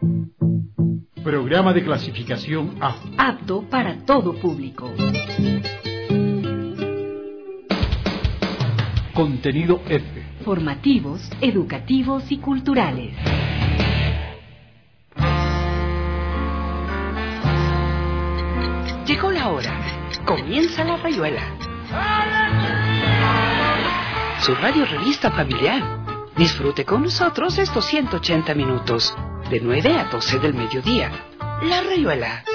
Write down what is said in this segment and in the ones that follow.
Programa de clasificación A. Apto para todo público. Contenido F. Formativos, educativos y culturales. Llegó la hora. Comienza La Rayuela. Su radio revista familiar. Disfrute con nosotros estos 180 minutos, de 9 a 12 del mediodía. La Rayuela.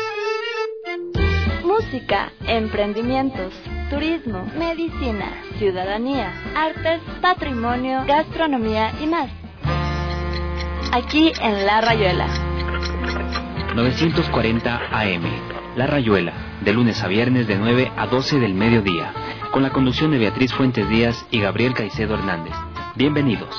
Música, emprendimientos, turismo, medicina, ciudadanía, artes, patrimonio, gastronomía y más. Aquí en La Rayuela. 940 AM. La Rayuela, de lunes a viernes de 9 a 12 del mediodía, con la conducción de Beatriz Fuentes Díaz y Gabriel Caicedo Hernández. Bienvenidos.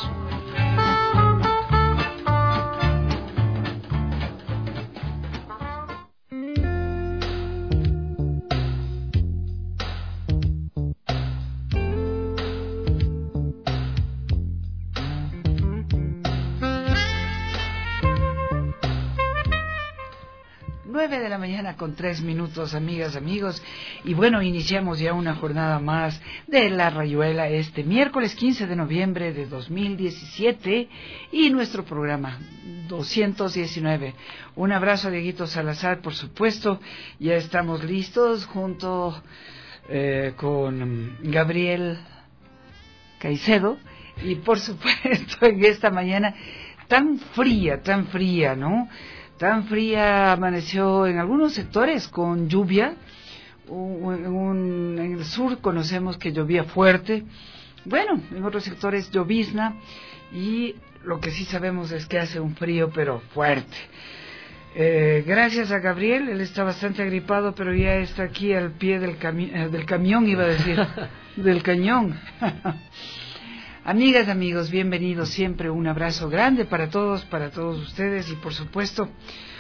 De la mañana con 3 minutos, amigas, amigos, y bueno, iniciamos ya una jornada más de La Rayuela este miércoles 15 de noviembre de 2017 y nuestro programa 219. Un abrazo a Dieguito Salazar, por supuesto, ya estamos listos junto con Gabriel Caicedo y por supuesto en esta mañana tan fría, ¿no? Tan fría amaneció en algunos sectores con lluvia. En el sur conocemos que llovía fuerte. Bueno, en otros sectores llovizna. Y lo que sí sabemos es que hace un frío, pero fuerte. Gracias a Gabriel, él está bastante agripado, pero ya está aquí al pie del camión, iba a decir, del cañón. Amigas, amigos, bienvenidos siempre, un abrazo grande para todos ustedes y por supuesto,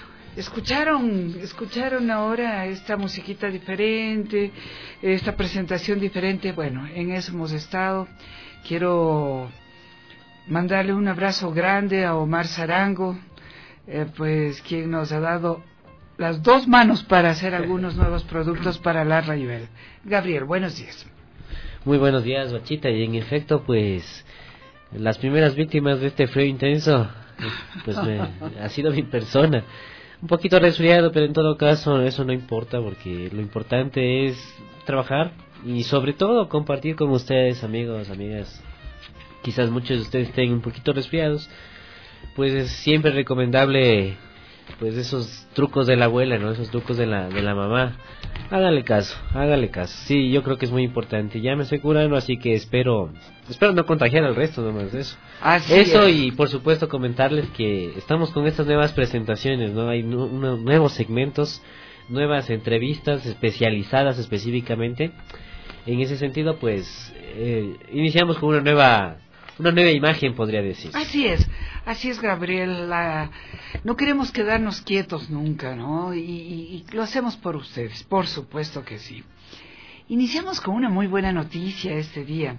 escucharon ahora esta musiquita diferente, esta presentación diferente, bueno, en eso hemos estado. Quiero mandarle un abrazo grande a Omar Zarango, pues quien nos ha dado las 2 manos para hacer algunos nuevos productos para La Rayuela. Gabriel, buenos días. Muy buenos días, Bachita, y en efecto, pues, las primeras víctimas de este frío intenso, pues, ha sido mi persona. Un poquito resfriado, pero en todo caso, eso no importa, porque lo importante es trabajar y sobre todo compartir con ustedes, amigos, amigas. Quizás muchos de ustedes estén un poquito resfriados, pues es siempre recomendable, pues, esos trucos de la abuela, ¿no? Esos trucos de la mamá. Hágale caso. Sí, yo creo que es muy importante. Ya me estoy curando, así que espero no contagiar al resto, nomás de eso. Eso es. Y por supuesto comentarles que estamos con estas nuevas presentaciones, ¿no? Hay nuevos segmentos, nuevas entrevistas especializadas específicamente. En ese sentido, pues, iniciamos con una nueva imagen, podría decir. Así es, Gabriel. No queremos quedarnos quietos nunca, ¿no? Y lo hacemos por ustedes, por supuesto que sí. Iniciamos con una muy buena noticia este día.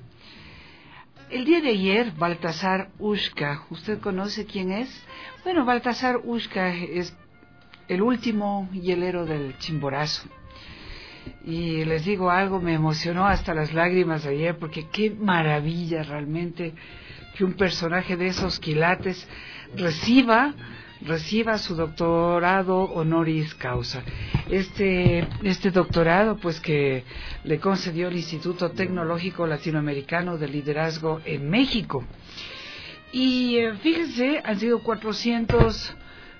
El día de ayer, Baltasar Ushka, ¿usted conoce quién es? Bueno, Baltasar Ushka es el último hielero del Chimborazo. Y les digo algo, me emocionó hasta las lágrimas ayer, porque qué maravilla realmente que un personaje de esos quilates reciba su doctorado honoris causa. Este doctorado, pues, que le concedió el Instituto Tecnológico Latinoamericano de Liderazgo en México. Y fíjense, han sido 400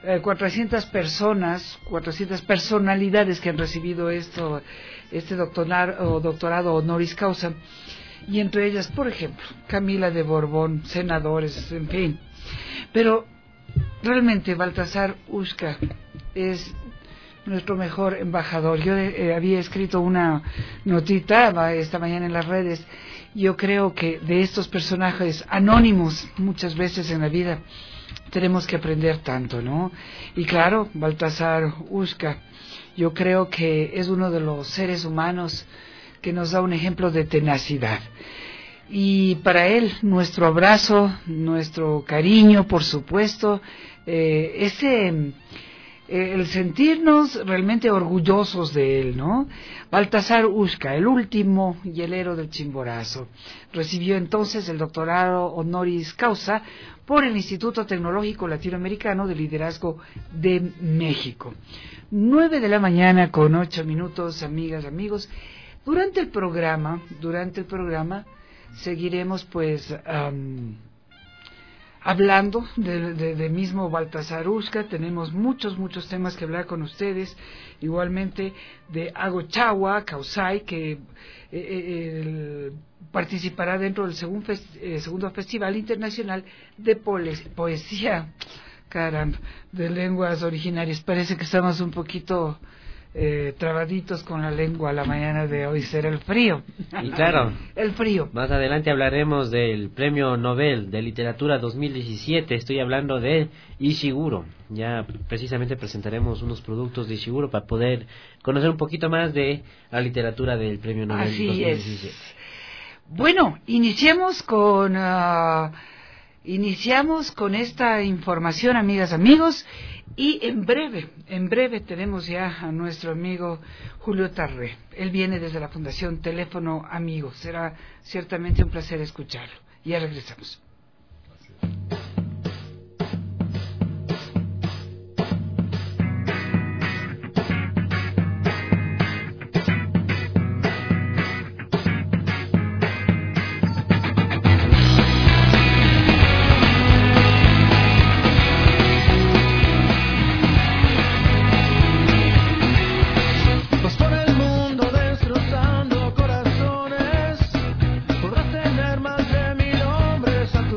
personas, 400 personalidades que han recibido este doctorado honoris causa, y entre ellas, por ejemplo, Camila de Borbón, senadores, en fin. Pero realmente Baltasar Ushka es nuestro mejor embajador. Yo había escrito una notita esta mañana en las redes. Yo creo que de estos personajes anónimos muchas veces en la vida tenemos que aprender tanto, ¿no? Y claro, Baltasar Ushka, yo creo que es uno de los seres humanos que nos da un ejemplo de tenacidad. Y para él, nuestro abrazo, nuestro cariño, por supuesto, el sentirnos realmente orgullosos de él, ¿no? Baltasar Ushka, el último hielero del Chimborazo, recibió entonces el doctorado honoris causa por el Instituto Tecnológico Latinoamericano de Liderazgo de México. 9:08 a.m, amigas, amigos. Durante el programa seguiremos pues hablando de mismo Baltasar Ushka. Tenemos muchos temas que hablar con ustedes, igualmente de Agochawa Kausai, que participará dentro del segundo Festival Internacional de Poesía, caramba, de lenguas originarias. Parece que estamos un poquito trabaditos con la lengua. La mañana de hoy será el frío. Y claro, el frío. Más adelante hablaremos del Premio Nobel de Literatura 2017. Estoy hablando de Ishiguro. Ya precisamente presentaremos unos productos de Ishiguro para poder conocer un poquito más de la literatura del Premio Nobel 2017. Es. Bueno, iniciamos con esta información, amigas, amigos. Y en breve tenemos ya a nuestro amigo Julio Tarré. Él viene desde la Fundación Teléfono Amigo. Será ciertamente un placer escucharlo. Ya regresamos. Tener más de 1000 hombres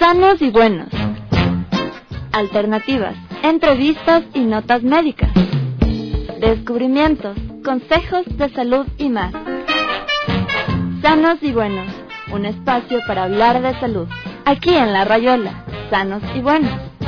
Sanos y buenos. Alternativas, entrevistas y notas médicas. Descubrimientos, consejos de salud y más. Sanos y buenos, un espacio para hablar de salud. Aquí en La Rayuela, sanos y buenos.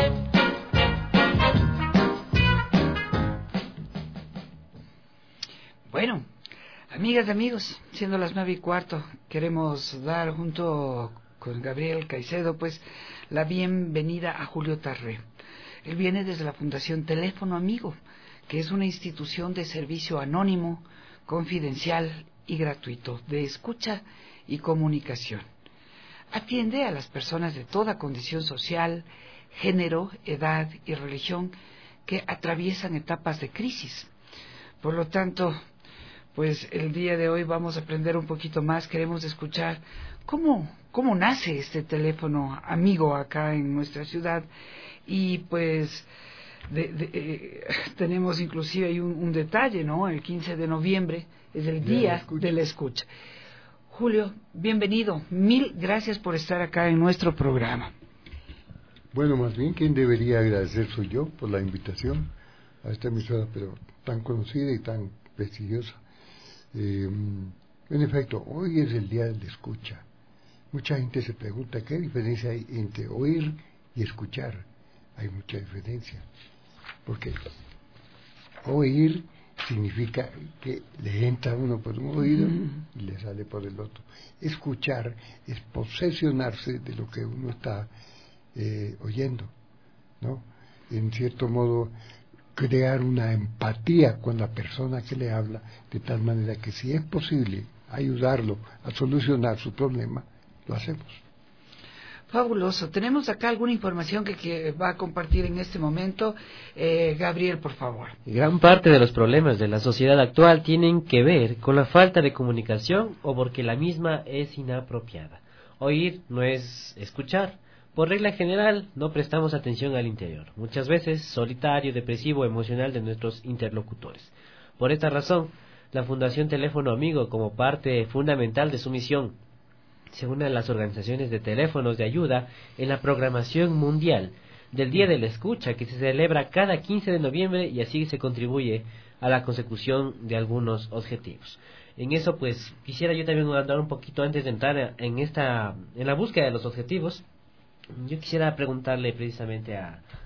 Bueno, amigas y amigos, siendo las 9:15, queremos dar junto con Gabriel Caicedo, pues, la bienvenida a Julio Tarré. Él viene desde la Fundación Teléfono Amigo, que es una institución de servicio anónimo, confidencial y gratuito, de escucha y comunicación. Atiende a las personas de toda condición social, género, edad y religión que atraviesan etapas de crisis. Por lo tanto, pues el día de hoy vamos a aprender un poquito más. Queremos escuchar cómo nace este teléfono amigo acá en nuestra ciudad. Y pues tenemos inclusive ahí un detalle, ¿no? El 15 de noviembre es el día de la escucha. Julio, bienvenido. Mil gracias por estar acá en nuestro programa. Bueno, más bien quien debería agradecer soy yo por la invitación a esta emisora, pero tan conocida y tan prestigiosa. En efecto, hoy es el día de la escucha. Mucha gente se pregunta qué diferencia hay entre oír y escuchar. Hay mucha diferencia, porque oír significa que le entra uno por un oído y le sale por el otro. Escuchar es posesionarse de lo que uno está oyendo, ¿no? En cierto modo, crear una empatía con la persona que le habla, de tal manera que si es posible ayudarlo a solucionar su problema, lo hacemos. Fabuloso. Tenemos acá alguna información que va a compartir en este momento. Gabriel, por favor. Gran parte de los problemas de la sociedad actual tienen que ver con la falta de comunicación o porque la misma es inapropiada. Oír no es escuchar. Por regla general, no prestamos atención al interior, muchas veces solitario, depresivo, emocional de nuestros interlocutores. Por esta razón, la Fundación Teléfono Amigo, como parte fundamental de su misión, se une a las organizaciones de teléfonos de ayuda en la programación mundial del Día de la Escucha, que se celebra cada 15 de noviembre y así se contribuye a la consecución de algunos objetivos. En eso, pues, quisiera yo también hablar un poquito antes de entrar en la búsqueda de los objetivos. Yo quisiera preguntarle precisamente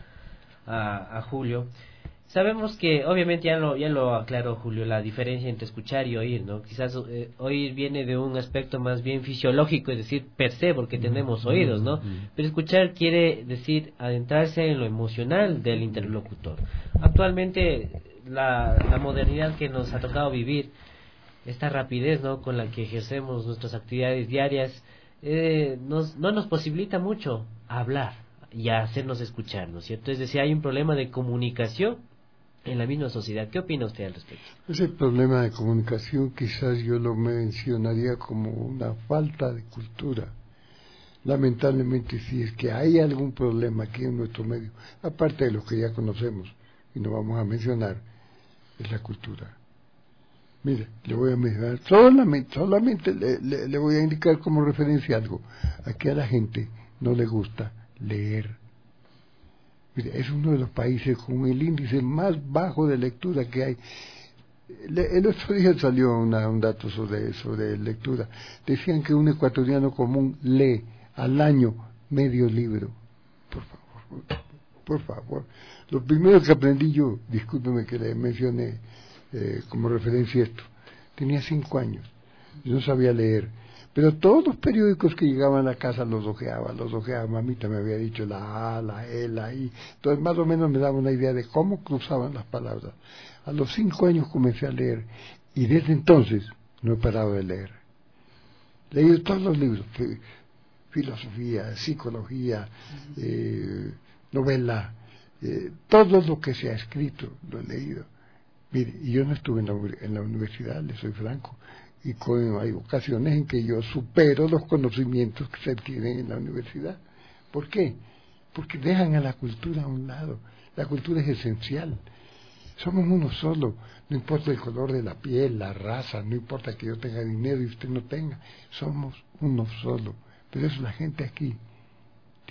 a Julio. Sabemos que, obviamente, ya lo aclaró Julio, la diferencia entre escuchar y oír, ¿no? Quizás oír viene de un aspecto más bien fisiológico, es decir, per se, porque tenemos oídos, ¿no? Pero escuchar quiere decir adentrarse en lo emocional del interlocutor. Actualmente, la modernidad que nos ha tocado vivir, esta rapidez, ¿no?, con la que ejercemos nuestras actividades diarias, no nos posibilita mucho hablar y hacernos escuchar, ¿no es cierto? Es decir, hay un problema de comunicación en la misma sociedad. ¿Qué opina usted al respecto? Ese problema de comunicación quizás yo lo mencionaría como una falta de cultura. Lamentablemente, si es que hay algún problema aquí en nuestro medio, aparte de lo que ya conocemos y no vamos a mencionar, es la cultura. Mire, le voy a mencionar, solamente le voy a indicar como referencia algo. Aquí a la gente no le gusta leer. Mire, es uno de los países con el índice más bajo de lectura que hay. El otro día salió un dato sobre lectura. Decían que un ecuatoriano común lee al año medio libro. Por favor. Lo primero que aprendí yo, discúlpeme que le mencione como referencia esto, tenía 5 años, yo no sabía leer, pero todos los periódicos que llegaban a la casa los ojeaba, mamita me había dicho la A, la E, la I, entonces más o menos me daba una idea de cómo cruzaban las palabras. A los 5 años comencé a leer, y desde entonces no he parado de leer. He leído todos los libros, filosofía, psicología, novela, todo lo que se ha escrito lo he leído. Mire, y yo no estuve en la universidad, le soy franco, y hay ocasiones en que yo supero los conocimientos que se adquieren en la universidad. ¿Por qué? Porque dejan a la cultura a un lado. La cultura es esencial. Somos uno solo, no importa el color de la piel, la raza, no importa que yo tenga dinero y usted no tenga, somos uno solo. Pero eso la gente aquí,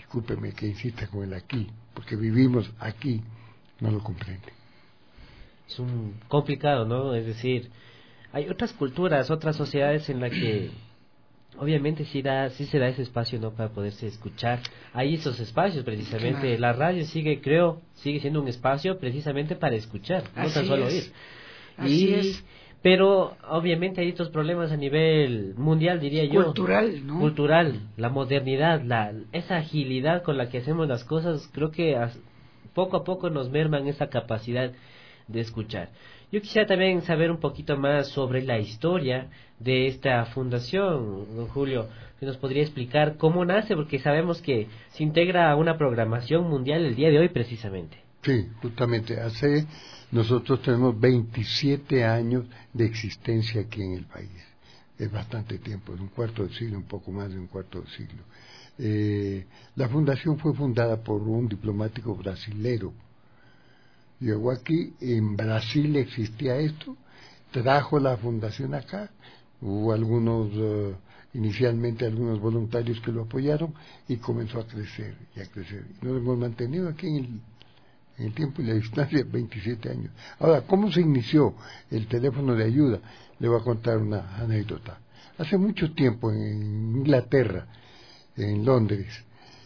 discúlpeme que insista con el aquí, porque vivimos aquí, no lo comprende. Es un complicado, ¿no? Es decir, hay otras culturas, otras sociedades en las que obviamente sí se da ese espacio, ¿no?, para poderse escuchar. Hay esos espacios precisamente. Claro. La radio sigue siendo un espacio precisamente para escuchar, no tan solo oír. Así es. Pero obviamente hay estos problemas a nivel mundial, diría yo. Cultural, ¿no? Cultural, la modernidad, esa agilidad con la que hacemos las cosas, creo que poco a poco nos merman esa capacidad de escuchar. Yo quisiera también saber un poquito más sobre la historia de esta fundación, don Julio, que nos podría explicar cómo nace, porque sabemos que se integra a una programación mundial el día de hoy precisamente. Sí, justamente, nosotros tenemos 27 años de existencia aquí en el país. Es bastante tiempo, es un cuarto de siglo, un poco más de un cuarto de siglo. La fundación fue fundada por un diplomático brasilero. Llegó aquí, en Brasil existía esto, trajo la fundación acá, hubo inicialmente algunos voluntarios que lo apoyaron y comenzó a crecer y a crecer. Y nos hemos mantenido aquí en el tiempo y la distancia 27 años. Ahora, ¿cómo se inició el teléfono de ayuda? Le voy a contar una anécdota. Hace mucho tiempo en Inglaterra, en Londres,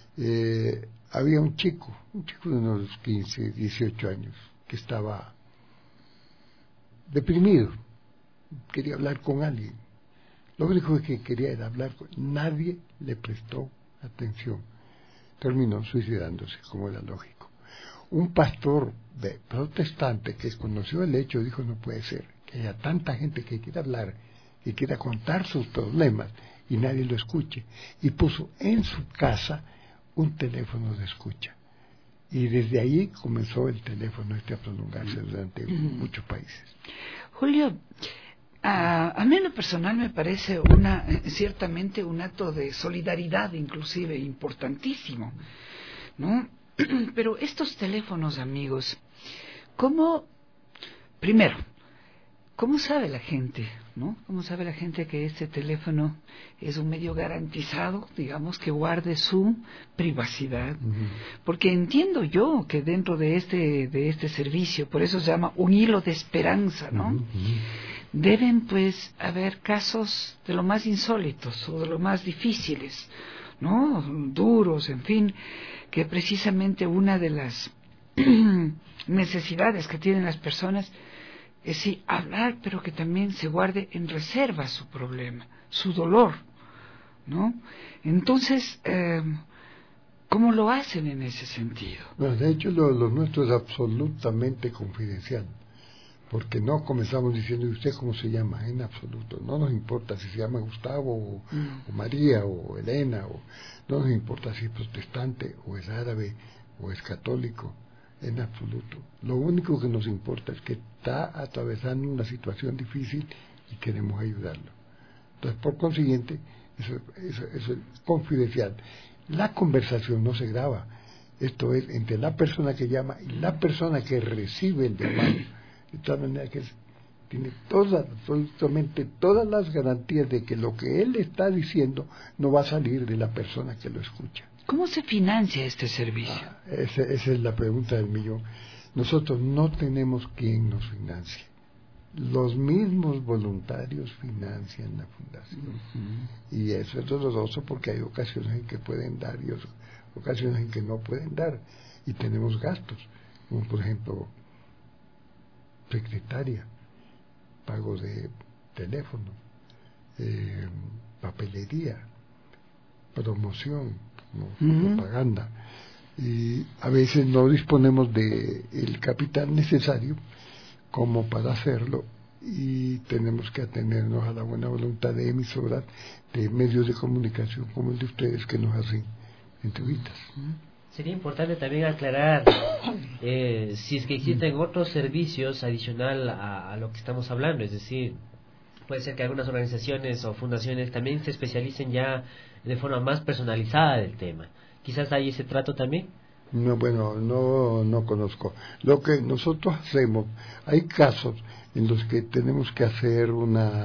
había un chico de unos 15, 18 años, que estaba deprimido, quería hablar con alguien. Lo único que quería era hablar con nadie, le prestó atención. Terminó suicidándose, como era lógico. Un pastor protestante que conoció el hecho dijo: no puede ser que haya tanta gente que quiera hablar, que quiera contar sus problemas y nadie lo escuche. Y puso en su casa un teléfono de escucha. Y desde ahí comenzó el teléfono a prolongarse durante muchos países. Julio, a mí en lo personal me parece ciertamente un acto de solidaridad, inclusive importantísimo, ¿no? Pero estos teléfonos, amigos, primero, ¿cómo sabe la gente, no? ¿Cómo sabe la gente que este teléfono es un medio garantizado, digamos, que guarde su privacidad? Porque entiendo yo que dentro de este servicio, por eso se llama un hilo de esperanza, ¿no? Deben pues haber casos de lo más insólitos o de lo más difíciles, ¿no? Duros, en fin, que precisamente una de las necesidades que tienen las personas es sí hablar, pero que también se guarde en reserva su problema, su dolor, ¿no? Entonces, ¿cómo lo hacen en ese sentido? Bueno, de hecho, lo nuestro es absolutamente confidencial, porque no comenzamos diciendo: ¿y usted cómo se llama? En absoluto, no nos importa si se llama Gustavo o María o Elena, no nos importa si es protestante o es árabe o es católico. En absoluto. Lo único que nos importa es que está atravesando una situación difícil y queremos ayudarlo. Entonces, por consiguiente, eso es confidencial. La conversación no se graba. Esto es entre la persona que llama y la persona que recibe el llamado. De tal manera que tiene absolutamente todas las garantías de que lo que él está diciendo no va a salir de la persona que lo escucha. ¿Cómo se financia este servicio? Esa es la pregunta del millón. Nosotros no tenemos quien nos financie. Los mismos voluntarios financian la fundación. Y eso es doloroso porque hay ocasiones en que pueden dar y ocasiones en que no pueden dar. Y tenemos gastos, como por ejemplo secretaria, pago de teléfono, papelería, promoción, propaganda, y a veces no disponemos de el capital necesario como para hacerlo y tenemos que atenernos a la buena voluntad de emisoras, de medios de comunicación como el de ustedes que nos hacen entrevistas. Sería importante también aclarar si es que existen otros servicios adicional a lo que estamos hablando, es decir, puede ser que algunas organizaciones o fundaciones también se especialicen ya de forma más personalizada del tema. Quizás hay ese trato también. No, bueno, no conozco. Lo que nosotros hacemos, hay casos en los que tenemos que hacer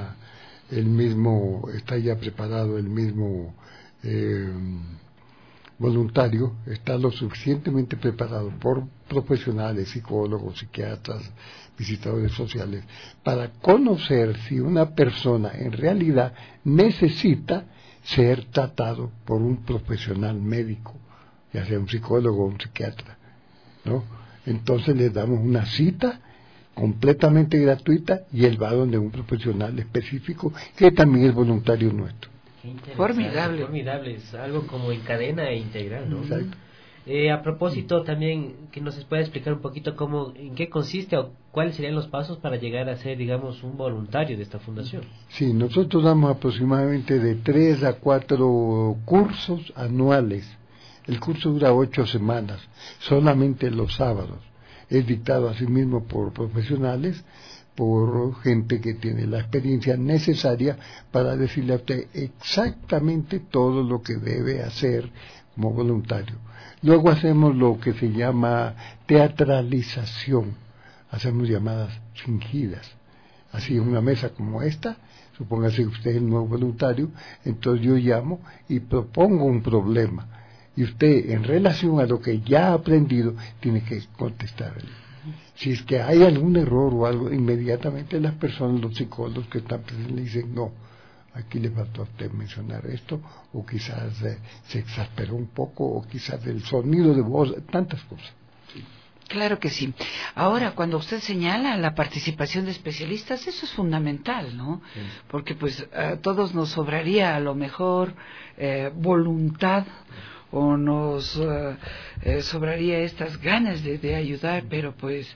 está ya preparado el mismo voluntario está lo suficientemente preparado por profesionales, psicólogos, psiquiatras, visitadores sociales, para conocer si una persona en realidad necesita ser tratado por un profesional médico, ya sea un psicólogo o un psiquiatra, ¿no? Entonces le damos una cita completamente gratuita y él va donde un profesional específico que también es voluntario nuestro. Formidable. Formidable, es algo como en cadena e integral, ¿no? Exacto. A propósito también, que nos pueda explicar un poquito en qué consiste o cuáles serían los pasos para llegar a ser, digamos, un voluntario de esta fundación. Sí, nosotros damos aproximadamente de 3 a 4 cursos anuales. El curso dura 8 semanas, solamente los sábados. Es dictado asimismo por profesionales, por gente que tiene la experiencia necesaria para decirle a usted exactamente todo lo que debe hacer como voluntario. Luego hacemos lo que se llama teatralización, hacemos llamadas fingidas. Así en una mesa como esta, supóngase que usted es el nuevo voluntario, entonces yo llamo y propongo un problema. Y usted, en relación a lo que ya ha aprendido, tiene que contestar. Si es que hay algún error o algo, inmediatamente las personas, los psicólogos que están presentes, le dicen, no, aquí le faltó a usted mencionar esto, o quizás se exasperó un poco, o quizás el sonido de voz, tantas cosas. Sí. Claro que sí. Ahora, cuando usted señala la participación de especialistas, eso es fundamental, ¿no? Sí. Porque pues a todos nos sobraría a lo mejor voluntad, o nos sobraría estas ganas de ayudar, pero pues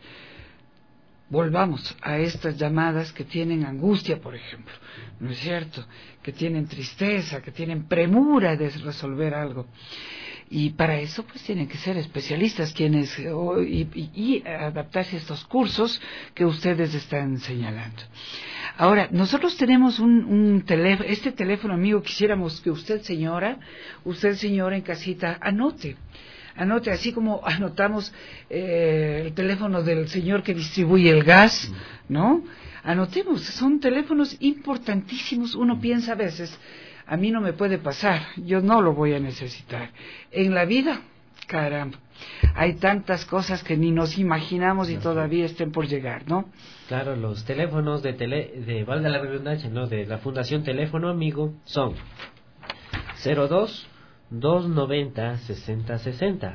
volvamos a estas llamadas que tienen angustia, por ejemplo, ¿no es cierto? Que tienen tristeza, que tienen premura de resolver algo. Y para eso pues tienen que ser especialistas quienes y adaptarse a estos cursos que ustedes están señalando. Ahora, nosotros tenemos un teléfono, este teléfono amigo, quisiéramos que usted señora en casita, anote, así como anotamos el teléfono del señor que distribuye el gas, ¿no? Anotemos, son teléfonos importantísimos. Uno piensa a veces, a mí no me puede pasar, yo no lo voy a necesitar. En la vida, caramba, hay tantas cosas que ni nos imaginamos y todavía estén por llegar, ¿no? Claro, los teléfonos de valga la redundancia, ¿no?, de la Fundación Teléfono Amigo son 02-290-6060,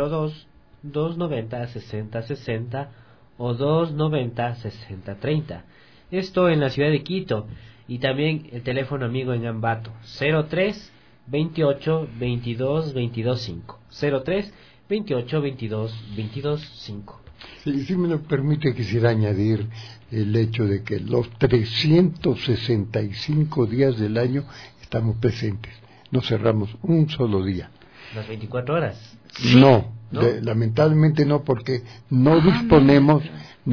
02-290-6060 o 290-6030. Esto en la ciudad de Quito. Y también el teléfono amigo en Ambato, 03-28-22-22-5, 03-28-22-22-5. Si me lo permite, quisiera añadir el hecho de que los 365 días del año estamos presentes, no cerramos un solo día. ¿Las 24 horas? ¿Sí? No, lamentablemente no, porque no disponemos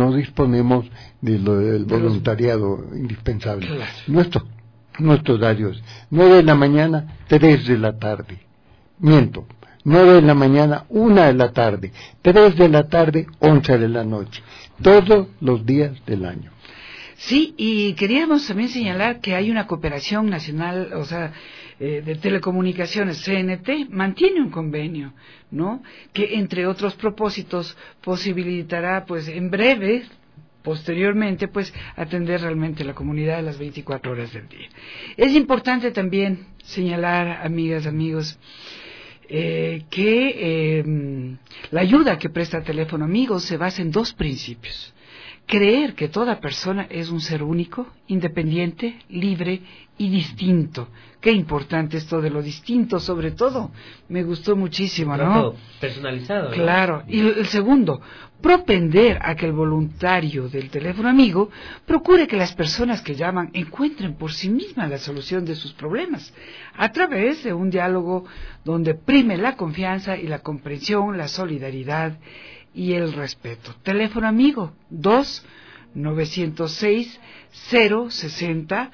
del voluntariado indispensable. Claro. Nuestro horario es 9 de la mañana, 3 de la tarde. 9 de la mañana, 1 de la tarde, 3 de la tarde, 11 de la noche. Todos los días del año. Sí, y queríamos también señalar que hay una cooperación nacional, o sea, de telecomunicaciones, CNT, mantiene un convenio, ¿no?, que entre otros propósitos posibilitará, pues, en breve, posteriormente, pues, atender realmente la comunidad a las 24 horas del día. Es importante también señalar, amigas, amigos, que la ayuda que presta Teléfono Amigo se basa en 2 principios. Creer que toda persona es un ser único, independiente, libre y distinto. Qué importante esto de lo distinto, sobre todo. Me gustó muchísimo, ¿no? Personalizado, ¿no? Claro. Y el segundo, propender a que el voluntario del Teléfono Amigo procure que las personas que llaman encuentren por sí mismas la solución de sus problemas, a través de un diálogo donde prime la confianza y la comprensión, la solidaridad y el respeto. Teléfono Amigo 2-906-060,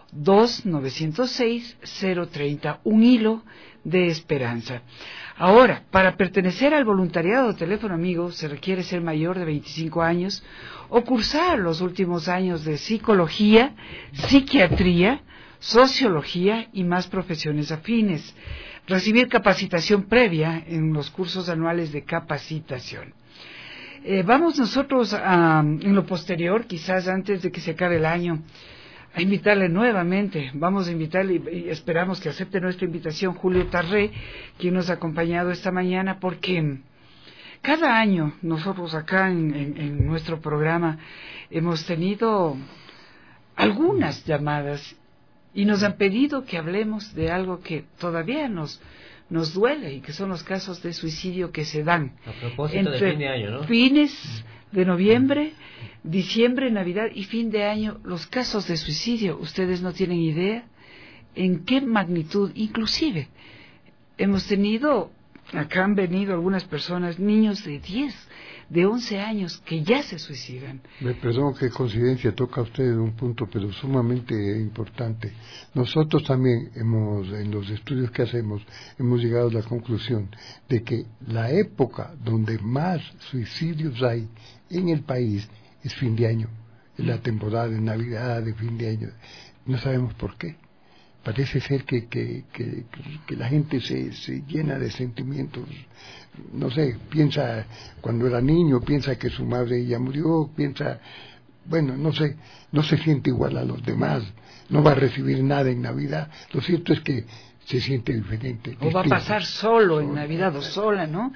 2-906-030, un hilo de esperanza. Ahora, para pertenecer al voluntariado de Teléfono Amigo se requiere ser mayor de 25 años o cursar los últimos años de psicología, psiquiatría, sociología y más profesiones afines. recibir capacitación previa en los cursos anuales de capacitación. Vamos nosotros en lo posterior, quizás antes de que se acabe el año, a invitarle nuevamente, vamos a invitarle y esperamos que acepte nuestra invitación Julio Tarré, quien nos ha acompañado esta mañana, porque cada año nosotros acá en nuestro programa hemos tenido algunas llamadas y nos han pedido que hablemos de algo que todavía nos duele, y que son los casos de suicidio que se dan a propósito de fin de año, ¿no? Fines de noviembre, diciembre, Navidad y fin de año, los casos de suicidio. Ustedes no tienen idea en qué magnitud. Inclusive hemos tenido, acá han venido algunas personas, niños de 10, de 11 años que ya se suicidan. Perdón, qué coincidencia, toca a usted un punto pero sumamente importante. Nosotros también en los estudios que hacemos, hemos llegado a la conclusión de que la época donde más suicidios hay en el país es fin de año, es la temporada de Navidad, de fin de año. No sabemos por qué. Parece ser que la gente se llena de sentimientos, no sé, piensa cuando era niño, piensa que su madre ya murió, piensa, bueno, no sé, no se siente igual a los demás, no va a recibir nada en Navidad. Lo cierto es que se siente diferente. O va a pasar solo en Navidad o sola, ¿no?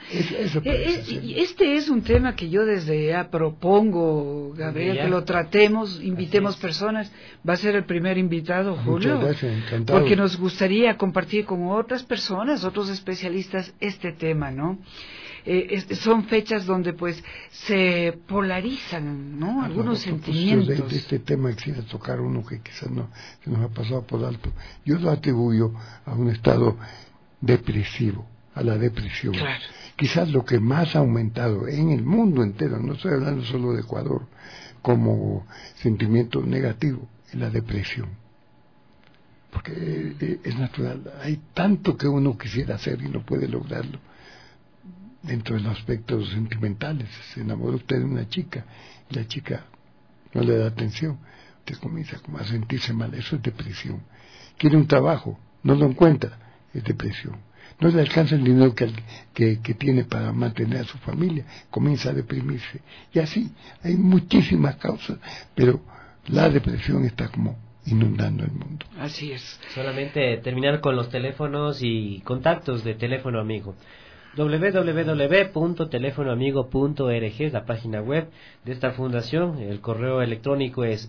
Este es un tema que yo desde ya propongo, Gabriel, que lo tratemos, invitemos personas. Va a ser el primer invitado, Julio. Muchas gracias, encantado. Porque nos gustaría compartir con otras personas, otros especialistas, este tema, ¿no? Son fechas donde pues se polarizan, ¿no? Algunos sentimientos. De este tema quisiera tocar uno que quizás no se nos ha pasado por alto. Yo lo atribuyo a un estado depresivo, a la depresión. Claro. Quizás lo que más ha aumentado en el mundo entero, no estoy hablando solo de Ecuador, como sentimiento negativo, es la depresión. Porque es natural, hay tanto que uno quisiera hacer y no puede lograrlo. Dentro de los aspectos sentimentales, se enamora usted de una chica y la chica no le da atención, usted comienza como a sentirse mal, eso es depresión. Quiere un trabajo, no lo encuentra, es depresión. No le alcanza el dinero que tiene para mantener a su familia, comienza a deprimirse. Y así, hay muchísimas causas, pero la depresión está como inundando el mundo. Así es. Solamente terminar con los teléfonos y contactos de Teléfono Amigo. www.telefonoamigo.org es la página web de esta fundación. El correo electrónico es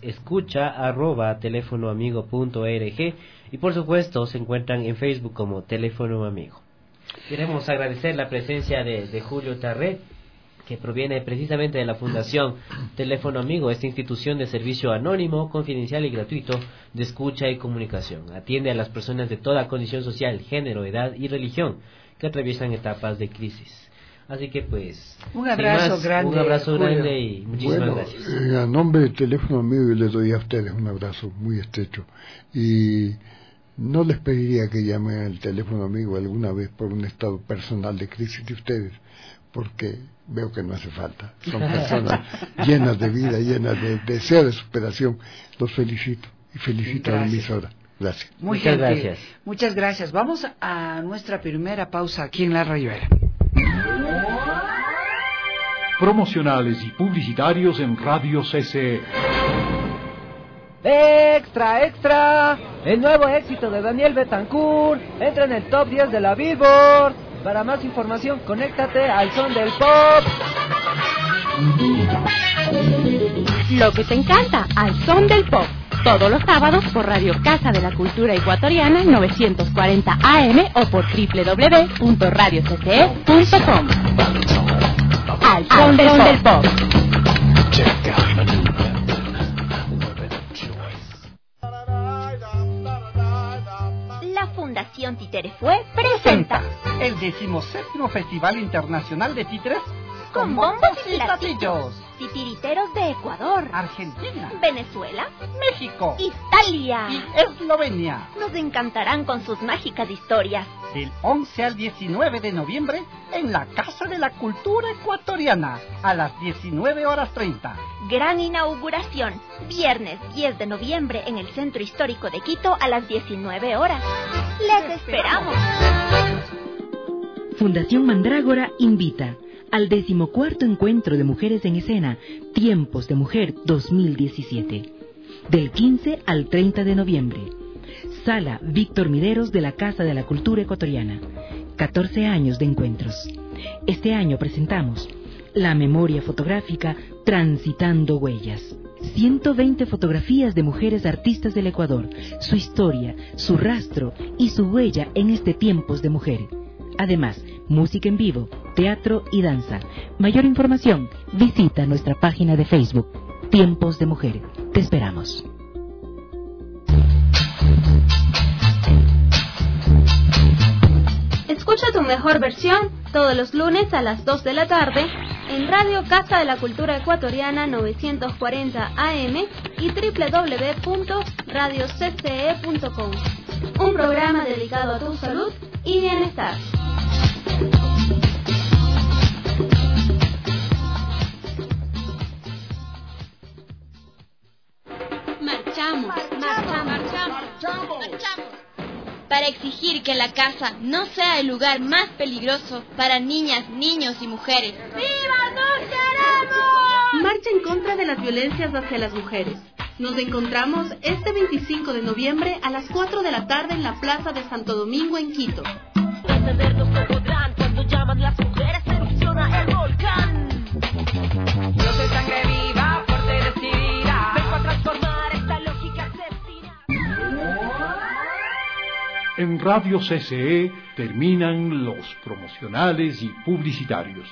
escucha@telefonoamigo.org y por supuesto se encuentran en Facebook como Teléfono Amigo. Queremos agradecer la presencia de Julio Tarré, que proviene precisamente de la Fundación Teléfono Amigo, esta institución de servicio anónimo, confidencial y gratuito de escucha y comunicación. Atiende a las personas de toda condición social, género, edad y religión que atraviesan etapas de crisis. Así que pues un abrazo grande y muchísimas gracias. A nombre del Teléfono Amigo yo les doy a ustedes un abrazo muy estrecho y no les pediría que llamen al Teléfono Amigo alguna vez por un estado personal de crisis de ustedes, porque veo que no hace falta. Son personas llenas de vida, llenas de deseo de superación. Los felicito y felicito a la emisora. Gracias. Muchas gracias. Muchas gracias. Vamos a nuestra primera pausa aquí en La Rayuela. Promocionales y publicitarios en Radio CCE. ¡Extra, extra! El nuevo éxito de Daniel Betancourt entra en el top 10 de la Billboard. Para más información, conéctate al Son del Pop. Lo que te encanta, al Son del Pop. Todos los sábados por Radio Casa de la Cultura Ecuatoriana 940 AM o por www.radiocce.com. Al Son del Pop. La Fundación Títere Fue presenta el 17º Festival Internacional de Títeres con bombos y platillos. Titiriteros de Ecuador, Argentina, Venezuela, México, Italia y Eslovenia. Nos encantarán con sus mágicas historias. Del 11 al 19 de noviembre en la Casa de la Cultura Ecuatoriana a las 19:30. Gran inauguración, viernes 10 de noviembre en el Centro Histórico de Quito a las 19 horas. ¡Les esperamos! Fundación Mandrágora invita al 14º Encuentro de Mujeres en Escena, Tiempos de Mujer 2017, del 15 al 30 de noviembre. Sala Víctor Mideros de la Casa de la Cultura Ecuatoriana. 14 años de encuentros. Este año presentamos la memoria fotográfica Transitando Huellas. 120 fotografías de mujeres artistas del Ecuador, su historia, su rastro y su huella en este Tiempos de Mujer. Además, música en vivo, teatro y danza. Mayor información, visita nuestra página de Facebook, Tiempos de Mujer. Te esperamos. Escucha tu mejor versión todos los lunes a las 2 de la tarde en Radio Casa de la Cultura Ecuatoriana 940 AM y www.radiocce.com. Un programa dedicado a tu salud y bienestar. Marchamos. Para exigir que la casa no sea el lugar más peligroso para niñas, niños y mujeres. ¡Viva, no queremos! Marcha en contra de las violencias hacia las mujeres. Nos encontramos este 25 de noviembre a las 4 de la tarde en la Plaza de Santo Domingo en Quito. Entendernos no podrán cuando llaman las mujeres, erupciona el volcán. Dios de sangre viva, fuerte decidida, vengo a transformar esta lógica asesina. En Radio CCE terminan los promocionales y publicitarios.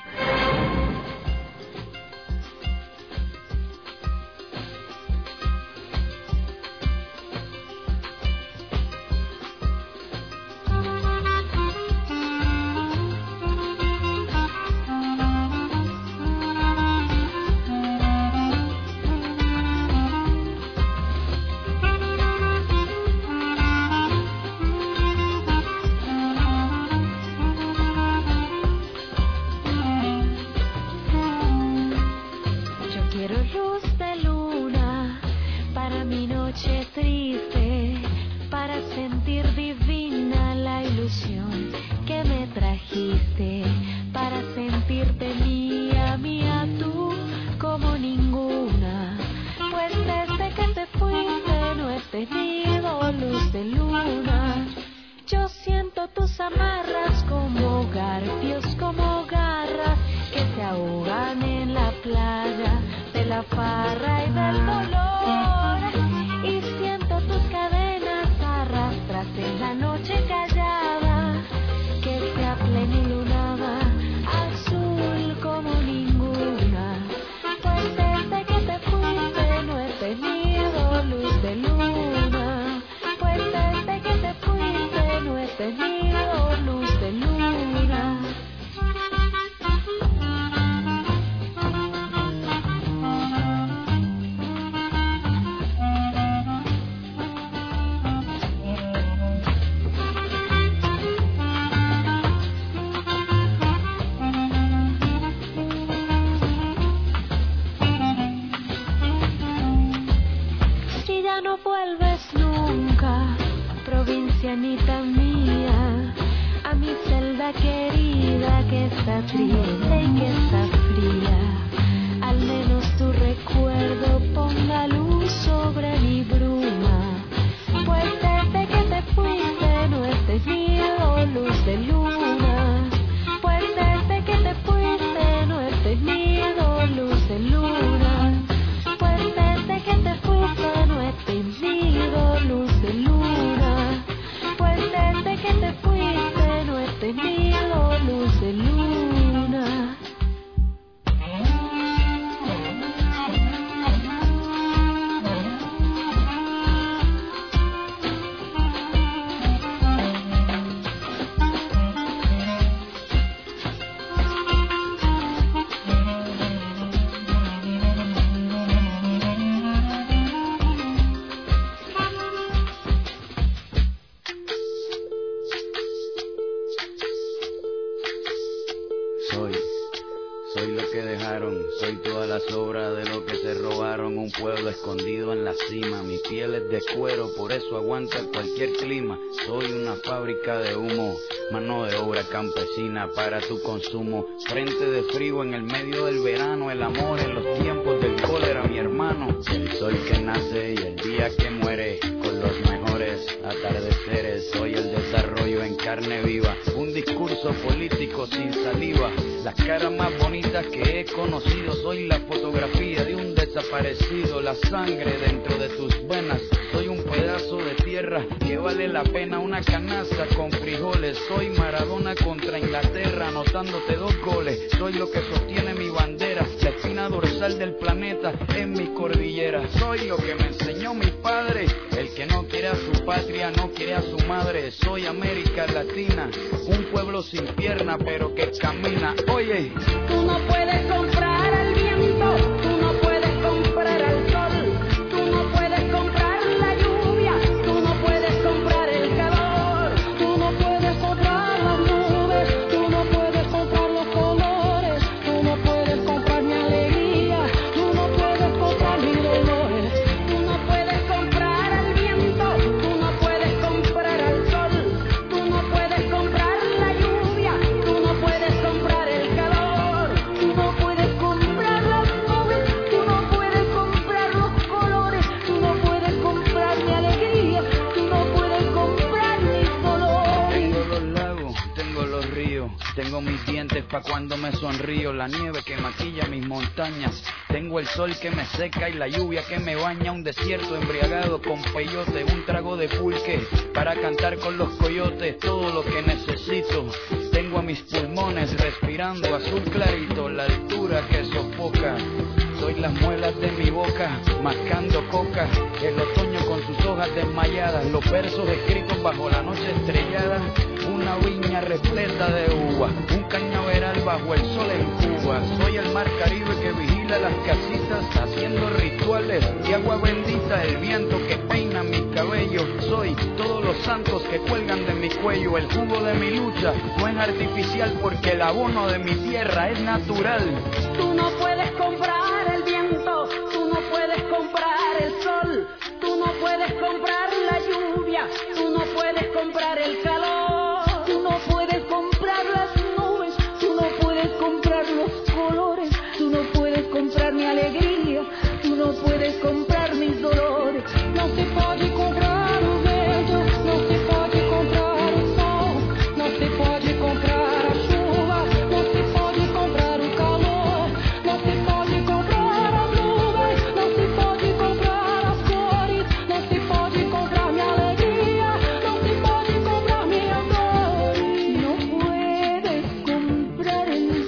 Soy lo que dejaron, soy toda la sobra de lo que se robaron. Un pueblo escondido en la cima, mi piel es de cuero, por eso aguanta cualquier clima. Soy una fábrica de humo, mano de obra campesina para tu consumo. Frente de frío en el medio del verano, el amor en los tiempos del cólera, mi hermano. El sol que nace y el día que muere, con los mejores atardeceres. Soy el desarrollo en carne viva, un discurso político sin saliva. Las caras más bonitas que he conocido, soy la fotografía de un desaparecido, la sangre dentro de tus venas. Soy un pedazo de tierra que vale la pena una canasta con frijoles. Soy Maradona contra Inglaterra, anotándote 2 goles. Soy lo que sostiene mi bandera, la espina dorsal del planeta en mi cordillera. Soy lo que me enseñó mi padre, el que no quiere a su patria, no quiere a su madre. Soy América Latina, un pueblo sin pierna pero que camina. Oye, tú no puedes comprar el viento, tú no puedes comprar el sol, tú no puedes comprar la lluvia, tú no puedes comprar el calor, tú no puedes comprar las nubes, tú no puedes comprar los colores, tú no puedes comprar mi alegría, tú no puedes comprar mis dolores, tú no puedes comprar el viento, tú no puedes comprar el sol, tú no puedes comprar la lluvia, tú no puedes comprar el calor, tú no puedes comprar las nubes, tú no puedes comprar los colores, tú no puedes comprar mi alegría, tú no puedes comprar mis dolores. tengo los lagos, tengo los ríos, tengo mis dientes pa' cuando me sonrío, la nieve que maquilla mis montañas, tengo el sol que me seca y la lluvia que me baña, un desierto embriagado con peyote, un trago de pulque para cantar con los coyotes, todo lo que necesito. Tengo a mis pulmones respirando azul clarito, la altura que sofoca. Soy las muelas de mi boca, mascando coca, el otoño con sus hojas desmayadas, los versos escritos bajo la noche estrellada, una viña repleta de uva, un cañaveral bajo el sol en Cuba. Soy el mar Caribe que vigila las casitas, haciendo rituales de agua bendita, el viento que peina mi cabello. Soy todos los santos que cuelgan de mi cuello, el jugo de mi lucha no es artificial porque el abono de mi tierra es natural. Tú no puedes comprar el viento, tú no puedes comprar el sol, tú no puedes comprar la lluvia, tú no puedes comprar el calor, tú no puedes comprar las nubes, tú no puedes comprar los colores, tú no puedes comprar mi alegría, tú no puedes comprar mis dolores. No se puede comprar o vento, no se puede comprar o sol, no se puede comprar a chuva, no se puede comprar o calor, no se pode comprar as nuvens, não se pode comprar as cores, não se pode comprar minha alegria, não se pode comprar minha dor. Não puedes comprar el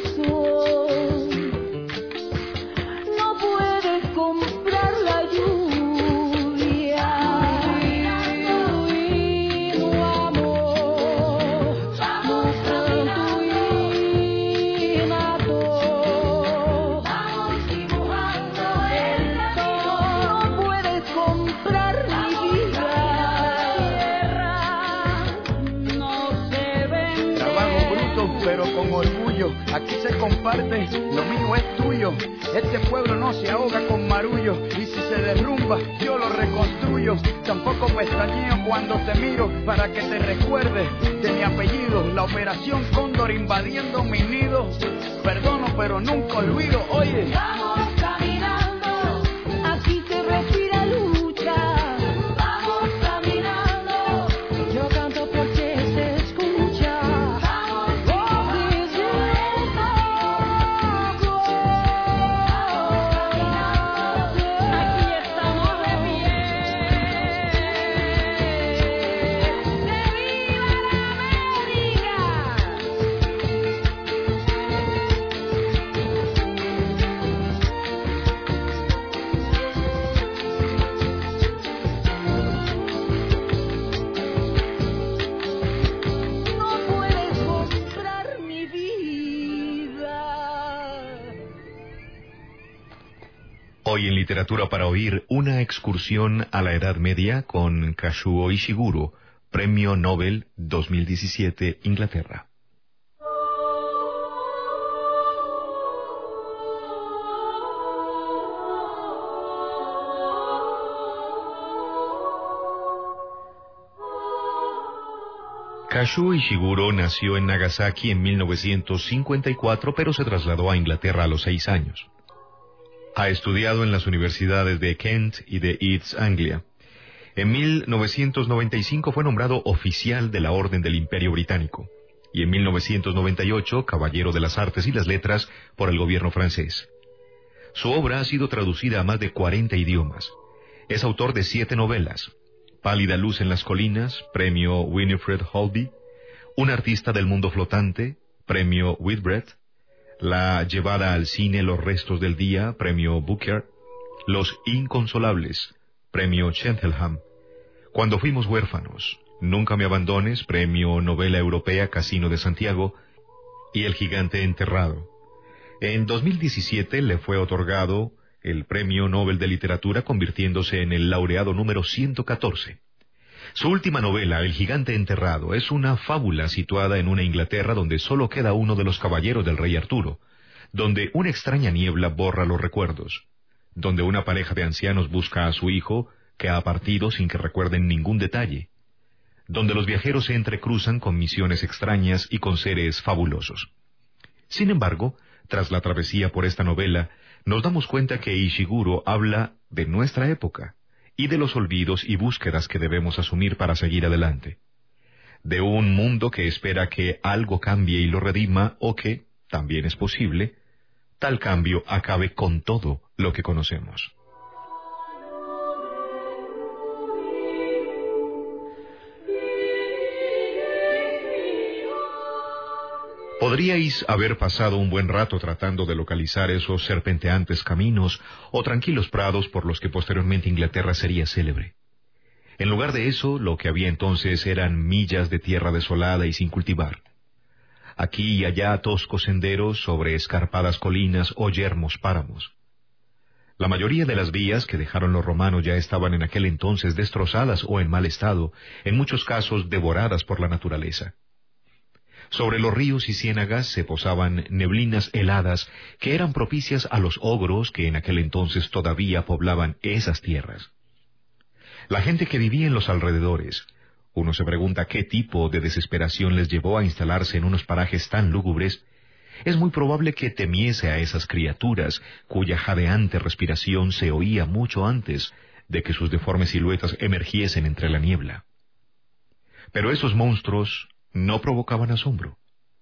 sol, no puedes comprar la lluvia. Y no amor, no canto y nado. No puedes comprar mi vida, no se vende. Trabajo bruto pero con orgullo, aquí se comparte, lo mío es tuyo. Este pueblo no se ahoga con marullo, y si se derrumba yo lo reconstruyo. Tampoco pestañeo cuando te miro para que te recuerdes de mi apellido. La operación Cóndor invadiendo mi nido, perdono pero nunca olvido. Oye, Vamos caminando, aquí se respira lucha. Vamos caminando, yo canto porque se escucha. Vamos diciendo aquí estamos de pie. ¡Que viva la América! No puedes comprar mi vida. Hoy en Literatura para Oír, una excursión a la Edad Media con Kazuo Ishiguro, Premio Nobel 2017, Inglaterra. Kazuo Ishiguro nació en Nagasaki en 1954, pero se trasladó a Inglaterra a los 6 años. Ha estudiado en las universidades de Kent y de East Anglia. En 1995 fue nombrado oficial de la Orden del Imperio Británico y en 1998 Caballero de las Artes y las Letras por el gobierno francés. Su obra ha sido traducida a más de 40 idiomas. Es autor de 7 novelas: Pálida luz en las colinas, premio Winifred Holby; Un artista del mundo flotante, premio Whitbread; La llevada al cine Los restos del día, premio Booker; Los inconsolables, premio Cheltenham; Cuando fuimos huérfanos, Nunca me abandones, premio Novela Europea Casino de Santiago; y El gigante enterrado. En 2017 le fue otorgado el Premio Nobel de Literatura, convirtiéndose en el laureado número 114. Su última novela, El gigante enterrado, es una fábula situada en una Inglaterra donde solo queda uno de los caballeros del rey Arturo, donde una extraña niebla borra los recuerdos, donde una pareja de ancianos busca a su hijo, que ha partido sin que recuerden ningún detalle, donde los viajeros se entrecruzan con misiones extrañas y con seres fabulosos. Sin embargo, tras la travesía por esta novela, nos damos cuenta que Ishiguro habla de nuestra época y de los olvidos y búsquedas que debemos asumir para seguir adelante. De un mundo que espera que algo cambie y lo redima, o que, también es posible, tal cambio acabe con todo lo que conocemos. Podríais haber pasado un buen rato tratando de localizar esos serpenteantes caminos o tranquilos prados por los que posteriormente Inglaterra sería célebre. En lugar de eso, lo que había entonces eran millas de tierra desolada y sin cultivar. Aquí y allá toscos senderos sobre escarpadas colinas o yermos páramos. La mayoría de las vías que dejaron los romanos ya estaban en aquel entonces destrozadas o en mal estado, en muchos casos devoradas por la naturaleza. Sobre los ríos y ciénagas se posaban neblinas heladas que eran propicias a los ogros que en aquel entonces todavía poblaban esas tierras. La gente que vivía en los alrededores, uno se pregunta qué tipo de desesperación les llevó a instalarse en unos parajes tan lúgubres. Es muy probable que temiese a esas criaturas cuya jadeante respiración se oía mucho antes de que sus deformes siluetas emergiesen entre la niebla. Pero esos monstruos no provocaban asombro.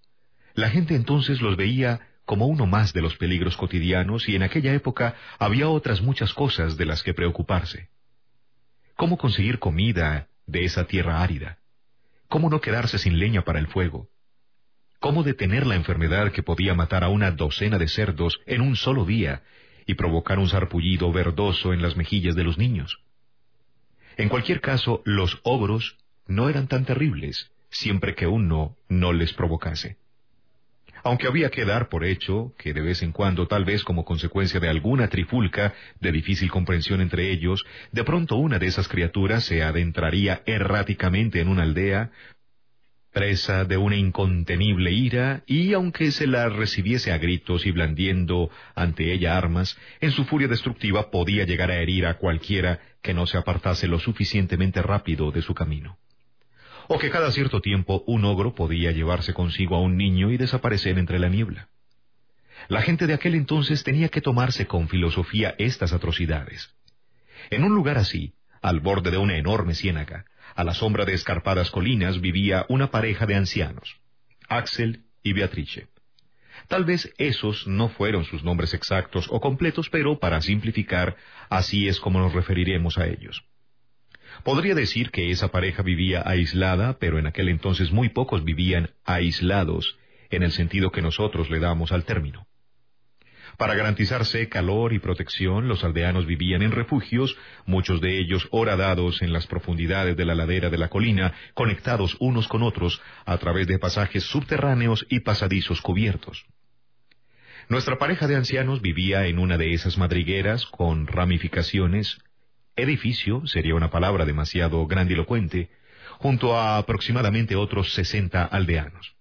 La gente entonces los veía como uno más de los peligros cotidianos, y en aquella época había otras muchas cosas de las que preocuparse. ¿Cómo conseguir comida de esa tierra árida? ¿Cómo no quedarse sin leña para el fuego? ¿Cómo detener la enfermedad que podía matar a una docena de cerdos en un solo día y provocar un sarpullido verdoso en las mejillas de los niños? En cualquier caso, los ogros no eran tan terribles, siempre que uno no les provocase. Aunque había que dar por hecho que de vez en cuando, tal vez como consecuencia de alguna trifulca de difícil comprensión entre ellos, de pronto una de esas criaturas se adentraría erráticamente en una aldea, presa de una incontenible ira, y aunque se la recibiese a gritos y blandiendo ante ella armas, en su furia destructiva podía llegar a herir a cualquiera que no se apartase lo suficientemente rápido de su camino. O que cada cierto tiempo un ogro podía llevarse consigo a un niño y desaparecer entre la niebla. La gente de aquel entonces tenía que tomarse con filosofía estas atrocidades. En un lugar así, al borde de una enorme ciénaga, a la sombra de escarpadas colinas, vivía una pareja de ancianos, Axel y Beatrice. Tal vez esos no fueron sus nombres exactos o completos, pero para simplificar, así es como nos referiremos a ellos. Podría decir que esa pareja vivía aislada, pero en aquel entonces muy pocos vivían aislados, en el sentido que nosotros le damos al término. Para garantizarse calor y protección, los aldeanos vivían en refugios, muchos de ellos horadados en las profundidades de la ladera de la colina, conectados unos con otros a través de pasajes subterráneos y pasadizos cubiertos. Nuestra pareja de ancianos vivía en una de esas madrigueras con ramificaciones. Edificio sería una palabra demasiado grandilocuente, junto a aproximadamente otros 60 aldeanos.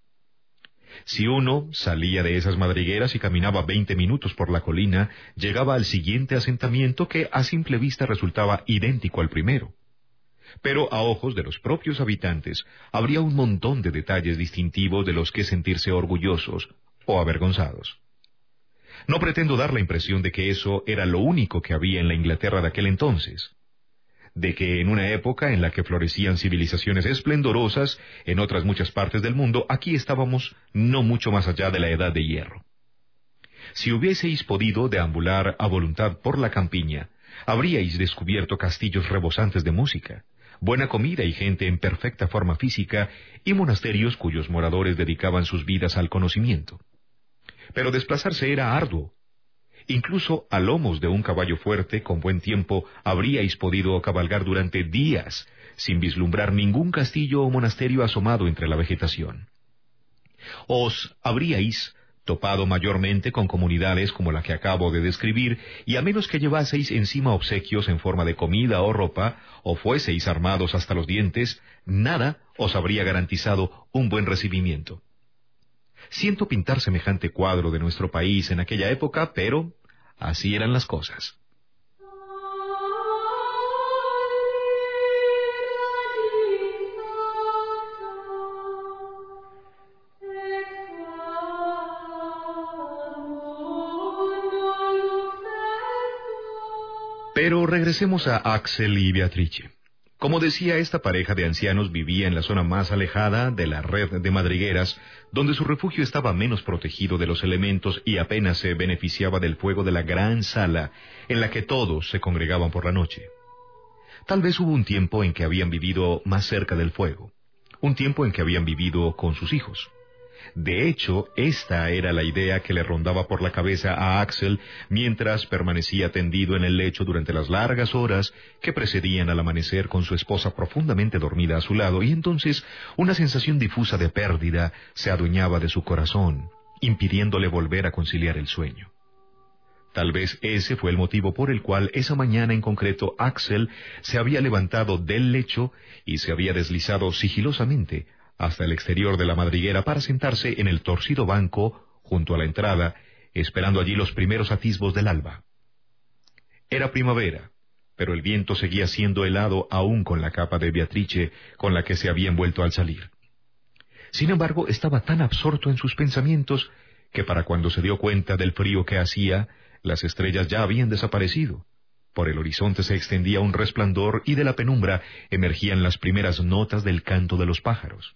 Si uno salía de esas madrigueras y caminaba 20 minutos por la colina, llegaba al siguiente asentamiento que a simple vista resultaba idéntico al primero. Pero a ojos de los propios habitantes habría un montón de detalles distintivos de los que sentirse orgullosos o avergonzados. No pretendo dar la impresión de que eso era lo único que había en la Inglaterra de aquel entonces, de que en una época en la que florecían civilizaciones esplendorosas en otras muchas partes del mundo, aquí estábamos no mucho más allá de la edad de hierro. Si hubieseis podido deambular a voluntad por la campiña, habríais descubierto castillos rebosantes de música, buena comida y gente en perfecta forma física, y monasterios cuyos moradores dedicaban sus vidas al conocimiento. Pero desplazarse era arduo. Incluso a lomos de un caballo fuerte, con buen tiempo, habríais podido cabalgar durante días, sin vislumbrar ningún castillo o monasterio asomado entre la vegetación. Os habríais topado mayormente con comunidades como la que acabo de describir, y a menos que llevaseis encima obsequios en forma de comida o ropa, o fueseis armados hasta los dientes, nada os habría garantizado un buen recibimiento. Siento pintar semejante cuadro de nuestro país en aquella época, pero así eran las cosas. Pero regresemos a Axel y Beatrice. Como decía, esta pareja de ancianos vivía en la zona más alejada de la red de madrigueras, donde su refugio estaba menos protegido de los elementos y apenas se beneficiaba del fuego de la gran sala en la que todos se congregaban por la noche. Tal vez hubo un tiempo en que habían vivido más cerca del fuego, un tiempo en que habían vivido con sus hijos. De hecho, esta era la idea que le rondaba por la cabeza a Axel mientras permanecía tendido en el lecho durante las largas horas que precedían al amanecer con su esposa profundamente dormida a su lado, y entonces una sensación difusa de pérdida se adueñaba de su corazón, impidiéndole volver a conciliar el sueño. Tal vez ese fue el motivo por el cual esa mañana en concreto Axel se había levantado del lecho y se había deslizado sigilosamente hasta el exterior de la madriguera para sentarse en el torcido banco junto a la entrada, esperando allí los primeros atisbos del alba. Era primavera, pero el viento seguía siendo helado aún con la capa de Beatrice con la que se había envuelto al salir. Sin embargo, estaba tan absorto en sus pensamientos que para cuando se dio cuenta del frío que hacía, las estrellas ya habían desaparecido. Por el horizonte se extendía un resplandor y de la penumbra emergían las primeras notas del canto de los pájaros.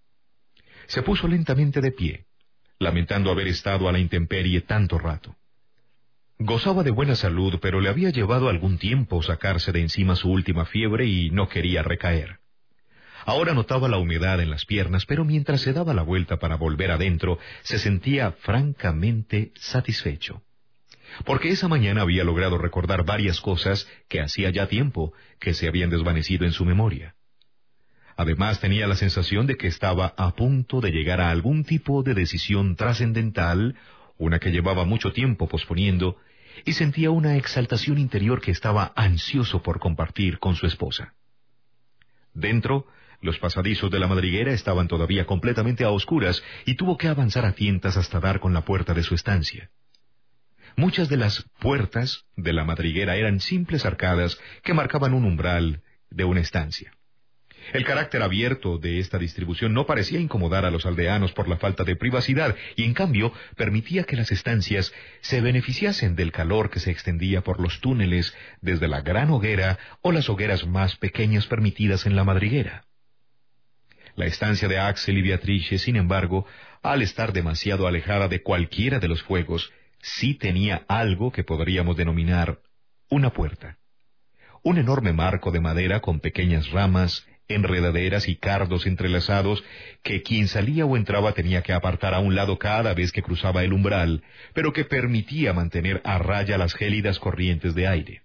Se puso lentamente de pie, lamentando haber estado a la intemperie tanto rato. Gozaba de buena salud, pero le había llevado algún tiempo sacarse de encima su última fiebre y no quería recaer. Ahora notaba la humedad en las piernas, pero mientras se daba la vuelta para volver adentro, se sentía francamente satisfecho. Porque esa mañana había logrado recordar varias cosas que hacía ya tiempo que se habían desvanecido en su memoria. Además, tenía la sensación de que estaba a punto de llegar a algún tipo de decisión trascendental, una que llevaba mucho tiempo posponiendo, y sentía una exaltación interior que estaba ansioso por compartir con su esposa. Dentro, los pasadizos de la madriguera estaban todavía completamente a oscuras y tuvo que avanzar a tientas hasta dar con la puerta de su estancia. Muchas de las puertas de la madriguera eran simples arcadas que marcaban un umbral de una estancia. El carácter abierto de esta distribución no parecía incomodar a los aldeanos por la falta de privacidad y, en cambio, permitía que las estancias se beneficiasen del calor que se extendía por los túneles desde la gran hoguera o las hogueras más pequeñas permitidas en la madriguera. La estancia de Axel y Beatrice, sin embargo, al estar demasiado alejada de cualquiera de los fuegos, sí tenía algo que podríamos denominar una puerta. Un enorme marco de madera con pequeñas ramas, enredaderas y cardos entrelazados que quien salía o entraba tenía que apartar a un lado cada vez que cruzaba el umbral, pero que permitía mantener a raya las gélidas corrientes de aire.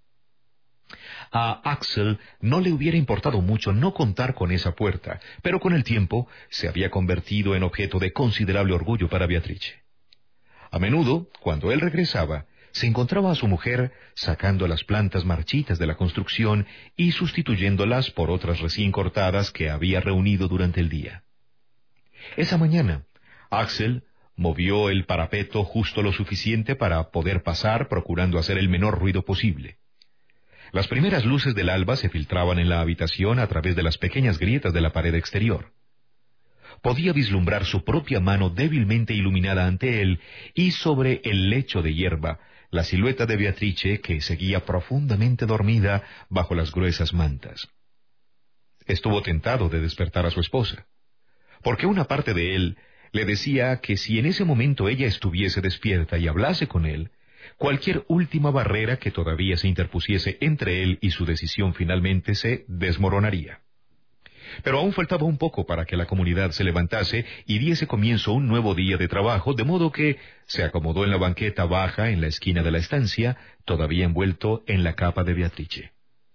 A Axel no le hubiera importado mucho no contar con esa puerta, pero con el tiempo se había convertido en objeto de considerable orgullo para Beatrice. A menudo, cuando él regresaba, se encontraba a su mujer sacando las plantas marchitas de la construcción y sustituyéndolas por otras recién cortadas que había reunido durante el día. Esa mañana, Axel movió el parapeto justo lo suficiente para poder pasar, procurando hacer el menor ruido posible. Las primeras luces del alba se filtraban en la habitación a través de las pequeñas grietas de la pared exterior. Podía vislumbrar su propia mano débilmente iluminada ante él y sobre el lecho de hierba la silueta de Beatrice que seguía profundamente dormida bajo las gruesas mantas. Estuvo tentado de despertar a su esposa, porque una parte de él le decía que si en ese momento ella estuviese despierta y hablase con él, cualquier última barrera que todavía se interpusiese entre él y su decisión finalmente se desmoronaría. Pero aún faltaba un poco para que la comunidad se levantase y diese comienzo un nuevo día de trabajo, de modo que se acomodó en la banqueta baja en la esquina de la estancia, todavía envuelto en la capa de Beatrice.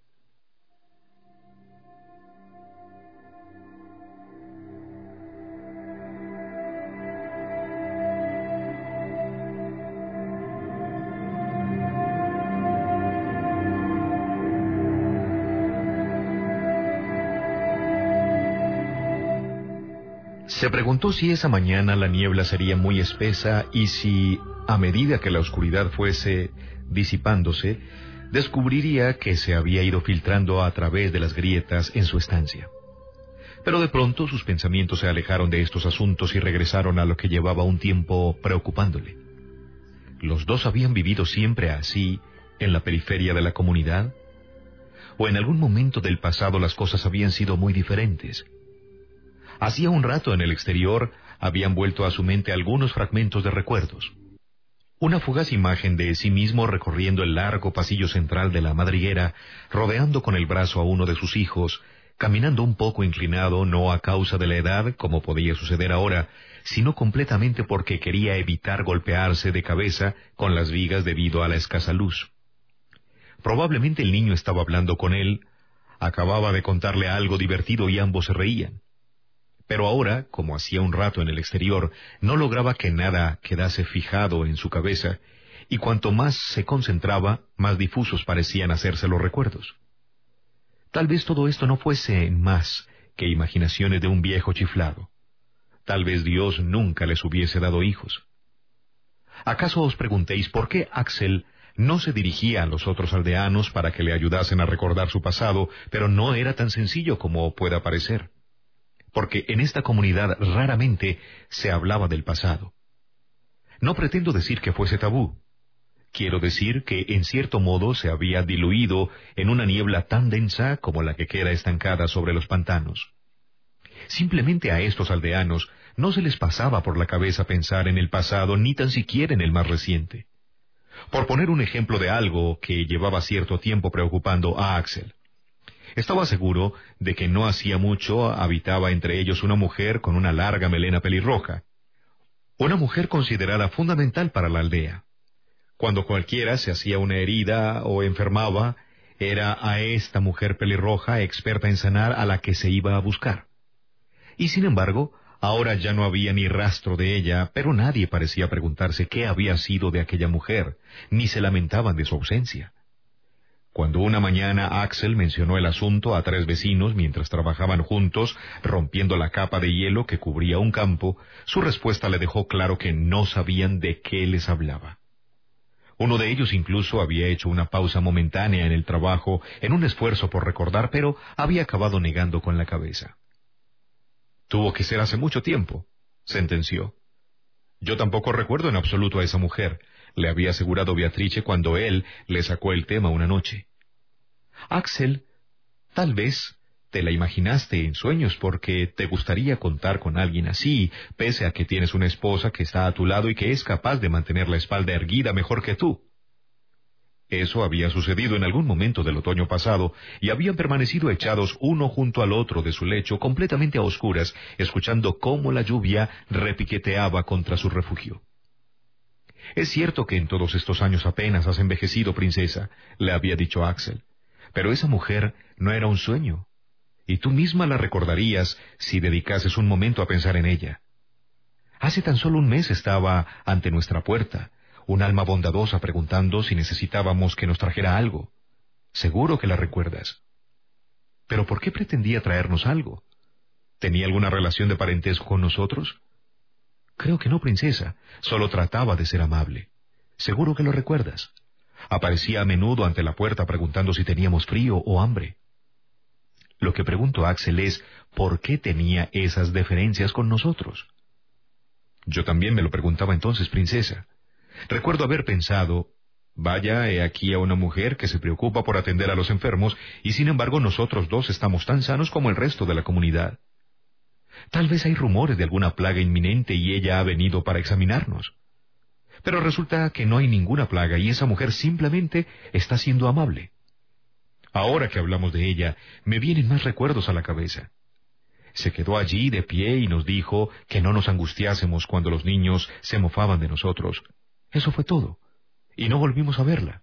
Se preguntó si esa mañana la niebla sería muy espesa y si, a medida que la oscuridad fuese disipándose, descubriría que se había ido filtrando a través de las grietas en su estancia. Pero de pronto sus pensamientos se alejaron de estos asuntos y regresaron a lo que llevaba un tiempo preocupándole. ¿Los dos habían vivido siempre así, en la periferia de la comunidad? ¿O en algún momento del pasado las cosas habían sido muy diferentes? Hacía un rato en el exterior habían vuelto a su mente algunos fragmentos de recuerdos. Una fugaz imagen de sí mismo recorriendo el largo pasillo central de la madriguera, rodeando con el brazo a uno de sus hijos, caminando un poco inclinado no a causa de la edad, como podía suceder ahora, sino completamente porque quería evitar golpearse de cabeza con las vigas debido a la escasa luz. Probablemente el niño estaba hablando con él, acababa de contarle algo divertido y ambos se reían. Pero ahora, como hacía un rato en el exterior, no lograba que nada quedase fijado en su cabeza, y cuanto más se concentraba, más difusos parecían hacerse los recuerdos. Tal vez todo esto no fuese más que imaginaciones de un viejo chiflado. Tal vez Dios nunca les hubiese dado hijos. ¿Acaso os preguntéis por qué Axel no se dirigía a los otros aldeanos para que le ayudasen a recordar su pasado, pero no era tan sencillo como pueda parecer? Porque en esta comunidad raramente se hablaba del pasado. No pretendo decir que fuese tabú. Quiero decir que en cierto modo se había diluido en una niebla tan densa como la que queda estancada sobre los pantanos. Simplemente a estos aldeanos no se les pasaba por la cabeza pensar en el pasado ni tan siquiera en el más reciente. Por poner un ejemplo de algo que llevaba cierto tiempo preocupando a Axel. Estaba seguro de que no hacía mucho habitaba entre ellos una mujer con una larga melena pelirroja. Una mujer considerada fundamental para la aldea. Cuando cualquiera se hacía una herida o enfermaba, era a esta mujer pelirroja experta en sanar a la que se iba a buscar. Y sin embargo, ahora ya no había ni rastro de ella, pero nadie parecía preguntarse qué había sido de aquella mujer, ni se lamentaban de su ausencia. Cuando una mañana Axel mencionó el asunto a 3 vecinos mientras trabajaban juntos, rompiendo la capa de hielo que cubría un campo, su respuesta le dejó claro que no sabían de qué les hablaba. Uno de ellos incluso había hecho una pausa momentánea en el trabajo, en un esfuerzo por recordar, pero había acabado negando con la cabeza. Tuvo que ser hace mucho tiempo, sentenció. Yo tampoco recuerdo en absoluto a esa mujer, le había asegurado Beatrice cuando él le sacó el tema una noche. Axel, tal vez te la imaginaste en sueños porque te gustaría contar con alguien así, pese a que tienes una esposa que está a tu lado y que es capaz de mantener la espalda erguida mejor que tú. Eso había sucedido en algún momento del otoño pasado, y habían permanecido echados uno junto al otro de su lecho, completamente a oscuras, escuchando cómo la lluvia repiqueteaba contra su refugio. Es cierto que en todos estos años apenas has envejecido, princesa, le había dicho Axel, pero esa mujer no era un sueño, y tú misma la recordarías si dedicases un momento a pensar en ella. Hace tan solo un mes estaba ante nuestra puerta, un alma bondadosa preguntando si necesitábamos que nos trajera algo. Seguro que la recuerdas. ¿Pero por qué pretendía traernos algo? ¿Tenía alguna relación de parentesco con nosotros? Creo que no, princesa. Solo trataba de ser amable. Seguro que lo recuerdas. Aparecía a menudo ante la puerta preguntando si teníamos frío o hambre. Lo que pregunto a Axel es, ¿por qué tenía esas deferencias con nosotros? Yo también me lo preguntaba entonces, princesa. Recuerdo haber pensado, vaya, he aquí a una mujer que se preocupa por atender a los enfermos, y sin embargo nosotros dos estamos tan sanos como el resto de la comunidad. Tal vez hay rumores de alguna plaga inminente y ella ha venido para examinarnos. Pero resulta que no hay ninguna plaga y esa mujer simplemente está siendo amable. Ahora que hablamos de ella, me vienen más recuerdos a la cabeza. Se quedó allí de pie y nos dijo que no nos angustiásemos cuando los niños se mofaban de nosotros. Eso fue todo. Y no volvimos a verla.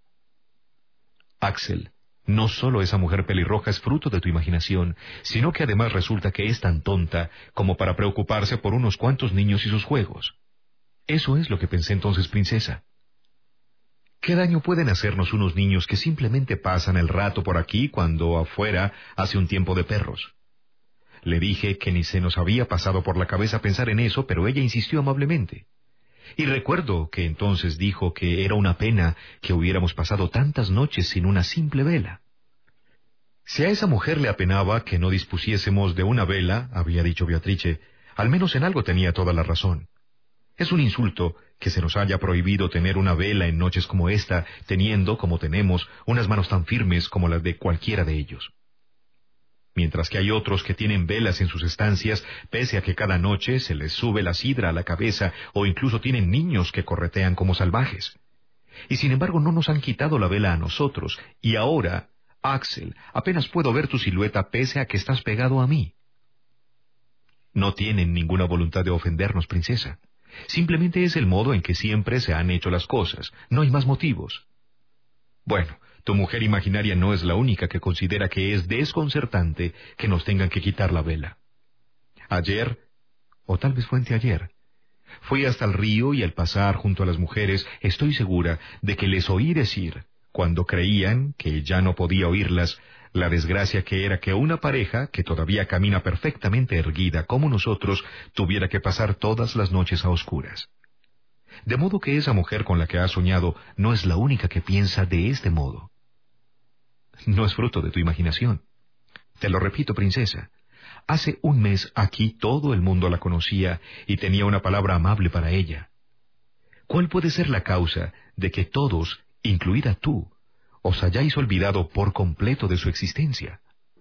Axel, no solo esa mujer pelirroja es fruto de tu imaginación, sino que además resulta que es tan tonta como para preocuparse por unos cuantos niños y sus juegos. Eso es lo que pensé entonces, princesa. ¿Qué daño pueden hacernos unos niños que simplemente pasan el rato por aquí cuando afuera hace un tiempo de perros? Le dije que ni se nos había pasado por la cabeza pensar en eso, pero ella insistió amablemente. Y recuerdo que entonces dijo que era una pena que hubiéramos pasado tantas noches sin una simple vela. Si a esa mujer le apenaba que no dispusiésemos de una vela, había dicho Beatrice, al menos en algo tenía toda la razón. Es un insulto que se nos haya prohibido tener una vela en noches como esta, teniendo, como tenemos, unas manos tan firmes como las de cualquiera de ellos. Mientras que hay otros que tienen velas en sus estancias, pese a que cada noche se les sube la sidra a la cabeza, o incluso tienen niños que corretean como salvajes. Y sin embargo no nos han quitado la vela a nosotros, y ahora, Axel, apenas puedo ver tu silueta pese a que estás pegado a mí. No tienen ninguna voluntad de ofendernos, princesa. Simplemente es el modo en que siempre se han hecho las cosas. No hay más motivos. Bueno, tu mujer imaginaria no es la única que considera que es desconcertante que nos tengan que quitar la vela. Ayer, o tal vez fue anteayer, fui hasta el río y al pasar junto a las mujeres estoy segura de que les oí decir, cuando creían que ya no podía oírlas, la desgracia que era que una pareja, que todavía camina perfectamente erguida como nosotros, tuviera que pasar todas las noches a oscuras. De modo que esa mujer con la que has soñado no es la única que piensa de este modo. No es fruto de tu imaginación. Te lo repito, princesa. Hace un mes aquí todo el mundo la conocía y tenía una palabra amable para ella. ¿Cuál puede ser la causa de que todos, incluida tú, os hayáis olvidado por completo de su existencia?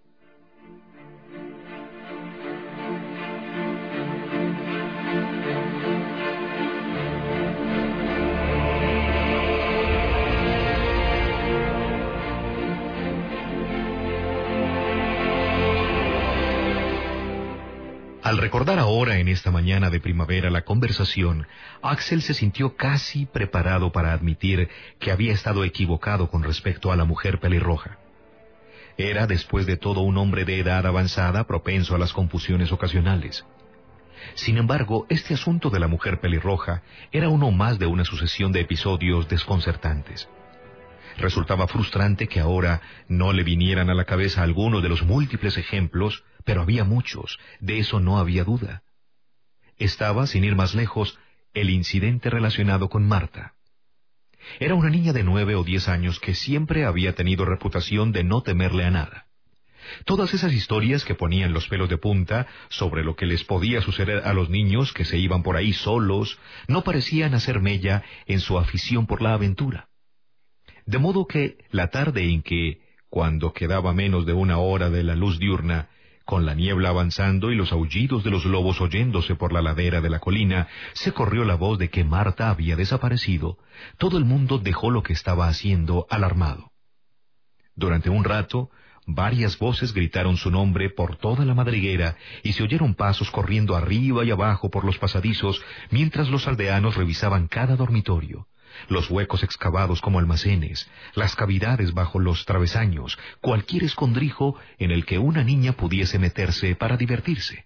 Al recordar ahora en esta mañana de primavera la conversación, Axel se sintió casi preparado para admitir que había estado equivocado con respecto a la mujer pelirroja. Era, después de todo, un hombre de edad avanzada propenso a las confusiones ocasionales. Sin embargo, este asunto de la mujer pelirroja era uno más de una sucesión de episodios desconcertantes. Resultaba frustrante que ahora no le vinieran a la cabeza algunos de los múltiples ejemplos, pero había muchos, de eso no había duda. Estaba, sin ir más lejos, el incidente relacionado con Marta. Era una niña de 9 o 10 años que siempre había tenido reputación de no temerle a nada. Todas esas historias que ponían los pelos de punta sobre lo que les podía suceder a los niños que se iban por ahí solos, no parecían hacer mella en su afición por la aventura. De modo que la tarde en que, cuando quedaba menos de una hora de la luz diurna, con la niebla avanzando y los aullidos de los lobos oyéndose por la ladera de la colina, se corrió la voz de que Marta había desaparecido, todo el mundo dejó lo que estaba haciendo alarmado. Durante un rato, varias voces gritaron su nombre por toda la madriguera y se oyeron pasos corriendo arriba y abajo por los pasadizos mientras los aldeanos revisaban cada dormitorio, los huecos excavados como almacenes, las cavidades bajo los travesaños, cualquier escondrijo en el que una niña pudiese meterse para divertirse.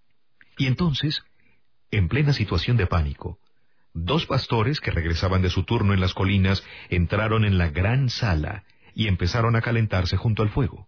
Y entonces, en plena situación de pánico, 2 pastores que regresaban de su turno en las colinas entraron en la gran sala y empezaron a calentarse junto al fuego.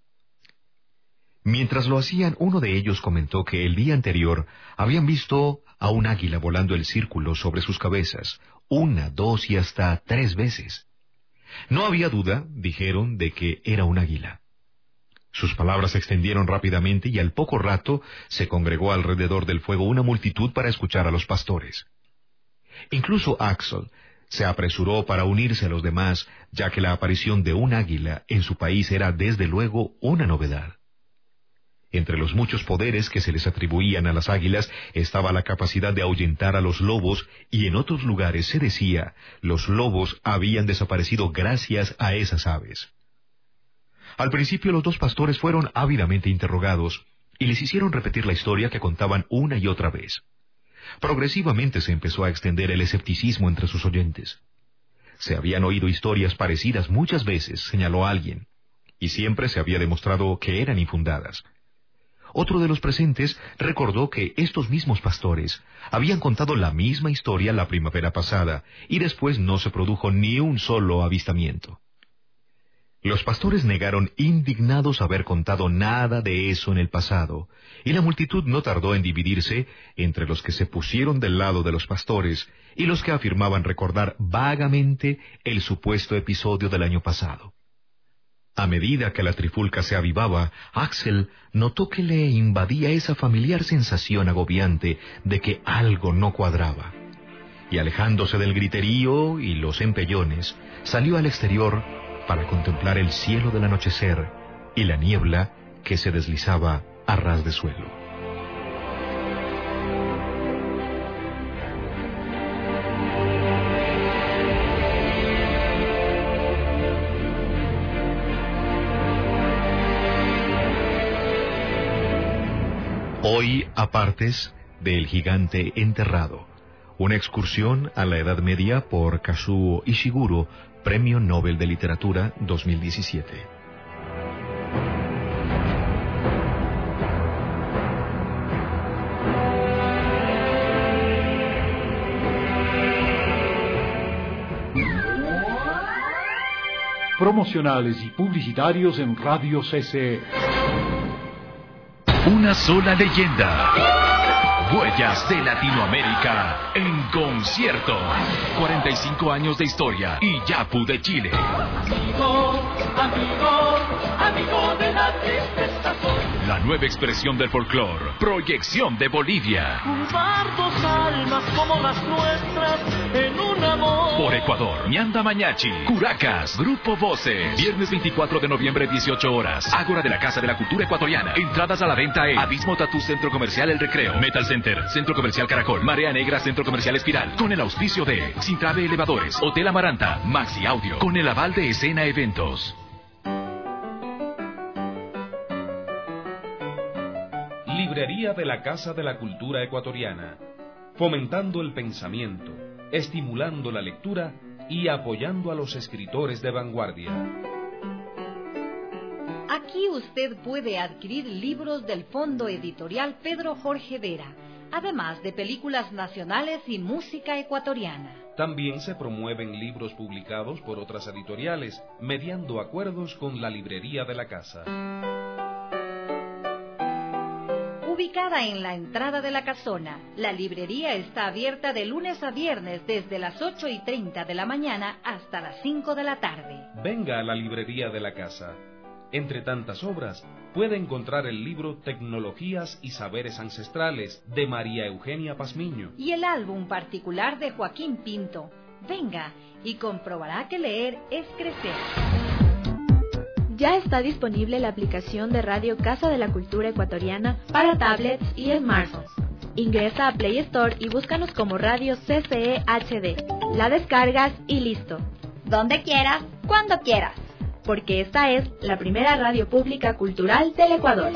Mientras lo hacían, uno de ellos comentó que el día anterior habían visto a un águila volando el círculo sobre sus cabezas, 1, 2 y hasta 3 veces. No había duda, dijeron, de que era un águila. Sus palabras se extendieron rápidamente y al poco rato se congregó alrededor del fuego una multitud para escuchar a los pastores. Incluso Axel se apresuró para unirse a los demás, ya que la aparición de un águila en su país era desde luego una novedad. Entre los muchos poderes que se les atribuían a las águilas estaba la capacidad de ahuyentar a los lobos, y en otros lugares se decía los lobos habían desaparecido gracias a esas aves. Al principio los dos pastores fueron ávidamente interrogados y les hicieron repetir la historia que contaban una y otra vez. Progresivamente se empezó a extender el escepticismo entre sus oyentes. Se habían oído historias parecidas muchas veces, señaló alguien, y siempre se había demostrado que eran infundadas. Otro de los presentes recordó que estos mismos pastores habían contado la misma historia la primavera pasada, y después no se produjo ni un solo avistamiento. Los pastores negaron indignados haber contado nada de eso en el pasado, y la multitud no tardó en dividirse entre los que se pusieron del lado de los pastores y los que afirmaban recordar vagamente el supuesto episodio del año pasado. A medida que la trifulca se avivaba, Axel notó que le invadía esa familiar sensación agobiante de que algo no cuadraba, y alejándose del griterío y los empellones, salió al exterior para contemplar el cielo del anochecer y la niebla que se deslizaba a ras de suelo. Hoy, apartes del gigante enterrado, una excursión a la Edad Media por Kazuo Ishiguro, Premio Nobel de Literatura 2017. Promocionales y publicitarios en Radio CCE. Una sola leyenda. Huellas de Latinoamérica en concierto. 45 años de historia y Yapu de Chile. Amigo, amigo, amigo de la tristeza. La nueva expresión del folclore. Proyección de Bolivia. Juntar dos almas como las nuestras en un amor. Por Ecuador, Ñanda Mañachi, Curacas, Grupo Voces. Viernes 24 de noviembre, 18 horas. Ágora de la Casa de la Cultura Ecuatoriana. Entradas a la venta en Abismo Tatú Centro Comercial El Recreo, Metal Center, Centro Comercial Caracol, Marea Negra Centro Comercial Espiral. Con el auspicio de Sintrave Elevadores, Hotel Amaranta, Maxi Audio. Con el aval de Escena Eventos. Librería de la Casa de la Cultura Ecuatoriana, fomentando el pensamiento, estimulando la lectura y apoyando a los escritores de vanguardia. Aquí usted puede adquirir libros del Fondo Editorial Pedro Jorge Vera, además de películas nacionales y música ecuatoriana. También se promueven libros publicados por otras editoriales, mediando acuerdos con la Librería de la Casa. Ubicada en la entrada de la casona, la librería está abierta de lunes a viernes desde las 8:30 de la mañana hasta las 5 de la tarde. Venga a la Librería de la Casa. Entre tantas obras, puede encontrar el libro Tecnologías y Saberes Ancestrales de María Eugenia Pazmiño y el álbum particular de Joaquín Pinto. Venga y comprobará que leer es crecer. Ya está disponible la aplicación de Radio Casa de la Cultura Ecuatoriana para tablets y smartphones. Ingresa a Play Store y búscanos como Radio CCE HD. La descargas y listo. Donde quieras, cuando quieras. Porque esta es la primera radio pública cultural del Ecuador.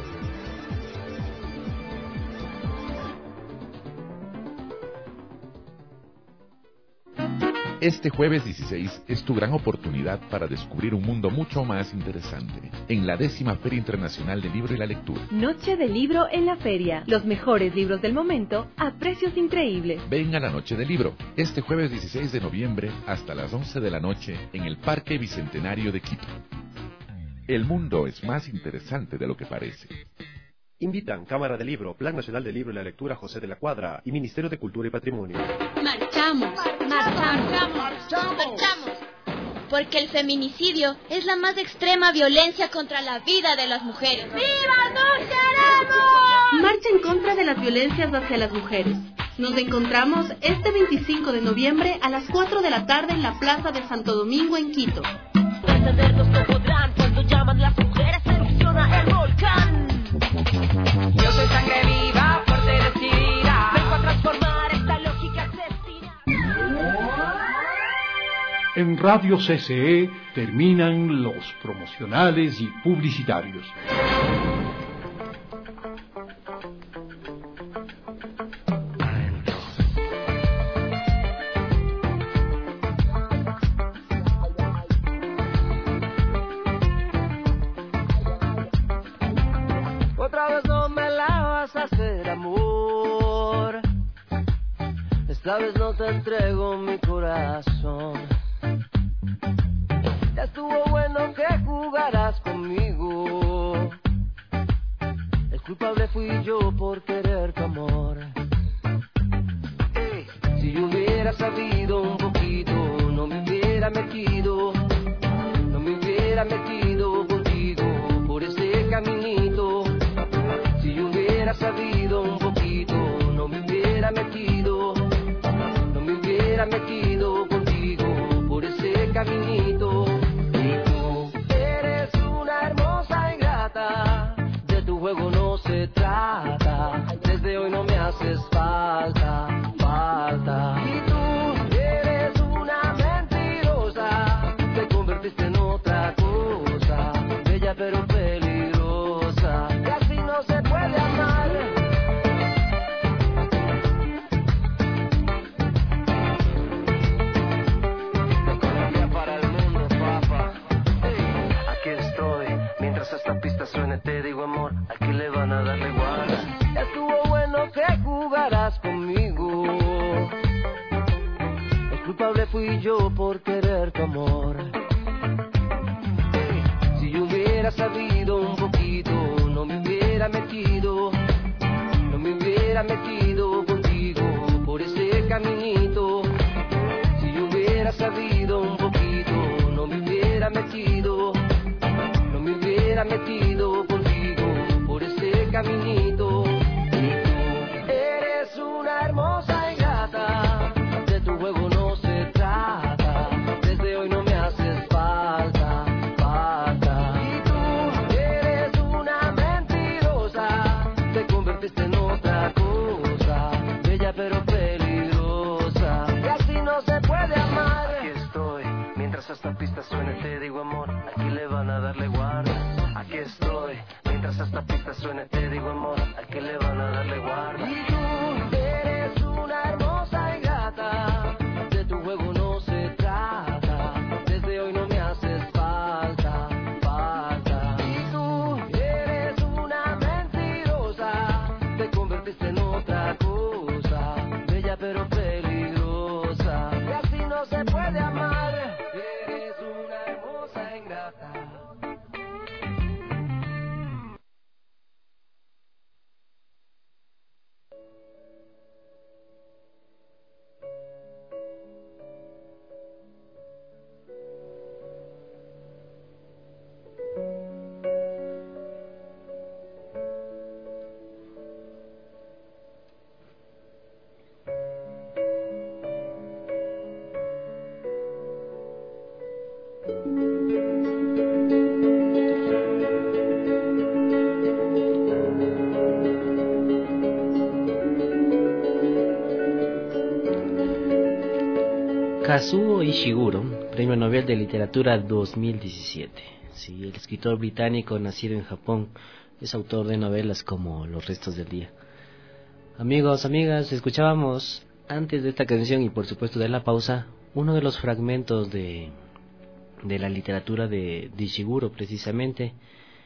Este jueves 16 es tu gran oportunidad para descubrir un mundo mucho más interesante en la 10ª Feria Internacional del Libro y la Lectura. Noche del libro en la feria. Los mejores libros del momento a precios increíbles. Ven a la Noche del Libro, este jueves 16 de noviembre hasta las 11 de la noche en el Parque Bicentenario de Quito. El mundo es más interesante de lo que parece. Invitan Cámara del Libro, Plan Nacional del Libro y la Lectura José de la Cuadra y Ministerio de Cultura y Patrimonio. Marchamos. porque el feminicidio es la más extrema violencia contra la vida de las mujeres. ¡Viva, nos queremos! Marcha en contra de las violencias hacia las mujeres. Nos encontramos este 25 de noviembre a las 4 de la tarde en la Plaza de Santo Domingo en Quito. Entendernos no podrán cuando llaman las mujeres, erupciona el volcán. Yo soy sangre viva, fuerte decidida, vengo a transformar esta lógica asesina. En Radio CCE terminan los promocionales y publicitarios. Otra vez no me la vas a hacer amor. Esta vez no te entrego mi corazón. Ya estuvo bueno que jugaras conmigo. El culpable fui yo por querer tu amor. Si yo hubiera sabido un poquito, no me hubiera metido. No me hubiera metido contigo por ese caminito. Si yo hubiera sabido un poquito, no me hubiera metido. No me hubiera metido contigo por ese caminito. Y tú eres una hermosa ingrata, de tu juego no se trata. Desde hoy no me haces falta, falta. Y tú eres una mentirosa, te convertiste en otra cosa, bella pero peligrosa. Y así no se puede amar. De Colombia para el mundo, papá. Aquí estoy, mientras esta pista suene te digo amor, aquí le van a darle guarda. Ya estuvo bueno que jugaras conmigo. El culpable fui yo por querer tu amor. Si yo hubiera sabido un poquito, no me hubiera metido. No me hubiera metido contigo por ese caminito. Si yo hubiera sabido un poquito, no me hubiera metido. No me hubiera metido contigo por ese caminito. Y tú eres una hermosa ingrata, de tu juego no se trata. Desde hoy no me haces falta, falta. Y tú eres una mentirosa, te convertiste en otra cosa, bella pero peligrosa. Y así no se puede amar. Aquí estoy, mientras esta pista suene te digo amor, aquí le van a darle guarda. Aquí estoy, mientras esta pista suene te digo amor, aquí le van a darle guarda. Y tú eres una hermosa ingrata, de tu juego no se trata. Desde hoy no me haces falta, falta. Y tú eres una mentirosa, te convertiste en otra cosa, bella pero peligrosa. Y así no se puede amar. Eres una hermosa ingrata. Kazuo Ishiguro, Premio Nobel de Literatura 2017. Sí, el escritor británico nacido en Japón es autor de novelas como Los restos del día. Amigos, amigas, escuchábamos antes de esta canción y por supuesto de la pausa uno de los fragmentos de la literatura de Ishiguro precisamente.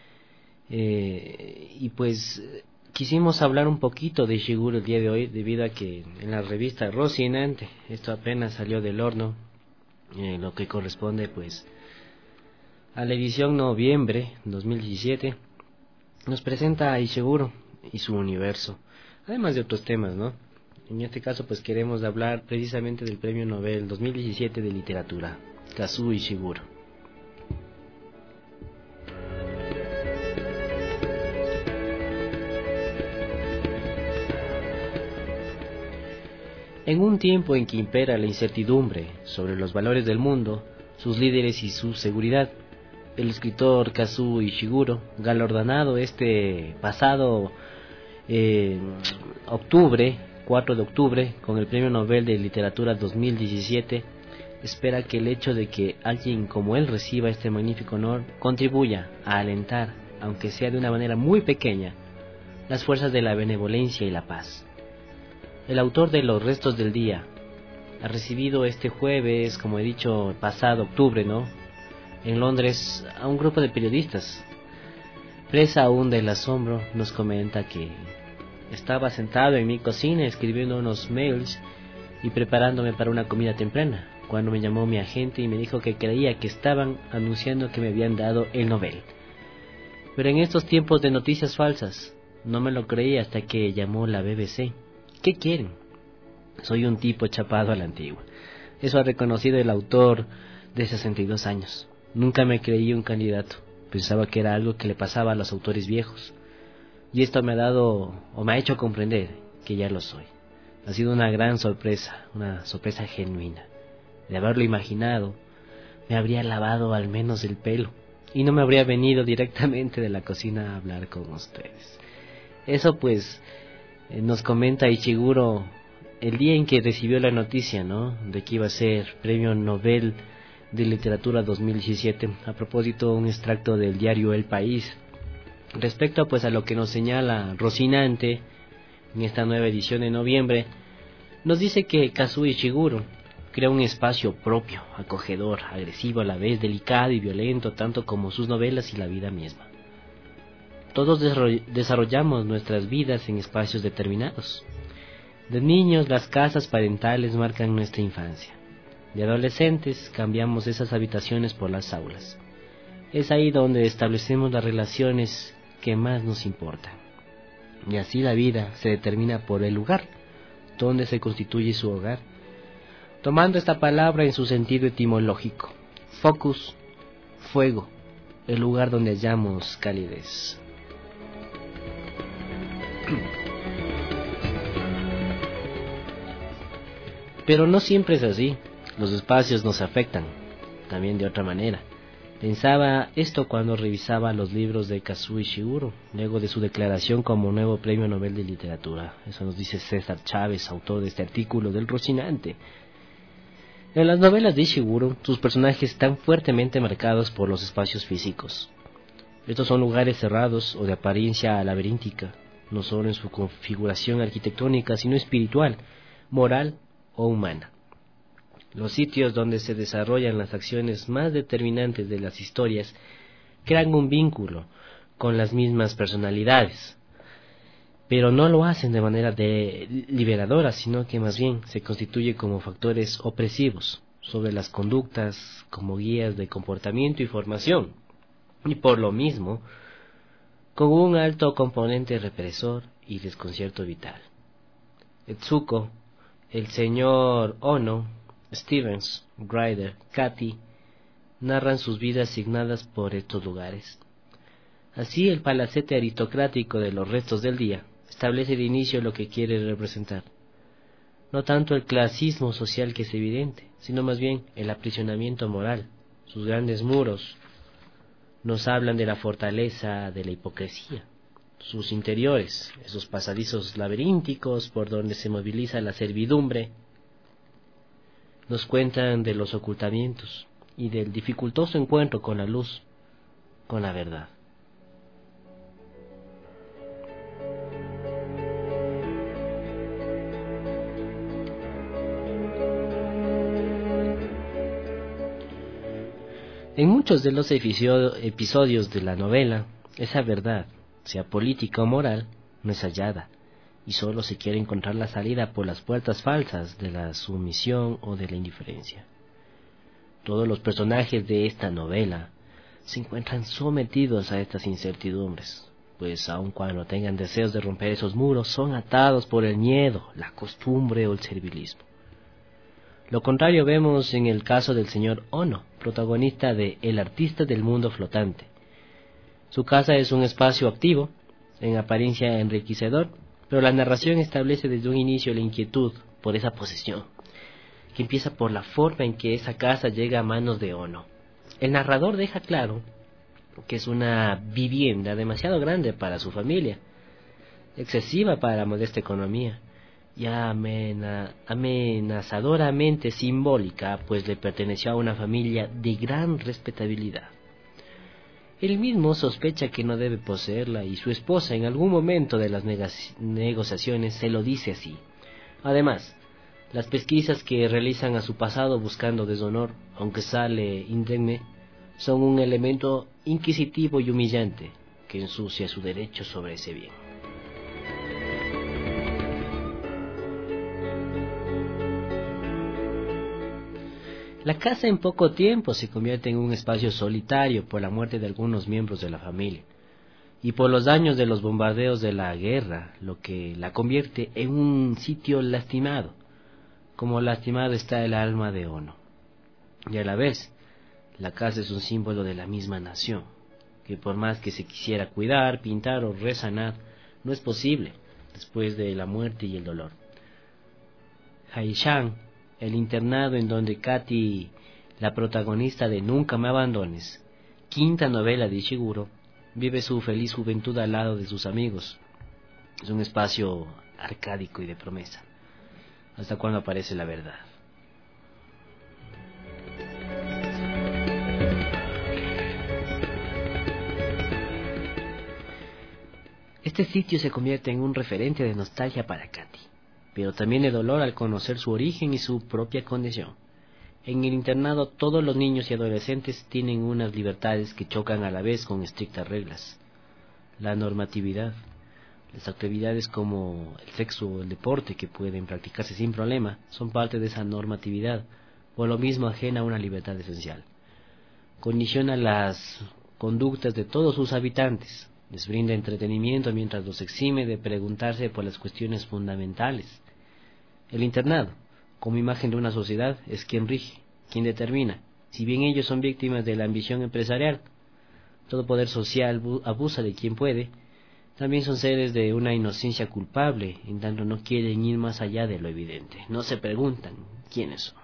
Y pues quisimos hablar un poquito de Ishiguro el día de hoy debido a que en la revista Rocinante, esto apenas salió del horno, lo que corresponde pues a la edición noviembre 2017, nos presenta a Ishiguro y su universo, además de otros temas, ¿no? En este caso pues queremos hablar precisamente del Premio Nobel 2017 de Literatura. Kazuo Ishiguro. En un tiempo en que impera la incertidumbre sobre los valores del mundo, sus líderes y su seguridad, el escritor Kazuo Ishiguro, galardonado este pasado octubre, 4 de octubre, con el Premio Nobel de Literatura 2017, espera que el hecho de que alguien como él reciba este magnífico honor contribuya a alentar, aunque sea de una manera muy pequeña, las fuerzas de la benevolencia y la paz. El autor de Los restos del día ha recibido este jueves, como he dicho, pasado octubre, en Londres, a un grupo de periodistas. Presa aún del asombro, nos comenta que estaba sentado en mi cocina escribiendo unos mails y preparándome para una comida temprana, cuando me llamó mi agente y me dijo que creía que estaban anunciando que me habían dado el Nobel. Pero en estos tiempos de noticias falsas, no me lo creí hasta que llamó la BBC. ¿Qué quieren? Soy un tipo chapado a la antigua. Eso ha reconocido el autor de 62 años. Nunca me creí un candidato. Pensaba que era algo que le pasaba a los autores viejos. Y esto me ha hecho comprender que ya lo soy. Ha sido una gran sorpresa, una sorpresa genuina. De haberlo imaginado, me habría lavado al menos el pelo y no me habría venido directamente de la cocina a hablar con ustedes. Eso pues nos comenta Ishiguro el día en que recibió la noticia, de que iba a ser Premio Nobel de Literatura 2017. A propósito, un extracto del diario El País respecto pues a lo que nos señala Rocinante en esta nueva edición de noviembre. Nos dice que Kazuo Ishiguro crea un espacio propio, acogedor, agresivo a la vez, delicado y violento, tanto como sus novelas y la vida misma. Todos desarrollamos nuestras vidas en espacios determinados. De niños, las casas parentales marcan nuestra infancia. De adolescentes, cambiamos esas habitaciones por las aulas. Es ahí donde establecemos las relaciones que más nos importan. Y así la vida se determina por el lugar donde se constituye su hogar. Tomando esta palabra en su sentido etimológico, focus, fuego, el lugar donde hallamos calidez. Pero no siempre es así. Los espacios nos afectan también de otra manera. Pensaba esto cuando revisaba los libros de Kazuo Ishiguro, luego de su declaración como nuevo Premio Nobel de Literatura. Eso nos dice César Chávez, autor de este artículo del Rocinante. En las novelas de Ishiguro, sus personajes están fuertemente marcados por los espacios físicos. Estos son lugares cerrados o de apariencia laberíntica, no solo en su configuración arquitectónica, sino espiritual, moral o humana. Los sitios donde se desarrollan las acciones más determinantes de las historias crean un vínculo con las mismas personalidades, pero no lo hacen de manera liberadora, sino que más bien se constituye como factores opresivos sobre las conductas, como guías de comportamiento y formación, y por lo mismo con un alto componente represor y desconcierto vital. Etsuko, el señor Ono, Stevens, Grider, Cathy narran sus vidas signadas por estos lugares. Así, el palacete aristocrático de Los restos del día establece de inicio lo que quiere representar. No tanto el clasismo social que es evidente, sino más bien el aprisionamiento moral. Sus grandes muros nos hablan de la fortaleza de la hipocresía. Sus interiores, esos pasadizos laberínticos por donde se moviliza la servidumbre, nos cuentan de los ocultamientos y del dificultoso encuentro con la luz, con la verdad. En muchos de los episodios de la novela, esa verdad, sea política o moral, no es hallada, y solo se quiere encontrar la salida por las puertas falsas de la sumisión o de la indiferencia. Todos los personajes de esta novela se encuentran sometidos a estas incertidumbres, pues aun cuando tengan deseos de romper esos muros, son atados por el miedo, la costumbre o el servilismo. Lo contrario vemos en el caso del señor Ono, protagonista de El artista del mundo flotante. Su casa es un espacio activo, en apariencia enriquecedor, pero la narración establece desde un inicio la inquietud por esa posesión, que empieza por la forma en que esa casa llega a manos de Ono. El narrador deja claro que es una vivienda demasiado grande para su familia, excesiva para la modesta economía, y amenazadoramente simbólica, pues le perteneció a una familia de gran respetabilidad. Él mismo sospecha que no debe poseerla y su esposa en algún momento de las negociaciones se lo dice así. Además, las pesquisas que realizan a su pasado buscando deshonor, aunque sale indemne, son un elemento inquisitivo y humillante que ensucia su derecho sobre ese bien. La casa en poco tiempo se convierte en un espacio solitario por la muerte de algunos miembros de la familia y por los daños de los bombardeos de la guerra, lo que la convierte en un sitio lastimado, como lastimado está el alma de Ono. Y a la vez, la casa es un símbolo de la misma nación, que por más que se quisiera cuidar, pintar o resanar, no es posible después de la muerte y el dolor. Haishan, el internado en donde Katy, la protagonista de Nunca me abandones, quinta novela de Ishiguro, vive su feliz juventud al lado de sus amigos. Es un espacio arcádico y de promesa, hasta cuando aparece la verdad. Este sitio se convierte en un referente de nostalgia para Katy, pero también de dolor al conocer su origen y su propia condición. En el internado todos los niños y adolescentes tienen unas libertades que chocan a la vez con estrictas reglas. La normatividad, las actividades como el sexo o el deporte que pueden practicarse sin problema, son parte de esa normatividad, por lo mismo ajena a una libertad esencial. Condiciona las conductas de todos sus habitantes, les brinda entretenimiento mientras los exime de preguntarse por las cuestiones fundamentales. El internado, como imagen de una sociedad, es quien rige, quien determina. Si bien ellos son víctimas de la ambición empresarial, todo poder social abusa de quien puede, también son seres de una inocencia culpable, en tanto no quieren ir más allá de lo evidente. No se preguntan quiénes son.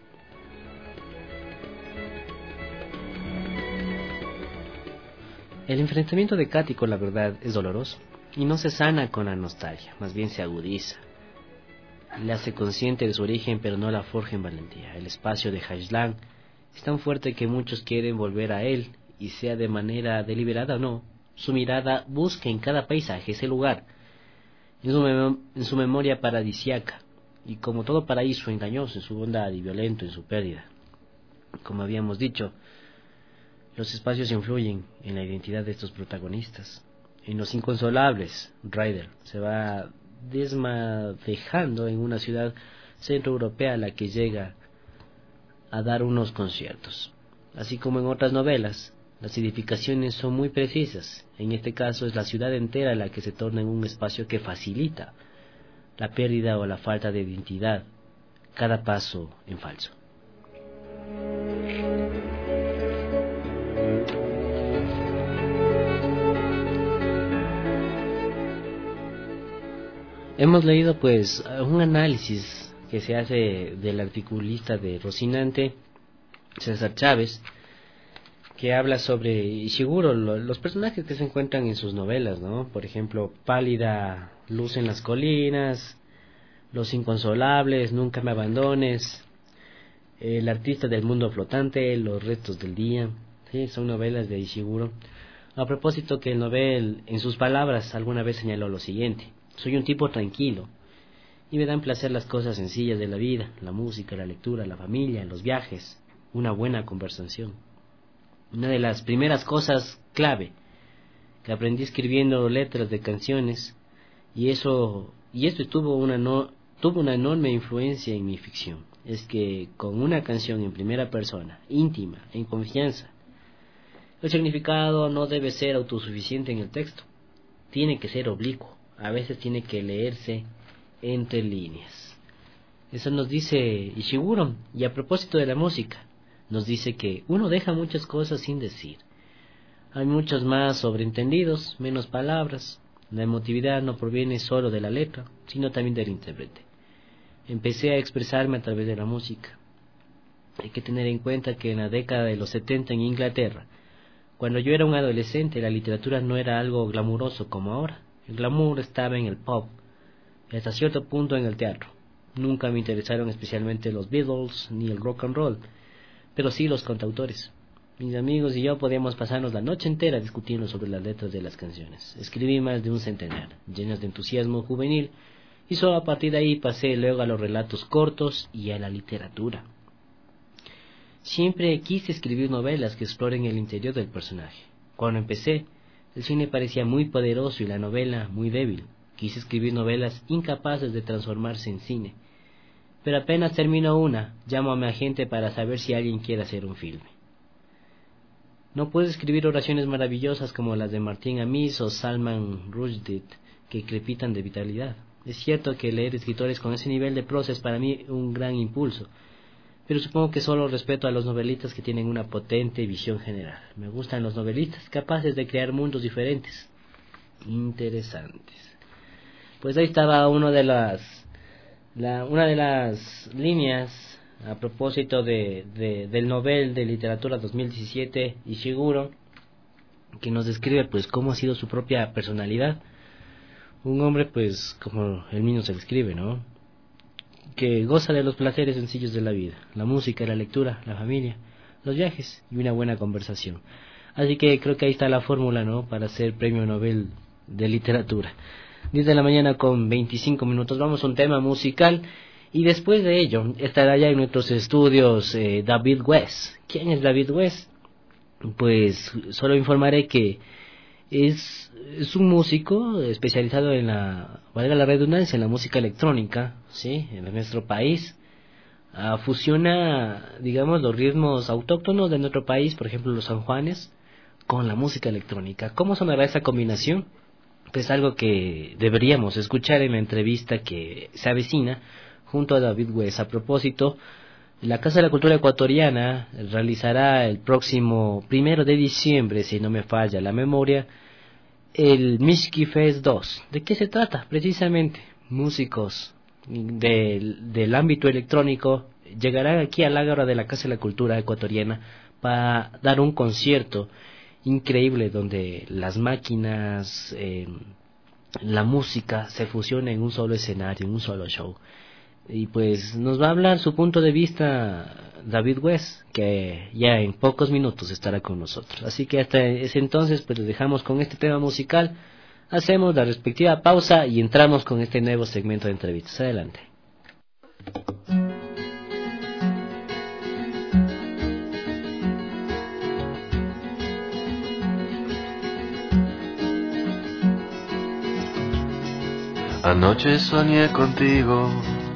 El enfrentamiento de Katy con la verdad es doloroso, y no se sana con la nostalgia, más bien se agudiza. Le hace consciente de su origen, pero no la forja en valentía. El espacio de Haishan es tan fuerte que muchos quieren volver a él, y sea de manera deliberada o no, su mirada busca en cada paisaje ese lugar, en su memoria paradisiaca, y como todo paraíso engañoso en su bondad y violento en su pérdida. Como habíamos dicho, los espacios influyen en la identidad de estos protagonistas. En Los Inconsolables, Ryder se va desmadejando en una ciudad centroeuropea a la que llega a dar unos conciertos. Así como en otras novelas, las edificaciones son muy precisas. En este caso es la ciudad entera la que se torna en un espacio que facilita la pérdida o la falta de identidad, cada paso en falso. Hemos leído pues un análisis que se hace del articulista de Rocinante, César Chávez, que habla sobre Ishiguro, los personajes que se encuentran en sus novelas, ¿no? Por ejemplo, Pálida luz en las colinas, Los Inconsolables, Nunca me abandones, El artista del mundo flotante, Los restos del día. Sí, son novelas de Ishiguro. A propósito que el novel, en sus palabras, alguna vez señaló lo siguiente: soy un tipo tranquilo y me dan placer las cosas sencillas de la vida, la música, la lectura, la familia, los viajes, una buena conversación. Una de las primeras cosas clave que aprendí escribiendo letras de canciones, y esto tuvo una enorme influencia en mi ficción, es que con una canción en primera persona, íntima, en confianza, el significado no debe ser autosuficiente en el texto, tiene que ser oblicuo. A veces tiene que leerse entre líneas. Eso nos dice Ishiguro. Y a propósito de la música, nos dice que uno deja muchas cosas sin decir. Hay muchos más sobreentendidos, menos palabras. La emotividad no proviene solo de la letra, sino también del intérprete. Empecé a expresarme a través de la música. Hay que tener en cuenta que en la década de los 70 en Inglaterra, cuando yo era un adolescente, la literatura no era algo glamuroso como ahora. El glamour estaba en el pop y hasta cierto punto en el teatro. Nunca me interesaron especialmente los Beatles ni el rock and roll, pero sí los cantautores. Mis amigos y yo podíamos pasarnos la noche entera discutiendo sobre las letras de las canciones. Escribí más de un centenar, llenas de entusiasmo juvenil, y solo a partir de ahí pasé luego a los relatos cortos y a la literatura. Siempre quise escribir novelas que exploren el interior del personaje. Cuando empecé, el cine parecía muy poderoso y la novela muy débil. Quise escribir novelas incapaces de transformarse en cine. Pero apenas termino una, llamo a mi agente para saber si alguien quiere hacer un filme. No puedo escribir oraciones maravillosas como las de Martín Amis o Salman Rushdie, que crepitan de vitalidad. Es cierto que leer escritores con ese nivel de prosa es para mí un gran impulso, pero supongo que solo respeto a los novelistas que tienen una potente visión general. Me gustan los novelistas capaces de crear mundos diferentes, interesantes. Pues ahí estaba una de las líneas a propósito del Nobel de Literatura 2017, Ishiguro, que nos describe pues cómo ha sido su propia personalidad. Un hombre pues como el niño se describe, ¿no? Que goza de los placeres sencillos de la vida, la música, la lectura, la familia, los viajes y una buena conversación. Así que creo que ahí está la fórmula, ¿no?, para ser Premio Nobel de Literatura. 10 de la mañana con 25 minutos, vamos a un tema musical y después de ello estará ya en nuestros estudios David West. ¿Quién es David West? Pues solo informaré que es un músico especializado en valga la redundancia, en la música electrónica, ¿sí?, en nuestro país. Fusiona, digamos, los ritmos autóctonos de nuestro país, por ejemplo los sanjuanes, con la música electrónica. ¿Cómo sonará esa combinación? Pues algo que deberíamos escuchar en la entrevista que se avecina junto a David West. A propósito, la Casa de la Cultura Ecuatoriana realizará el próximo 1 de diciembre, si no me falla la memoria, el Mishki Fest 2. ¿De qué se trata? Precisamente, músicos del ámbito electrónico llegarán aquí al Ágora de la Casa de la Cultura Ecuatoriana para dar un concierto increíble donde las máquinas, la música se fusiona en un solo escenario, en un solo show. Y pues nos va a hablar su punto de vista David West, que ya en pocos minutos estará con nosotros. Así que hasta ese entonces pues les dejamos con este tema musical, hacemos la respectiva pausa y entramos con este nuevo segmento de entrevistas. Adelante. Anoche soñé contigo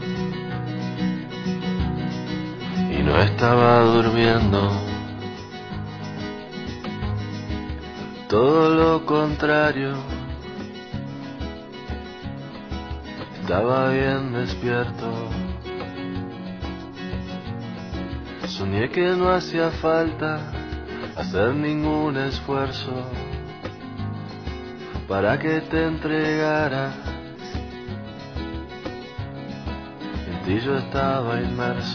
y no estaba durmiendo, todo lo contrario, estaba bien despierto. Soñé que no hacía falta hacer ningún esfuerzo para que te entregara. En ti yo estaba inmerso.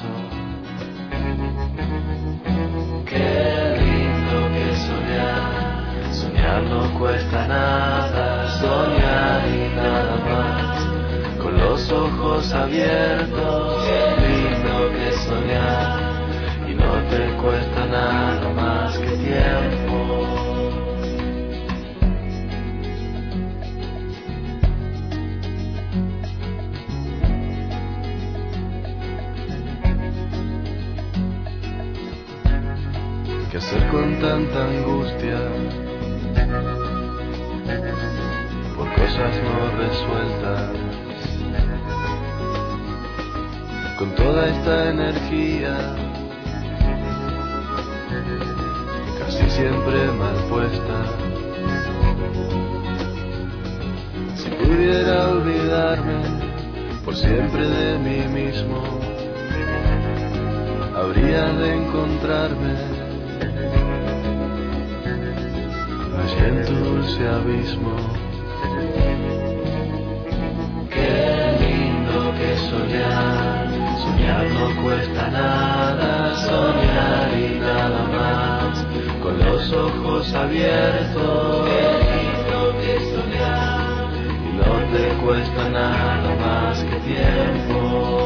Qué lindo que soñar, soñar no cuesta nada, soñar y nada más, con los ojos abiertos. Qué lindo que soñar, y no te cuesta nada más que tiempo. ¿Qué hacer con tanta angustia por cosas no resueltas? Con toda esta energía casi siempre mal puesta. Si pudiera olvidarme por siempre de mí mismo habría de encontrarme allí en tu dulce abismo. Qué lindo que soñar, soñar no cuesta nada, soñar y nada más, con los ojos abiertos. Qué lindo que soñar, y no te cuesta nada más que tiempo.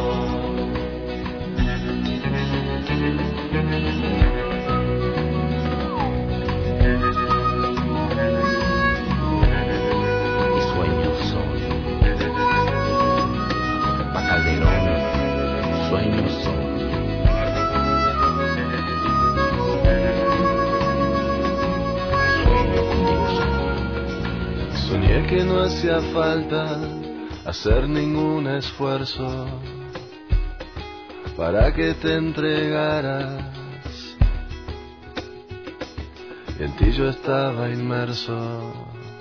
Soñé que no hacía falta hacer ningún esfuerzo para que te entregaras, y en ti yo estaba inmerso.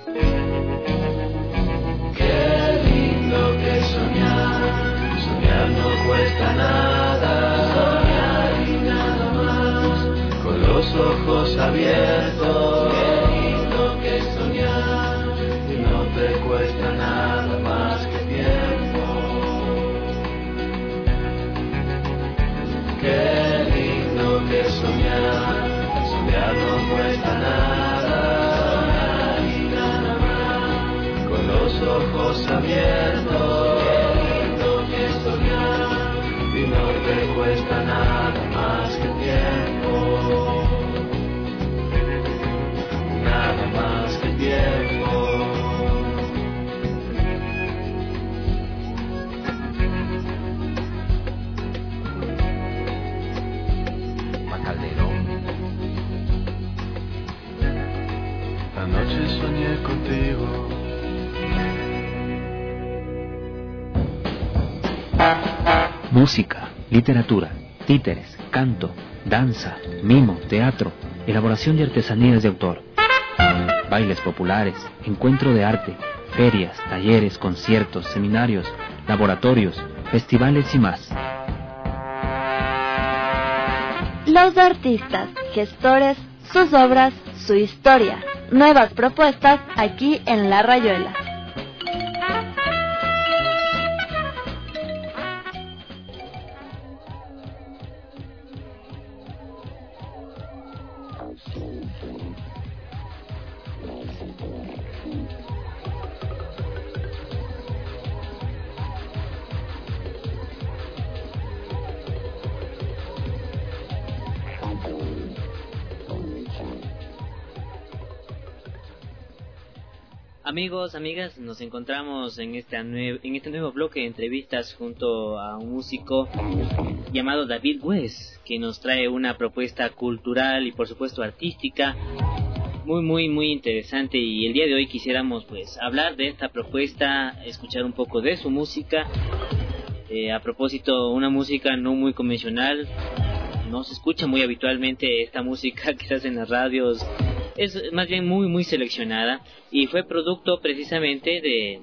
Qué lindo que soñar, soñar no cuesta nada, soñar y nada más, con los ojos abiertos. Qué lindo que soñar, y no te cuesta nada más que tiempo. Qué lindo que soñar, soñar no cuesta nada, soñar y nada más, con los ojos abiertos. Qué lindo que soñar, y no te cuesta nada más que tiempo. Nada más que tiempo. Anoche soñé contigo. Música, literatura, títeres, canto, danza, mimo, teatro, elaboración de artesanías de autor, bailes populares, encuentro de arte, ferias, talleres, conciertos, seminarios, laboratorios, festivales y más. Los artistas, gestores, sus obras, su historia. Nuevas propuestas aquí en La Rayuela. Amigos, amigas, nos encontramos en este nuevo bloque de entrevistas junto a un músico llamado David West, que nos trae una propuesta cultural y por supuesto artística muy interesante, y el día de hoy quisiéramos pues hablar de esta propuesta, escuchar un poco de su música. A propósito, una música no muy convencional, no se escucha muy habitualmente esta música que se hace en las radios, es más bien muy seleccionada, y fue producto precisamente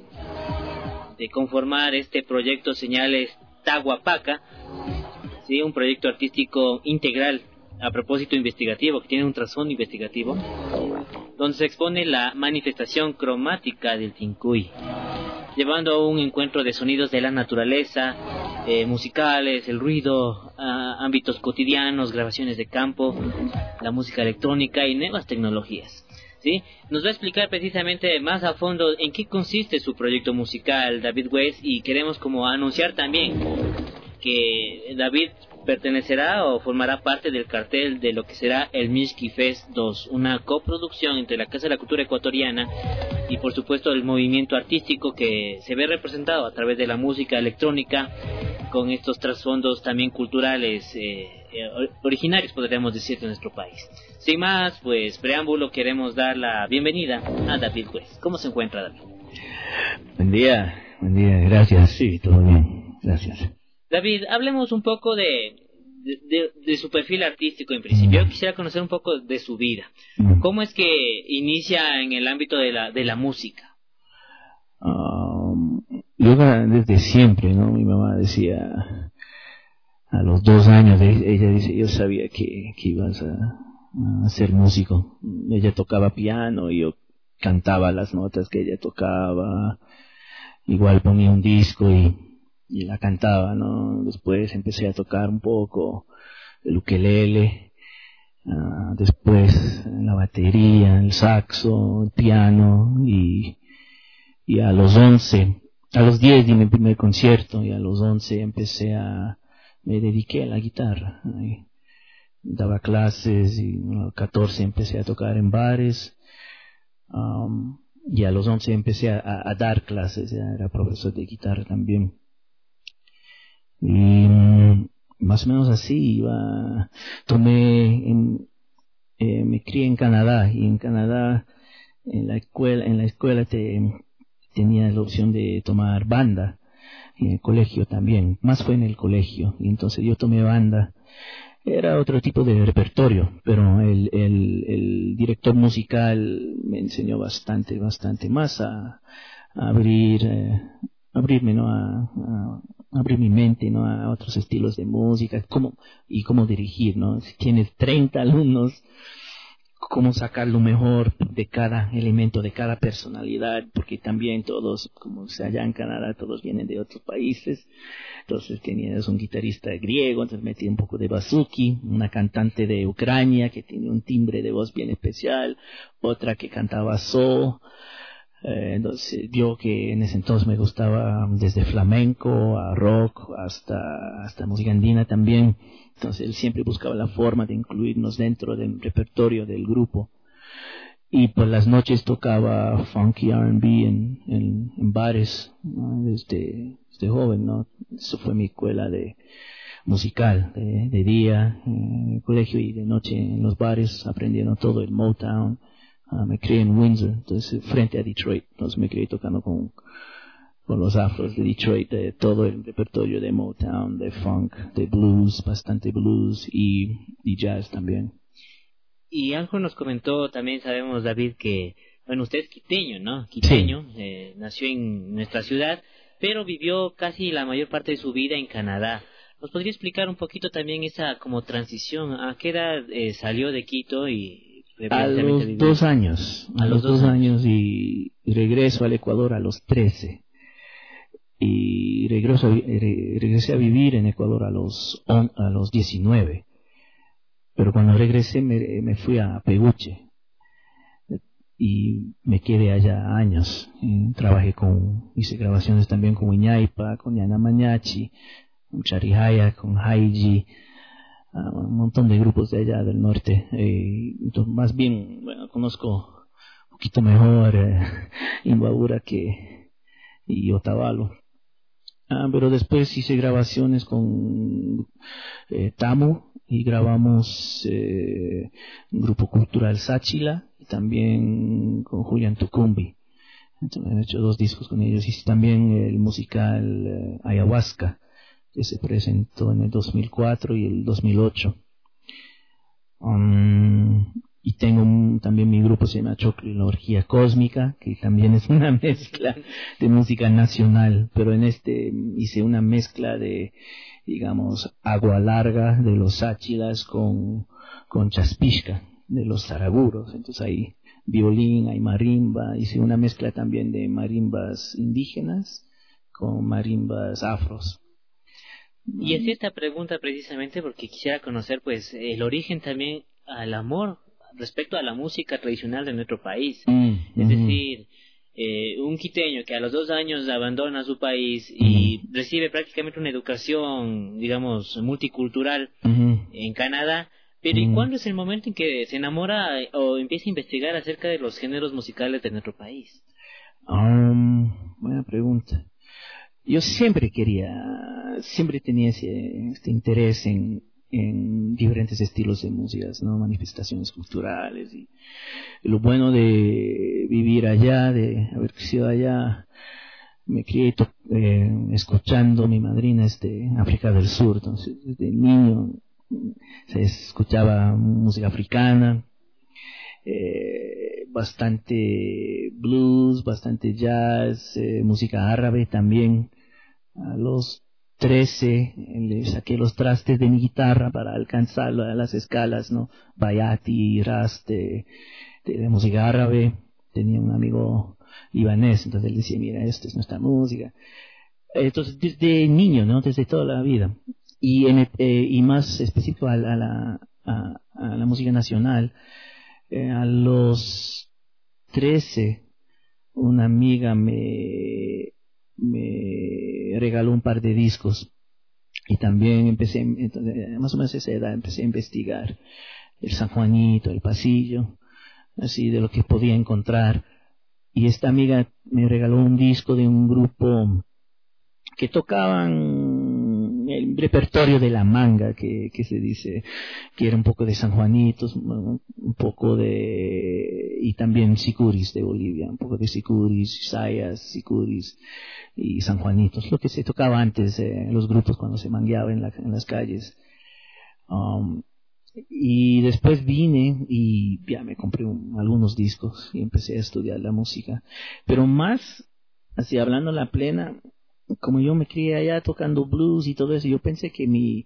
de conformar este proyecto Señales Tahuapaca, ¿sí? Un proyecto artístico integral, a propósito investigativo, que tiene un trasfondo investigativo, donde se expone la manifestación cromática del Tincuy, llevando a un encuentro de sonidos de la naturaleza, musicales, el ruido, ámbitos cotidianos, grabaciones de campo, la música electrónica y nuevas tecnologías, ¿sí? Nos va a explicar precisamente más a fondo en qué consiste su proyecto musical David West, y queremos como anunciar también que David pertenecerá o formará parte del cartel de lo que será el Mixqui Fest 2, una coproducción entre la Casa de la Cultura Ecuatoriana y por supuesto el movimiento artístico que se ve representado a través de la música electrónica, con estos trasfondos también culturales originarios, podríamos decir, de nuestro país. Sin más pues preámbulo, queremos dar la bienvenida a David West. ¿Cómo se encuentra, David? Buen día, gracias, sí, todo bien, gracias. David, hablemos un poco de su perfil artístico en principio. Yo quisiera conocer un poco de su vida. ¿Cómo es que inicia en el ámbito de la música? yoga desde siempre, ¿no? Mi mamá decía, a los 2 años, ella dice, yo sabía que ibas a ser músico. Ella tocaba piano y yo cantaba las notas que ella tocaba. Igual ponía un disco y la cantaba, ¿no? Después empecé a tocar un poco el ukelele, después la batería, el saxo, el piano y a los 10 di mi primer concierto y a los 11 me dediqué a la guitarra. Daba clases y a los 14 empecé a tocar en bares. Y a los 11 empecé a dar clases, ya era profesor de guitarra también. Y más o menos así me crié en Canadá, y en Canadá en la escuela tenía la opción de tomar banda, y en el colegio también, más fue en el colegio, y entonces yo tomé banda. Era otro tipo de repertorio, pero el director musical me enseñó bastante más a abrirme, ¿no? A abrir mi mente, ¿no? A otros estilos de música, cómo dirigir, ¿no? Si tienes 30 alumnos, cómo sacar lo mejor de cada elemento, de cada personalidad, porque también todos, como allá en Canadá, todos vienen de otros países. Entonces tenías un guitarrista griego, entonces metí un poco de bazuki, una cantante de Ucrania que tiene un timbre de voz bien especial, otra que cantaba soul. Entonces vio que en ese entonces me gustaba desde flamenco a rock hasta música andina también. Entonces él siempre buscaba la forma de incluirnos dentro del repertorio del grupo. Y por las noches tocaba funky R&B en bares, ¿no? Desde joven, ¿no? Eso fue mi escuela musical, de día en el colegio y de noche en los bares, aprendiendo todo el Motown. Me crié en Windsor, entonces frente a Detroit, entonces me crié tocando con los afros de Detroit, de todo el repertorio de Motown, de funk, de blues, bastante blues y jazz también. Y Ángel nos comentó, también sabemos, David, que, bueno, usted es quiteño, ¿no? Quiteño, sí. Nació en nuestra ciudad, pero vivió casi la mayor parte de su vida en Canadá. ¿Nos podría explicar un poquito también esa como transición? ¿A qué edad salió de Quito y... A los 2 años. A los 2 años y regreso al Ecuador a los 13. Y regresé a vivir en Ecuador a los 19. Pero cuando regresé me fui a Peguche y me quedé allá años. Hice grabaciones también con Iñaipa, con Yana Mañachi, con Charijaya, con Haiji, un montón de grupos de allá del norte. Entonces, más bien, bueno, conozco un poquito mejor Imbabura y Otavalo. Pero después hice grabaciones con Tamu y grabamos un grupo cultural Sáchila y también con Julián Tucumbi. Entonces, he hecho 2 discos con ellos. Hice también el musical Ayahuasca, que se presentó en el 2004 y el 2008. Y tengo también mi grupo se llama Choclo y la Orgía Cósmica, que también es una mezcla de música nacional, pero en hice una mezcla de, digamos, Agua Larga de los Sáchilas con Chaspishka de los Zaraguros. Entonces hay violín, hay marimba, hice una mezcla también de marimbas indígenas con marimbas afros. Y hacía esta pregunta precisamente porque quisiera conocer pues el origen también al amor respecto a la música tradicional de nuestro país. Es decir, un quiteño que a los 2 años abandona su país y recibe prácticamente una educación, digamos, multicultural en Canadá, pero ¿y cuándo es el momento en que se enamora o empieza a investigar acerca de los géneros musicales de nuestro país? Buena pregunta. Yo siempre tenía este interés en diferentes estilos de músicas, ¿no? Manifestaciones culturales y lo bueno de vivir allá, de haber crecido allá, me crié escuchando. Mi madrina es de África del Sur, entonces desde niño se escuchaba música africana. bastante blues, bastante jazz, música árabe también. A los 13 le saqué los trastes de mi guitarra para alcanzar las escalas, ¿no? Bayati, Ras de música árabe. Tenía un amigo libanés, entonces él decía, mira, esto es nuestra música. Entonces, desde niño, ¿no? Desde toda la vida. Y más específico a la música nacional, a los 13, una amiga me regaló un par de discos y también empecé, más o menos a esa edad, empecé a investigar el San Juanito, el Pasillo, así de lo que podía encontrar. Y esta amiga me regaló un disco de un grupo que tocaban el repertorio de la manga, que se dice que era un poco de San Juanitos, un poco y también sicuris de Bolivia, un poco de sicuris, sayas, sicuris y San Juanitos, lo que se tocaba antes en los grupos cuando se mangueaba en las calles. Y después vine y ya me compré algunos discos y empecé a estudiar la música, pero más, así hablando la plena, como yo me crié allá tocando blues y todo eso, yo pensé que mi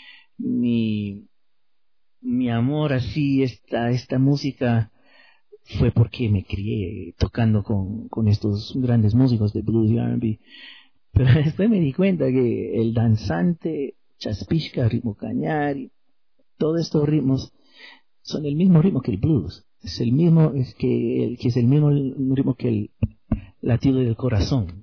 amor así, esta música, fue porque me crié tocando con estos grandes músicos de blues y R&B. Pero después me di cuenta que el danzante, chaspishka, ritmo cañari, todos estos ritmos son el mismo ritmo que el blues. Es el mismo, es el mismo ritmo que el latido del corazón.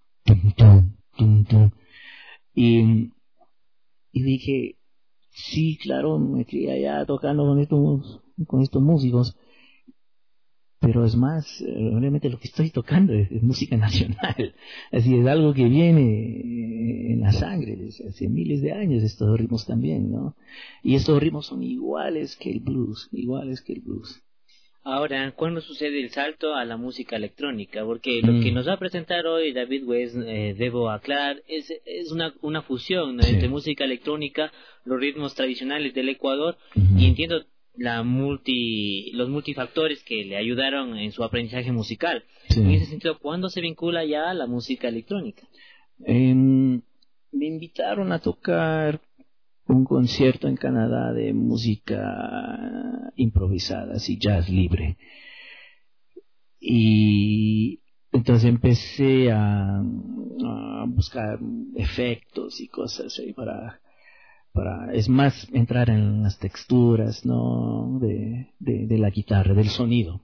Y dije, sí, claro, me crié allá tocando con estos músicos, pero es más, realmente lo que estoy tocando es música nacional. Así es algo que viene en la sangre desde hace miles de años, estos ritmos también, ¿no? Y estos ritmos son iguales que el blues. Ahora, ¿cuándo sucede el salto a la música electrónica? Porque lo que nos va a presentar hoy David West, debo aclarar, es una fusión, ¿no? Sí. Entre música electrónica, los ritmos tradicionales del Ecuador, y entiendo los multifactores que le ayudaron en su aprendizaje musical. Sí. En ese sentido, ¿cuándo se vincula ya a la música electrónica? Me invitaron a tocar un concierto en Canadá de música improvisada, así jazz libre. Y entonces empecé a buscar efectos y cosas ahí para es más entrar en las texturas, ¿no? de la guitarra, del sonido.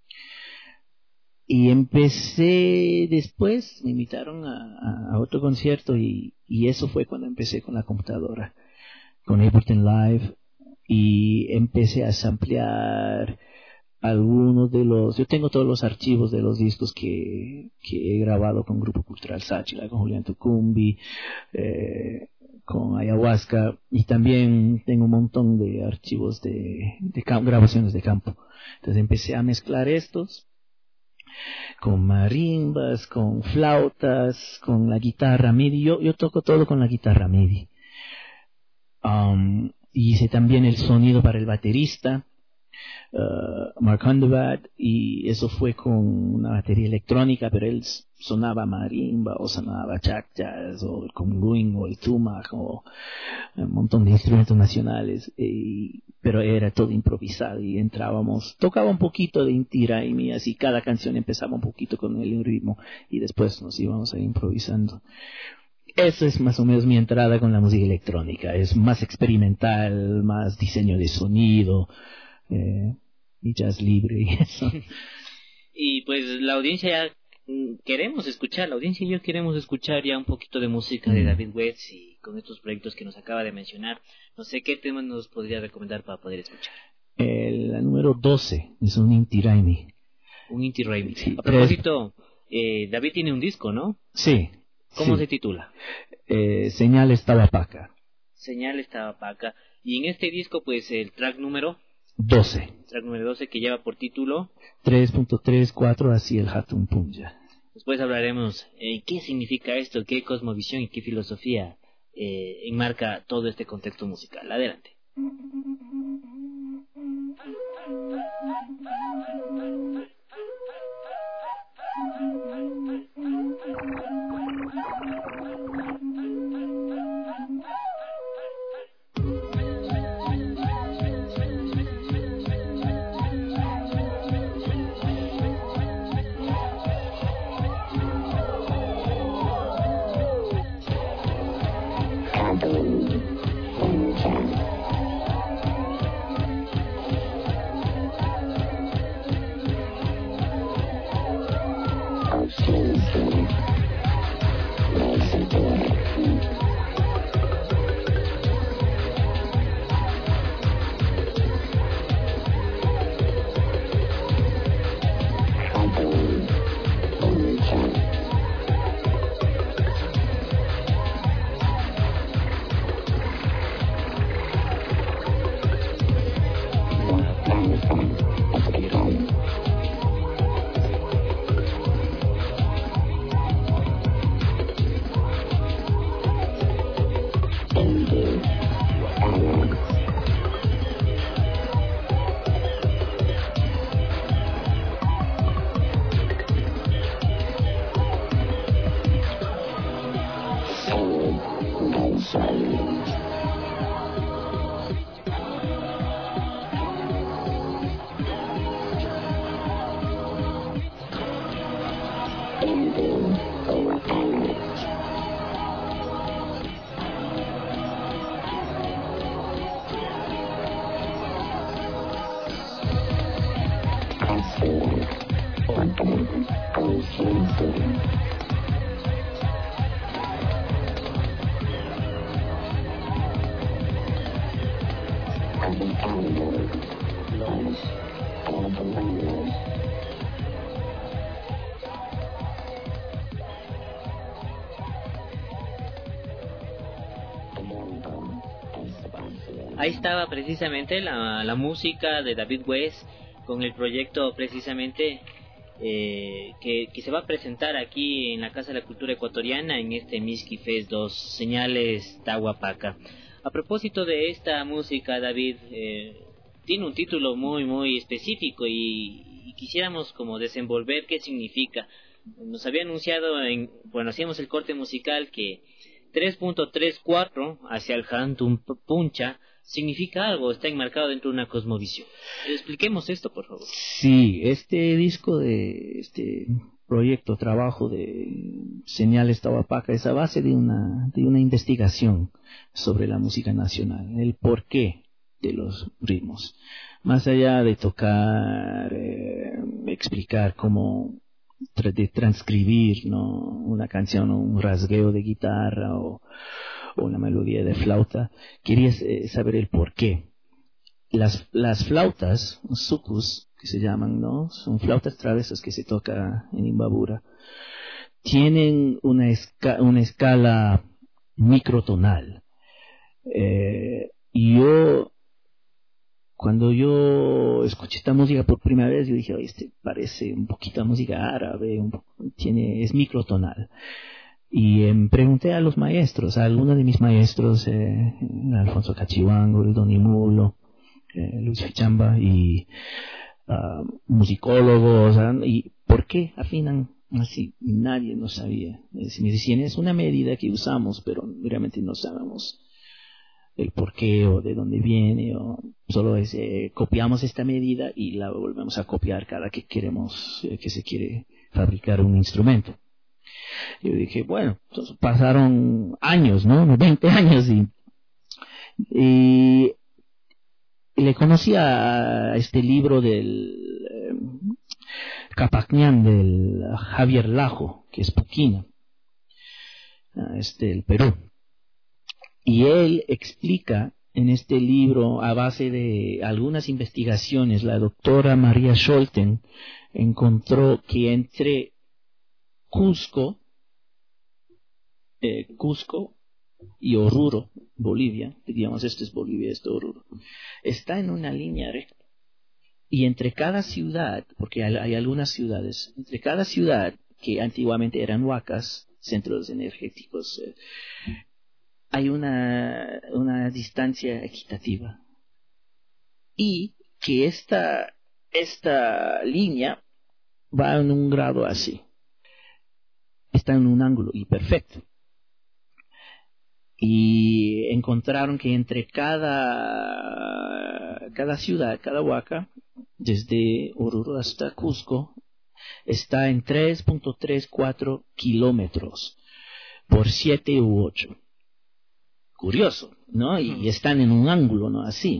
Y empecé después, me invitaron a otro concierto y eso fue cuando empecé con la computadora, con Ableton Live, y empecé a samplear algunos yo tengo todos los archivos de los discos que he grabado con Grupo Cultural Sáchila, con Julián Tucumbi, con Ayahuasca, y también tengo un montón de archivos de grabaciones de campo. Entonces empecé a mezclar estos con marimbas, con flautas, con la guitarra MIDI. Yo toco todo con la guitarra MIDI. Hice también el sonido para el baterista, Mark Underwood, y eso fue con una batería electrónica, pero él sonaba marimba o sonaba jazz o el conguín o el tumac o un montón de instrumentos nacionales, pero era todo improvisado y tocaba un poquito de Inti Raymi, así cada canción empezaba un poquito con el ritmo y después nos íbamos a ir improvisando. Eso es más o menos mi entrada con la música electrónica, es más experimental, más diseño de sonido, y jazz libre y eso. Y pues la audiencia ya la audiencia y yo queremos escuchar ya un poquito de música de David West, y con estos proyectos que nos acaba de mencionar, no sé qué tema nos podría recomendar para poder escuchar. La número 12 es un Inti Raymi. Un Inti Raymi. Sí, a propósito, David tiene un disco, ¿no? Sí. ¿Cómo sí. se titula? Señales Tabapaca. Señales Tabapaca. Y en este disco, pues el track número 12. Track número 12, que lleva por título 3.34 así el Hatun Punja. Después hablaremos qué significa esto, qué cosmovisión y qué filosofía enmarca todo este contexto musical. Adelante. Ahí estaba precisamente la música de David West con el proyecto precisamente que se va a presentar aquí en la Casa de la Cultura Ecuatoriana en este Miski Fest 2, Señales Tahuapaca. A propósito de esta música, David, tiene un título muy específico y quisiéramos como desenvolver qué significa. Nos había anunciado cuando hacíamos el corte musical que 3.34 hacia el Hantum Puncha significa algo, está enmarcado dentro de una cosmovisión. Expliquemos esto, por favor. Sí, este disco de este proyecto, trabajo de Señales Tahuapaca es a base de una investigación sobre la música nacional, el porqué de los ritmos. Más allá de tocar, explicar cómo de transcribir, ¿no?, una canción o un rasgueo de guitarra o una melodía de flauta, quería saber el por qué. Las flautas, sucus, que se llaman, ¿no?, son flautas travesas que se toca en Imbabura, tienen una escala microtonal. Cuando yo escuché esta música por primera vez, yo dije, oye, parece un poquito a música árabe, es microtonal. Y pregunté a los maestros, a algunos de mis maestros, Alfonso Cachivango, el Donimulo, Luis Fichamba, y musicólogos, y ¿por qué afinan así? Nadie lo sabía. Me decían, es una medida que usamos, pero realmente no sabemos el por qué o de dónde viene, o solo copiamos esta medida y la volvemos a copiar cada que queremos, que se quiere fabricar un instrumento. Yo dije, bueno, entonces pasaron años, ¿no? 20 años y le conocí a este libro del Capacñán, del Javier Lajo, que es Puquina, el Perú. Y él explica en este libro, a base de algunas investigaciones, la doctora María Scholten encontró que entre Cusco y Oruro, Bolivia, digamos, este es Bolivia, este es Oruro, está en una línea recta. Y entre cada ciudad, porque hay algunas ciudades, entre cada ciudad, que antiguamente eran huacas, centros energéticos, hay una distancia equitativa. Y que esta línea va en un grado así. Está en un ángulo y perfecto. Y encontraron que entre cada ciudad, cada huaca, desde Oruro hasta Cusco, está en 3.34 kilómetros por 7 u 8. Curioso, ¿no? Y están en un ángulo, ¿no? Así.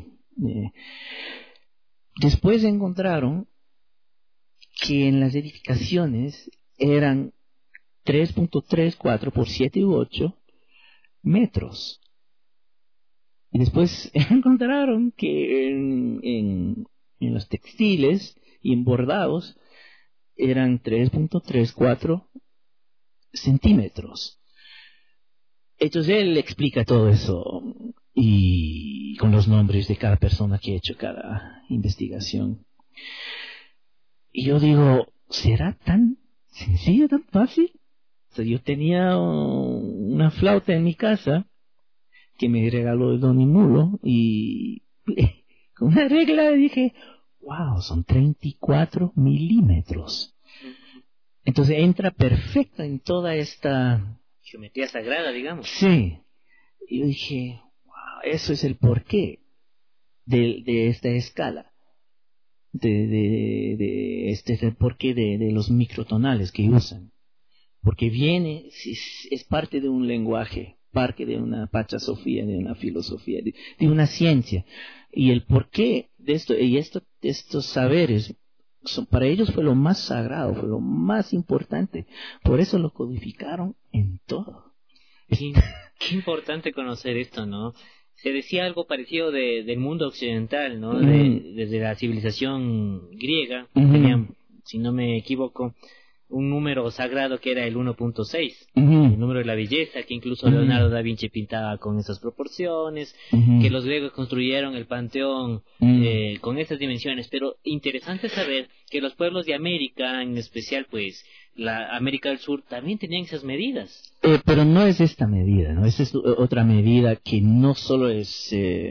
Después encontraron que en las edificaciones eran 3.34 por 7 u 8 metros. Y después encontraron que en los textiles y en bordados eran 3.34 centímetros. Entonces él explica todo eso y con los nombres de cada persona que ha hecho cada investigación. Y yo digo, ¿será tan sencillo, tan fácil? O sea, yo tenía una flauta en mi casa que me regaló el Donimulo y con una regla dije, wow, son 34 milímetros. Entonces entra perfecto en toda esta geometría sagrada, digamos. Sí. Y yo dije, wow, eso es el porqué de esta escala. Este es el porqué de los microtonales que usan. porque viene, es parte de un lenguaje, parte de una pachasofía, de una filosofía, de una ciencia. Y el porqué de esto, estos saberes, para ellos fue lo más sagrado, fue lo más importante. Por eso lo codificaron en todo. Qué importante conocer esto, ¿no? Se decía algo parecido del mundo occidental, ¿no? Desde la civilización griega, tenían, si no me equivoco, un número sagrado que era el 1.6, el número de la belleza, que incluso Leonardo da Vinci pintaba con esas proporciones, que los griegos construyeron el panteón con esas dimensiones. Pero interesante saber que los pueblos de América, en especial pues la América del Sur, también tenían esas medidas. Pero no es esta medida, ¿no? Esa es otra medida que no solo es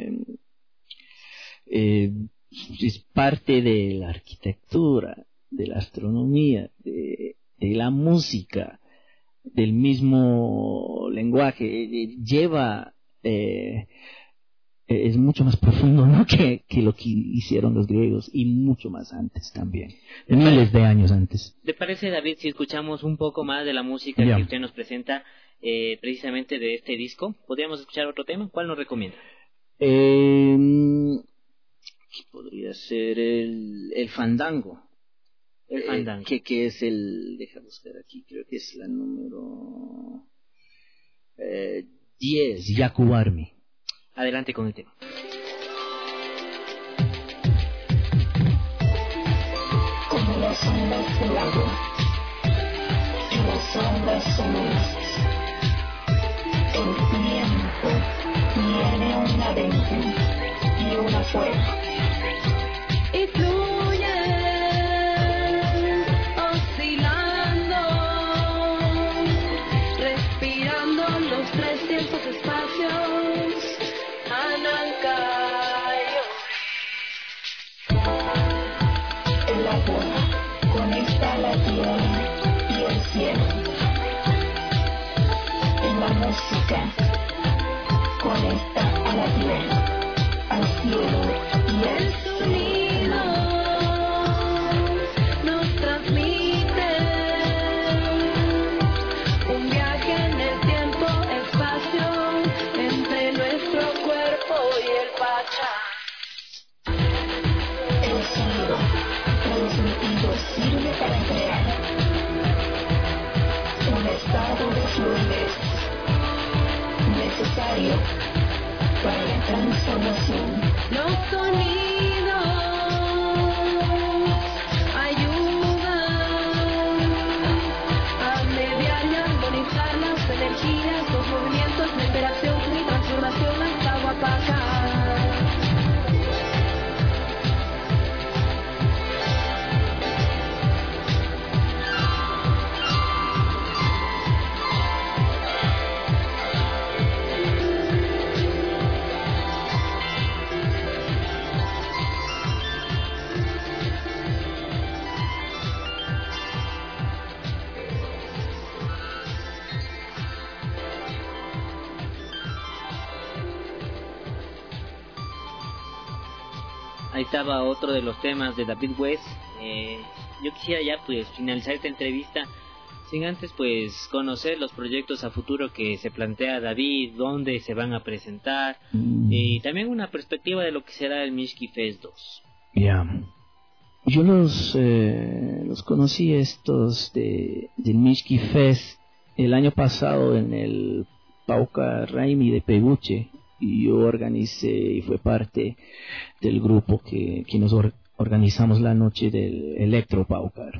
parte de la arquitectura, de la astronomía, de la música, del mismo lenguaje, lleva, es mucho más profundo, ¿no? que lo que hicieron los griegos, y mucho más antes también, miles de años antes. ¿Te parece, David, si escuchamos un poco más de la música que usted nos presenta precisamente de este disco? ¿Podríamos escuchar otro tema? ¿Cuál nos recomienda? Podría ser el fandango. El fandango. Que es deja buscar aquí, creo que es la número 10, Yacubarmi. Adelante con el tema. Como las ondas del agua y las ondas sonoras, el tiempo tiene una dentro y una fuera. Y fluye, oscilando, respirando los tres tiempos, espacios, Anancayo. El agua conecta a la tierra y el cielo. En la música conecta a la tierra, al cielo y al sonido nos transmite un viaje en el tiempo, espacio, entre nuestro cuerpo y el Pachá. El sonido transmitido sirve para crear un estado de fluidez necesario para la transformación. Los sonidos ayudan a mediar y armonizar las energías, los movimientos de interacción y transformación hasta Huapaca. Ahí estaba otro de los temas de David West. Yo quisiera ya pues finalizar esta entrevista sin antes pues conocer los proyectos a futuro que se plantea David, dónde se van a presentar, y también una perspectiva de lo que será el Mishki Fest 2. Yo los conocí estos del Mishki Fest el año pasado en el Pauca Raimi de Peguche, y yo organicé y fue parte del grupo que nos organizamos la noche del Electro Paucar.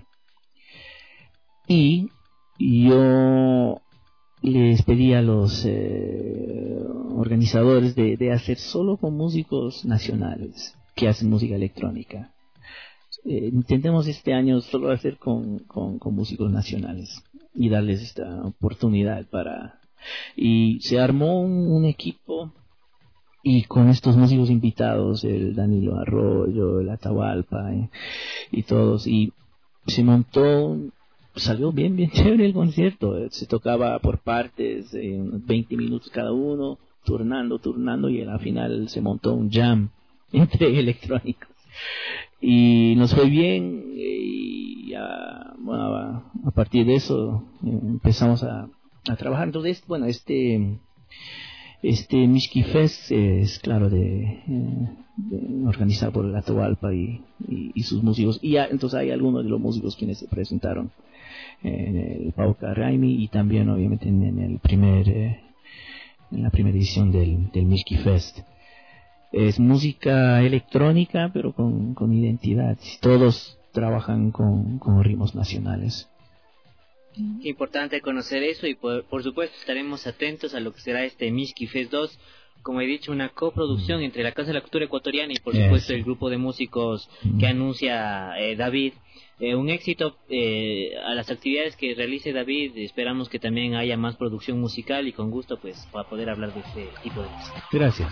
Y yo les pedí a los organizadores de hacer solo con músicos nacionales que hacen música electrónica. Intentemos este año solo hacer con músicos nacionales y darles esta oportunidad y se armó un equipo, y con estos músicos invitados, el Danilo Arroyo, el Atahualpa y todos, y se montó, salió bien chévere el concierto. Se tocaba por partes, 20 minutos cada uno, turnando, y al final se montó un jam entre electrónicos. Y nos fue bien, y ya, bueno, a partir de eso empezamos a trabajar. Entonces, bueno, este Mishki Fest es, claro, organizado por el Atahualpa y sus músicos. Y ya, entonces hay algunos de los músicos quienes se presentaron en el Pauca Raimi y también, obviamente, en la primera edición del Mishki Fest. Es música electrónica, pero con identidad. Todos trabajan con ritmos nacionales. Qué importante conocer eso, y por supuesto estaremos atentos a lo que será este Mishki Fest 2. Como he dicho, una coproducción entre la Casa de la Cultura Ecuatoriana y por supuesto el grupo de músicos que anuncia David. Un éxito a las actividades que realice David. Esperamos que también haya más producción musical, y con gusto pues para poder hablar de este tipo de música. Gracias.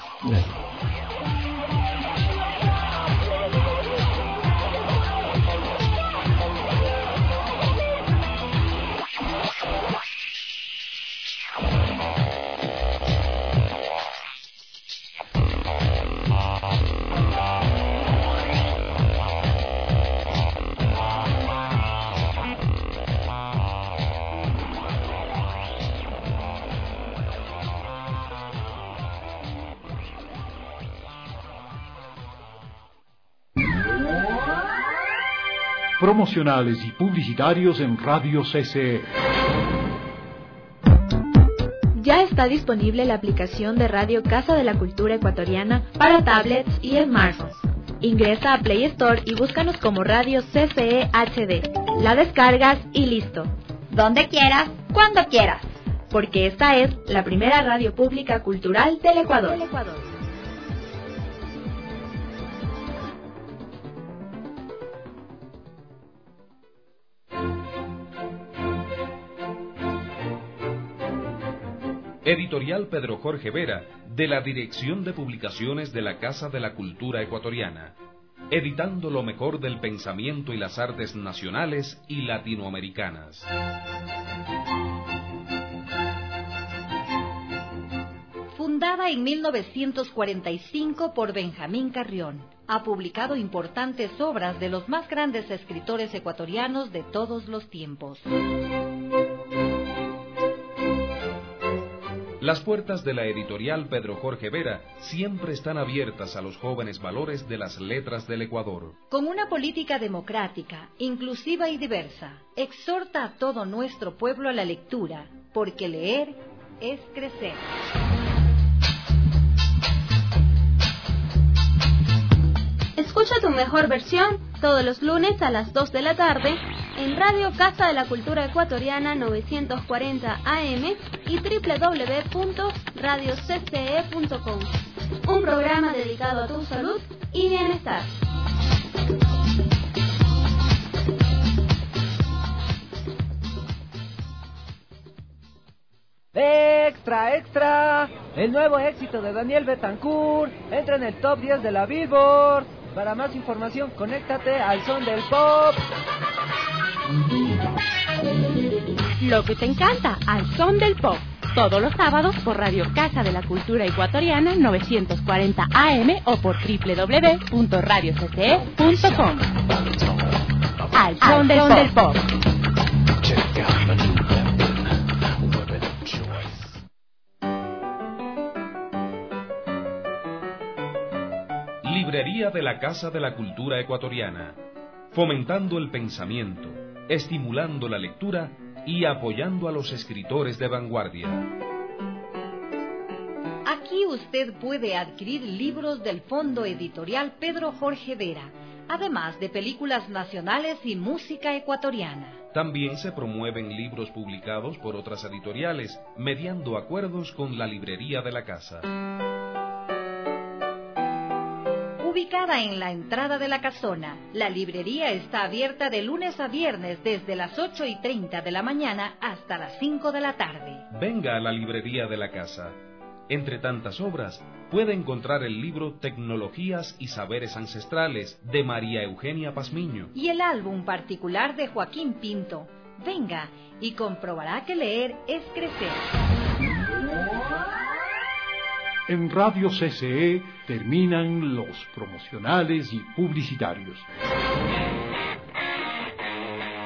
Promocionales y publicitarios en Radio CCE. Ya está disponible la aplicación de Radio Casa de la Cultura Ecuatoriana para tablets y smartphones. Ingresa a Play Store y búscanos como Radio CCE HD. La descargas y listo. Donde quieras, cuando quieras. Porque esta es la primera radio pública cultural del Ecuador. Editorial Pedro Jorge Vera, de la Dirección de Publicaciones de la Casa de la Cultura Ecuatoriana, editando lo mejor del pensamiento y las artes nacionales y latinoamericanas. Fundada en 1945 por Benjamín Carrión, ha publicado importantes obras de los más grandes escritores ecuatorianos de todos los tiempos. Las puertas de la editorial Pedro Jorge Vera siempre están abiertas a los jóvenes valores de las letras del Ecuador. Con una política democrática, inclusiva y diversa, exhorta a todo nuestro pueblo a la lectura, porque leer es crecer. Escucha tu mejor versión todos los lunes a las 2 de la tarde en Radio Casa de la Cultura Ecuatoriana 940 AM y www.radiocce.com. Un programa dedicado a tu salud y bienestar. ¡Extra, extra! El nuevo éxito de Daniel Betancourt entra en el top 10 de la Billboard. Para más información, conéctate al Son del Pop. Lo que te encanta, al Son del Pop. Todos los sábados por Radio Casa de la Cultura Ecuatoriana 940 AM o por www.radiocce.com. Al Son del Pop. Librería de la Casa de la Cultura Ecuatoriana, fomentando el pensamiento, estimulando la lectura y apoyando a los escritores de vanguardia. Aquí usted puede adquirir libros del Fondo Editorial Pedro Jorge Vera, además de películas nacionales y música ecuatoriana. También se promueven libros publicados por otras editoriales, mediando acuerdos con la Librería de la Casa. Ubicada en la entrada de la casona, la librería está abierta de lunes a viernes desde las 8:30 de la mañana hasta las 5 de la tarde. Venga a la Librería de la Casa. Entre tantas obras, puede encontrar el libro Tecnologías y Saberes Ancestrales de María Eugenia Pazmiño y el álbum particular de Joaquín Pinto. Venga y comprobará que leer es crecer. En Radio CCE terminan los promocionales y publicitarios.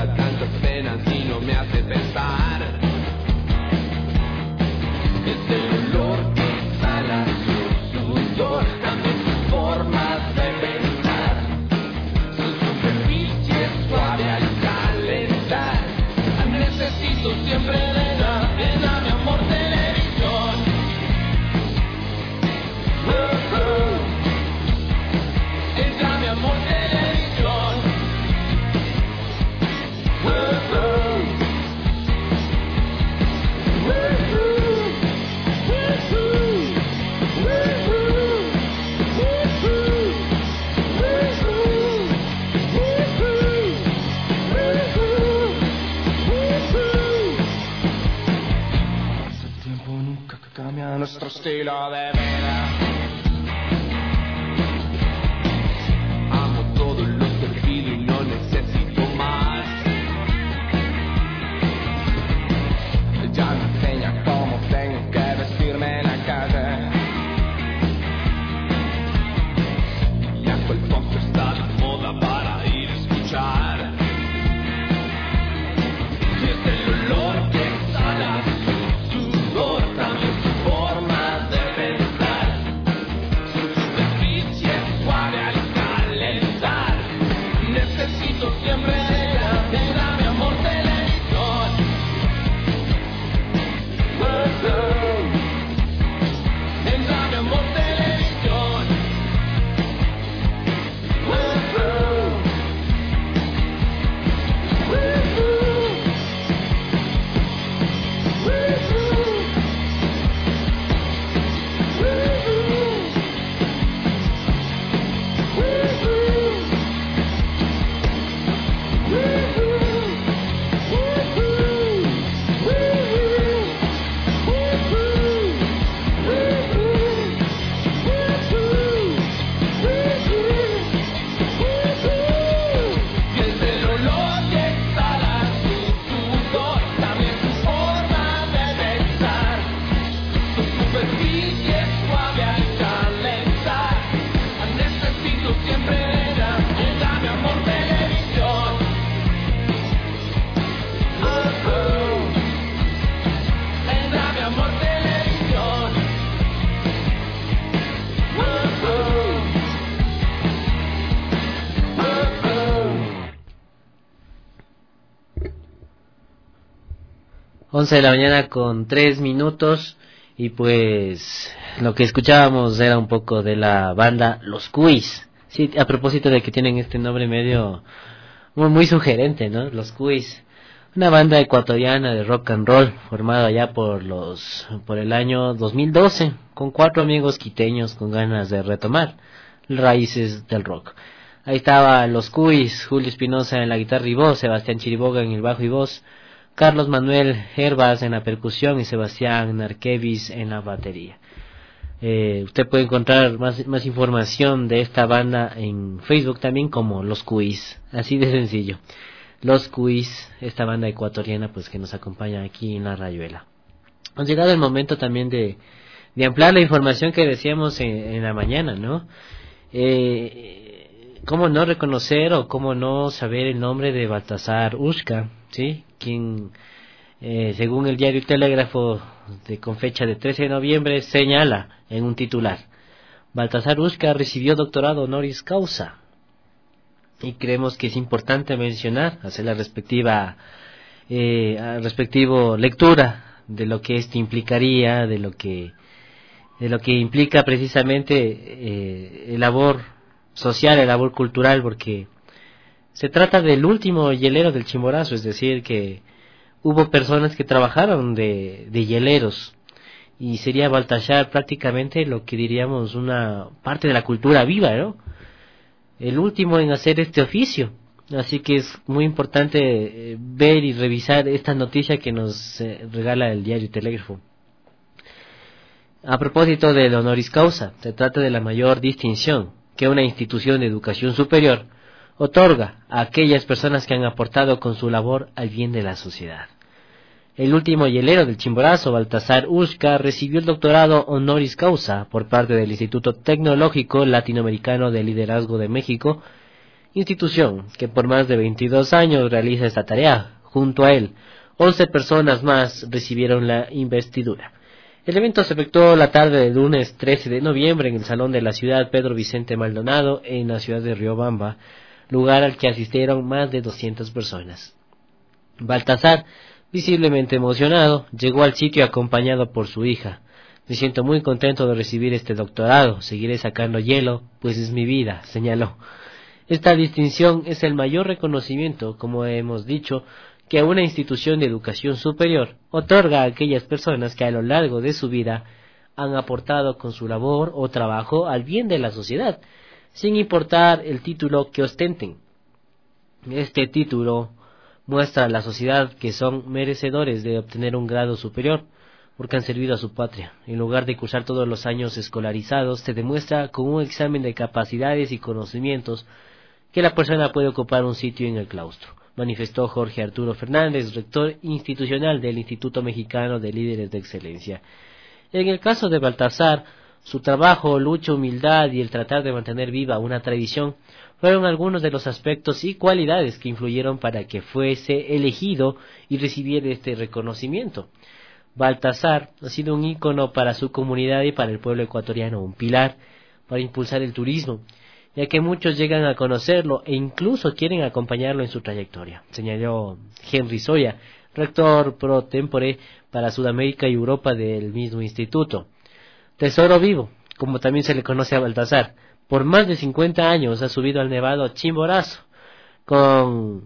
da tantas penas y no me hace pensar. Es el olor que exhala su sudor, también sus formas de pensar, su superficie suave al calentar. Necesito siempre arena, mi amor, televisión. Entra mi amor, televisión. Cambia nuestro estilo de vida. Amo todo lo servido y no necesito más. Ya me enseña cómo tengo que vestirme en la calle. Ya cual pop está de moda para ir a escuchar. Y es el olor que exhala su sudor, también su forma de pensar, su superficie suave al calentar. Necesito siempre arena, mi amor, televisión. Entra mi amor, televisión. 11 de la mañana con 3 minutos y pues lo que escuchábamos era un poco de la banda Los Cuis. Sí, a propósito de que tienen este nombre medio muy sugerente, ¿no? Los Cuis, una banda ecuatoriana de rock and roll formada ya por el año 2012 con 4 amigos quiteños con ganas de retomar raíces del rock. Ahí estaba Los Cuis, Julio Espinosa en la guitarra y voz, Sebastián Chiriboga en el bajo y voz, Carlos Manuel Herbas en la percusión y Sebastián Narkevis en la batería. Usted puede encontrar más información de esta banda en Facebook también como Los Cuis, así de sencillo. Los Cuis, esta banda ecuatoriana pues que nos acompaña aquí en la Rayuela. Ha llegado el momento también de ampliar la información que decíamos en la mañana, ¿no? ¿Cómo no reconocer o cómo no saber el nombre de Baltasar Ushka, ¿sí? Quien, según el diario Telégrafo con fecha de 13 de noviembre, señala en un titular: Baltasar Ushka recibió doctorado honoris causa. Y creemos que es importante mencionar, hacer la respectivo lectura de lo que esto implicaría, de lo que implica precisamente el labor social, el labor cultural, porque se trata del último hielero del Chimborazo, es decir, que hubo personas que trabajaron de hieleros, y sería Baltasar prácticamente lo que diríamos una parte de la cultura viva, ¿no? El último en hacer este oficio. Así que es muy importante ver y revisar esta noticia que nos regala el diario Telégrafo. A propósito del honoris causa, se trata de la mayor distinción que una institución de educación superior otorga a aquellas personas que han aportado con su labor al bien de la sociedad. El último hielero del Chimborazo, Baltasar Ushka, recibió el doctorado honoris causa por parte del Instituto Tecnológico Latinoamericano de Liderazgo de México institución que por más de 22 años realiza esta tarea. Junto a él, 11 personas más recibieron la investidura. El evento se efectuó la tarde del lunes 13 de noviembre en el Salón de la Ciudad Pedro Vicente Maldonado, en la ciudad de Riobamba, lugar al que asistieron más de 200 personas. Baltasar, visiblemente emocionado, llegó al sitio acompañado por su hija. Me siento muy contento de recibir este doctorado, seguiré sacando hielo, pues es mi vida, señaló. Esta distinción es el mayor reconocimiento, como hemos dicho, que una institución de educación superior otorga a aquellas personas que a lo largo de su vida han aportado con su labor o trabajo al bien de la sociedad, sin importar el título que ostenten. Este título muestra a la sociedad que son merecedores de obtener un grado superior, porque han servido a su patria. En lugar de cursar todos los años escolarizados, se demuestra con un examen de capacidades y conocimientos que la persona puede ocupar un sitio en el claustro, manifestó Jorge Arturo Fernández, rector institucional del Instituto Mexicano de Líderes de Excelencia. En el caso de Baltasar, su trabajo, lucha, humildad y el tratar de mantener viva una tradición fueron algunos de los aspectos y cualidades que influyeron para que fuese elegido y recibiera este reconocimiento. Baltasar ha sido un ícono para su comunidad y para el pueblo ecuatoriano, un pilar para impulsar el turismo, ya que muchos llegan a conocerlo e incluso quieren acompañarlo en su trayectoria, señaló Henry Soya, rector pro tempore para Sudamérica y Europa del mismo instituto. Tesoro vivo, como también se le conoce a Baltasar, por más de 50 años ha subido al nevado Chimborazo, con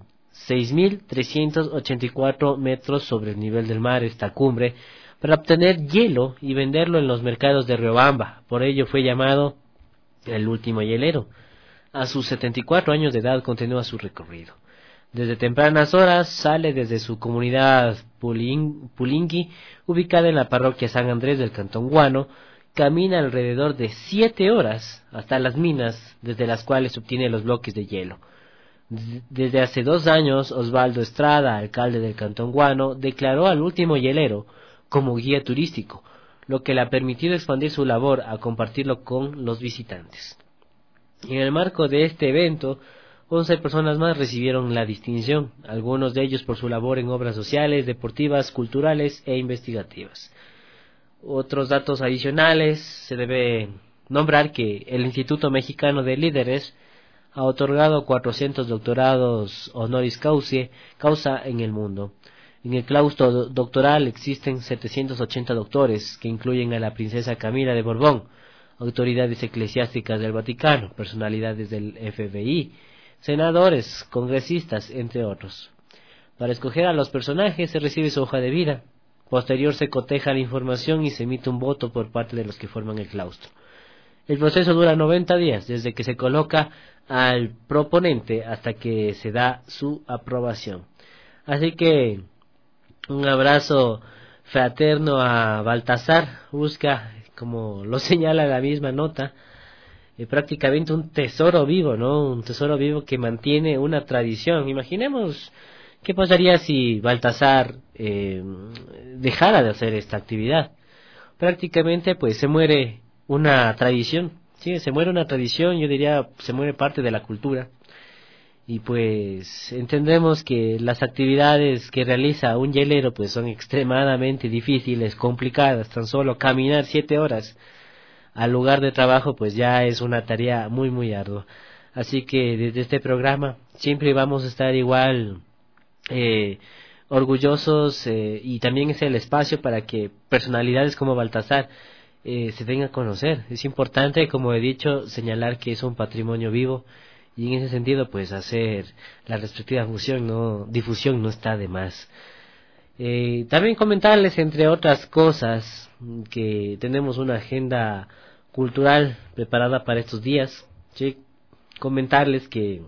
6.384 metros sobre el nivel del mar esta cumbre, para obtener hielo y venderlo en los mercados de Riobamba. Por ello fue llamado el último hielero. A sus 74 años de edad continúa su recorrido. Desde tempranas horas sale desde su comunidad Pulingui, ubicada en la parroquia San Andrés del Cantón Guano, camina alrededor de 7 horas hasta las minas, desde las cuales obtiene los bloques de hielo. Desde hace 2 años, Osvaldo Estrada, alcalde del Cantón Guano, declaró al último hielero como guía turístico, lo que le ha permitido expandir su labor a compartirlo con los visitantes. En el marco de este evento, 11 personas más recibieron la distinción, algunos de ellos por su labor en obras sociales, deportivas, culturales e investigativas. Otros datos adicionales, se debe nombrar que el Instituto Mexicano de Líderes ha otorgado 400 doctorados honoris causa en el mundo. En el claustro doctoral existen 780 doctores, que incluyen a la princesa Camila de Borbón, autoridades eclesiásticas del Vaticano, personalidades del FBI, senadores, congresistas, entre otros. Para escoger a los personajes se recibe su hoja de vida. Posterior se coteja la información y se emite un voto por parte de los que forman el claustro. El proceso dura 90 días, desde que se coloca al proponente hasta que se da su aprobación. Así que un abrazo fraterno a Baltasar. Busca, como lo señala la misma nota, prácticamente un tesoro vivo, ¿no? Un tesoro vivo que mantiene una tradición. Imaginemos qué pasaría si Baltasar dejara de hacer esta actividad. Prácticamente pues se muere una tradición, sí, se muere una tradición, yo diría se muere parte de la cultura. Y pues entendemos que las actividades que realiza un hielero pues son extremadamente difíciles, complicadas. Tan solo caminar 7 horas al lugar de trabajo pues ya es una tarea muy muy ardua. Así que desde este programa siempre vamos a estar igual orgullosos, y también es el espacio para que personalidades como Baltasar se den a conocer. Es importante, como he dicho, señalar que es un patrimonio vivo. Y en ese sentido, pues hacer la respectiva difusión no está de más. También comentarles, entre otras cosas, que tenemos una agenda cultural preparada para estos días. ¿Sí? Comentarles que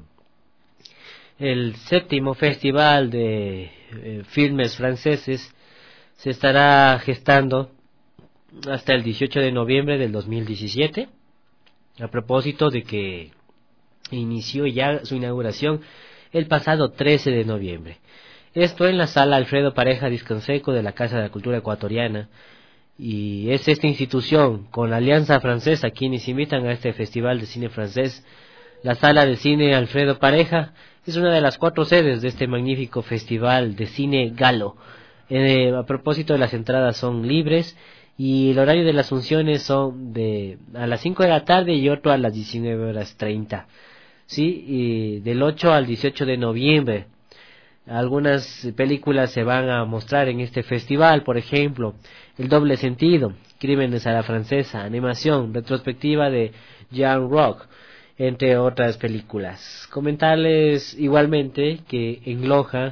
el 7º Festival de Filmes Franceses se estará gestando hasta el 18 de noviembre del 2017, a propósito de que inició ya su inauguración el pasado 13 de noviembre. Esto en la sala Alfredo Pareja Discanseco de la Casa de la Cultura Ecuatoriana, y es esta institución con la Alianza Francesa quienes invitan a este Festival de Cine Francés La sala de cine Alfredo Pareja es una de las 4 sedes de este magnífico festival de cine galo. A propósito, las entradas son libres y el horario de las funciones son a las 5 de la tarde y otro a las 19:30. Sí, y del 8 al 18 de noviembre. Algunas películas se van a mostrar en este festival, por ejemplo, El doble sentido, Crímenes a la francesa, animación, retrospectiva de Jean Rock, entre otras películas. Comentarles igualmente que en Loja,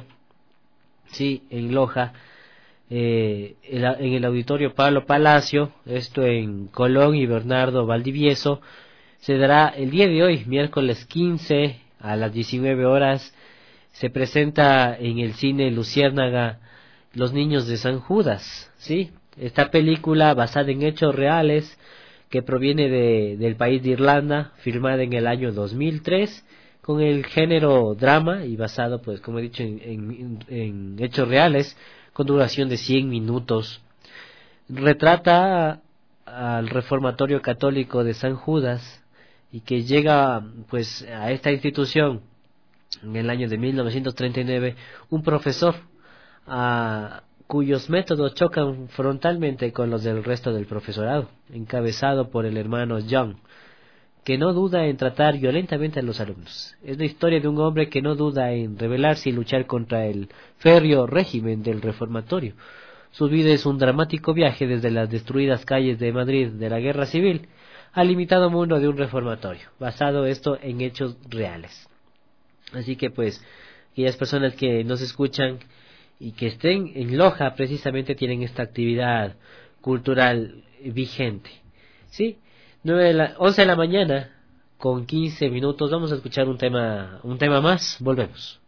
en el auditorio Pablo Palacio, esto en Colón y Bernardo Valdivieso, se dará el día de hoy, miércoles 15 a las 19 horas, se presenta en el cine Luciérnaga Los niños de San Judas, ¿sí? Esta película basada en hechos reales que proviene del país de Irlanda, filmada en el año 2003, con el género drama y basado, pues como he dicho, en hechos reales, con duración de 100 minutos. Retrata al reformatorio católico de San Judas y que llega pues a esta institución en el año de 1939 un profesor cuyos métodos chocan frontalmente con los del resto del profesorado, encabezado por el hermano John, que no duda en tratar violentamente a los alumnos. Es la historia de un hombre que no duda en rebelarse y luchar contra el férreo régimen del reformatorio. Su vida es un dramático viaje desde las destruidas calles de Madrid de la Guerra Civil al limitado mundo de un reformatorio, basado esto en hechos reales. Así que pues, aquellas personas que nos escuchan y que estén en Loja precisamente tienen esta actividad cultural vigente. ¿Sí? 11 de la mañana con 15 minutos. Vamos a escuchar un tema más. Volvemos.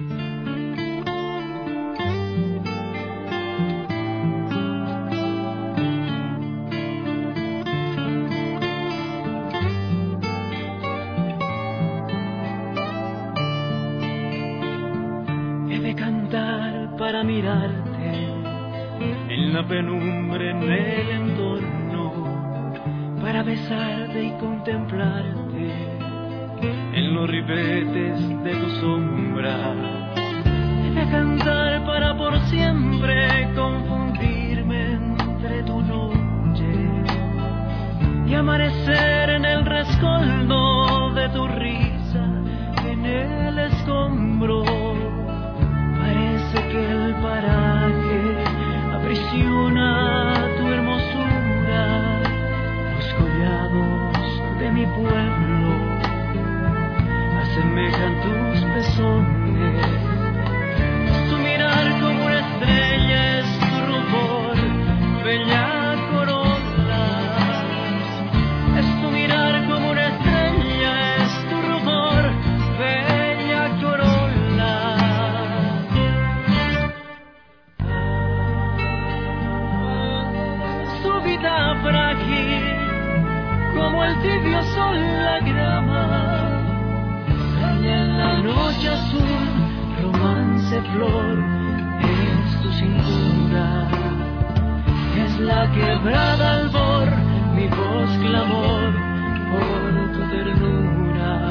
He de cantar para mirarte en la penumbra, en el entorno, para besarte y contemplarte en los ribetes de tu sombra. He de cantar para por siempre confundirme entre tu noche y amanecer en el rescoldo de tu risa, en el escombro. Parece que el paraje aprisiona tu hermosura. Los collados de mi pueblo asemejan tus pezones. Tu mirar como una estrella es tu rubor, bella corola. Es tu mirar como una estrella, es tu rubor, bella corola. Su vida frágil como el tibio sol la grama, raya en la noche azul, romance flor, es tu cintura, es la quebrada albor, mi voz clamor por tu ternura.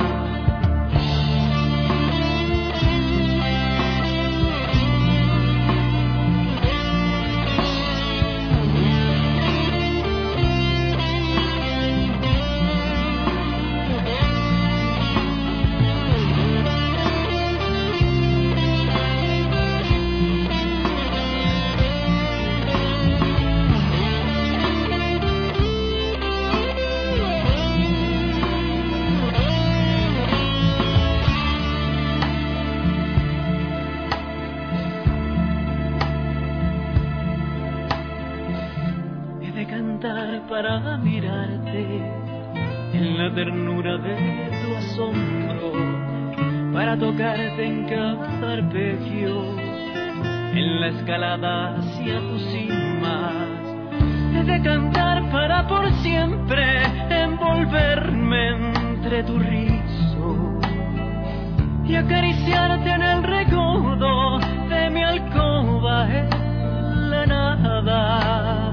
Para mirarte en la ternura de tu asombro, para tocarte en cada arpegio, en la escalada hacia tus cimas. He de cantar para por siempre envolverme entre tu rizo y acariciarte en el recodo de mi alcoba en la nada.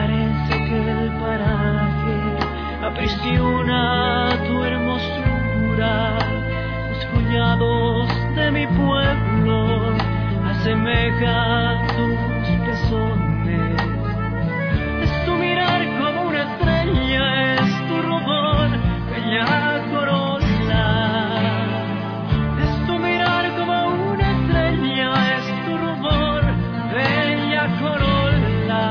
Parece que el paraje aprisiona tu hermosura. ternura, los cuñados de mi pueblo asemejan tus pezones. Es tu mirar como una estrella, es tu rubor, bella corola. Es tu mirar como una estrella, es tu rubor, bella corola.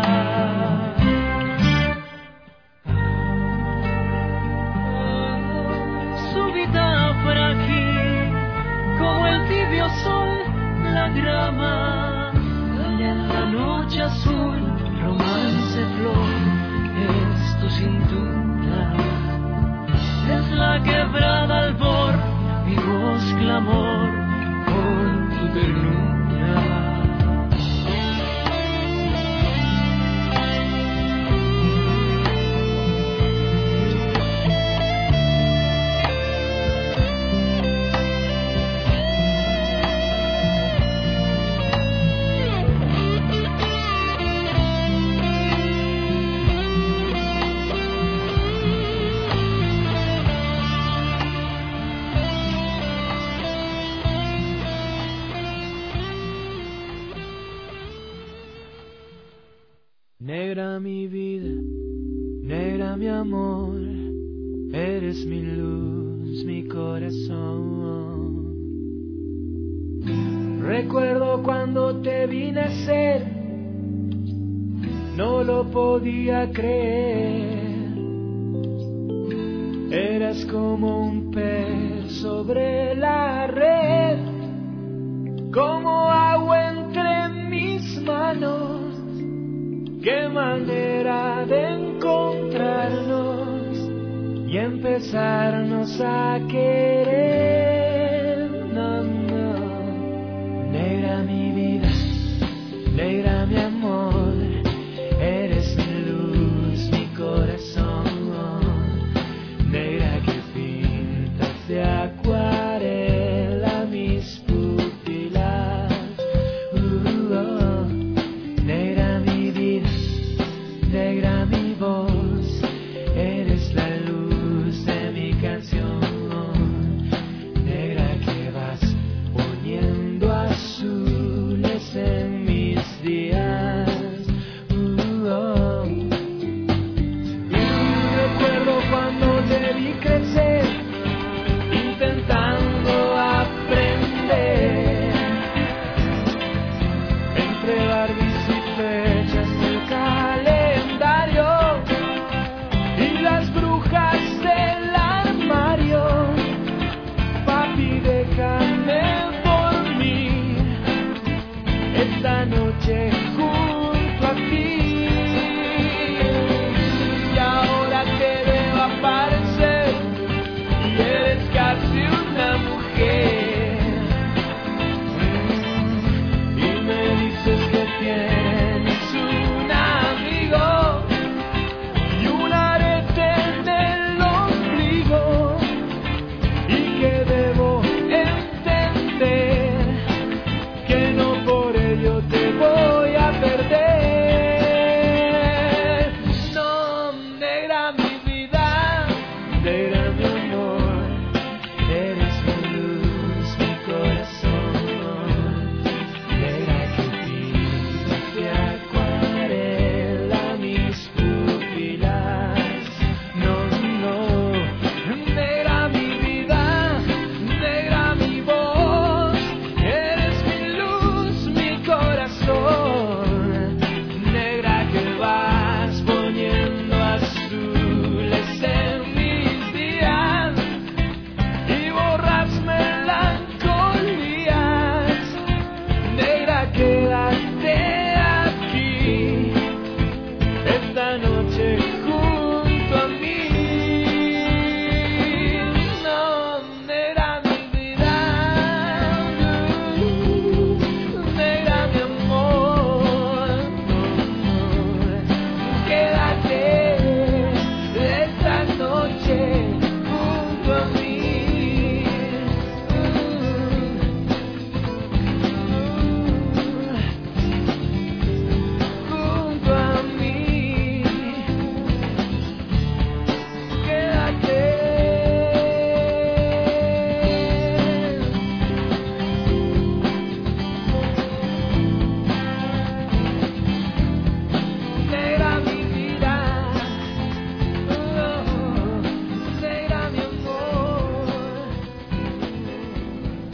Súbita frágil como el tibio sol, la grama, allá en la noche azul, romance flor, es tu cintura, es la quebrada albor, mi voz clamor con tu ternura. Negra mi vida, negra mi amor, eres mi luz, mi corazón. Recuerdo cuando te vi nacer, no lo podía creer. Eras como un pez sobre la red, como agua entre mis manos. Qué manera de encontrarnos y empezarnos a querer. No, no. Negra mi vida, negra mi amor, eres mi luz, mi corazón. Negra que pintas de acuarela mis pupilas. Negra mi vida, negra mi voz, eres la luz de mi canción.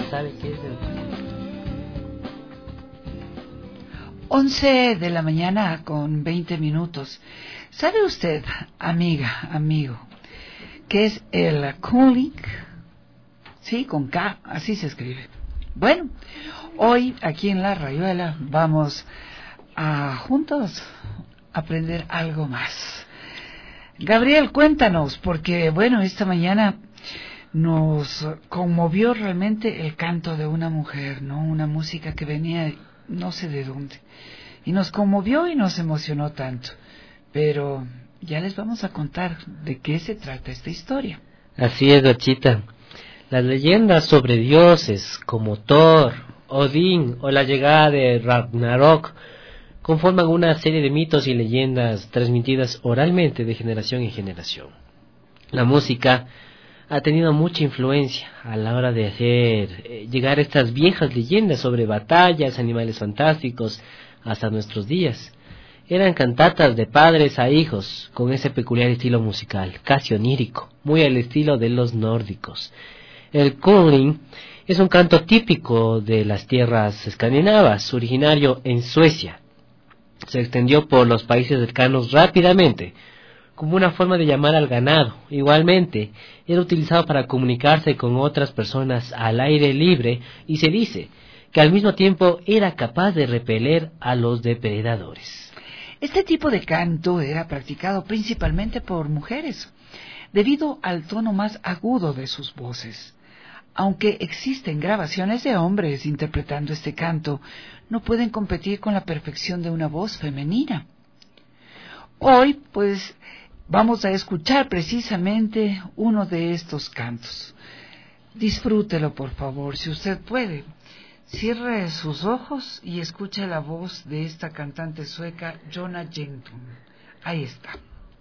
sabe qué es el... 11 de la mañana con 20 minutos. ¿Sabe usted, amiga, amigo, qué es el cooling? Sí, con K, así se escribe. Bueno, hoy aquí en La Rayuela vamos a juntos aprender algo más. Gabriel, cuéntanos, porque bueno, esta mañana nos conmovió realmente el canto de una mujer, ¿no? Una música que venía no sé de dónde. Y nos conmovió y nos emocionó tanto. Pero ya les vamos a contar de qué se trata esta historia. Así es, Guachita. Las leyendas sobre dioses como Thor, Odín o la llegada de Ragnarok conforman una serie de mitos y leyendas transmitidas oralmente de generación en generación. La música ha tenido mucha influencia a la hora de hacer llegar estas viejas leyendas sobre batallas, animales fantásticos, hasta nuestros días. Eran cantatas de padres a hijos, con ese peculiar estilo musical, casi onírico, muy al estilo de los nórdicos. El Kulning es un canto típico de las tierras escandinavas, originario en Suecia. Se extendió por los países cercanos rápidamente, como una forma de llamar al ganado. Igualmente, era utilizado para comunicarse con otras personas al aire libre y se dice que al mismo tiempo era capaz de repeler a los depredadores. Este tipo de canto era practicado principalmente por mujeres, debido al tono más agudo de sus voces. Aunque existen grabaciones de hombres interpretando este canto, no pueden competir con la perfección de una voz femenina. Hoy, pues, vamos a escuchar precisamente uno de estos cantos. Disfrútelo, por favor, si usted puede. Cierre sus ojos y escuche la voz de esta cantante sueca, Jonna Jenton. Ahí está.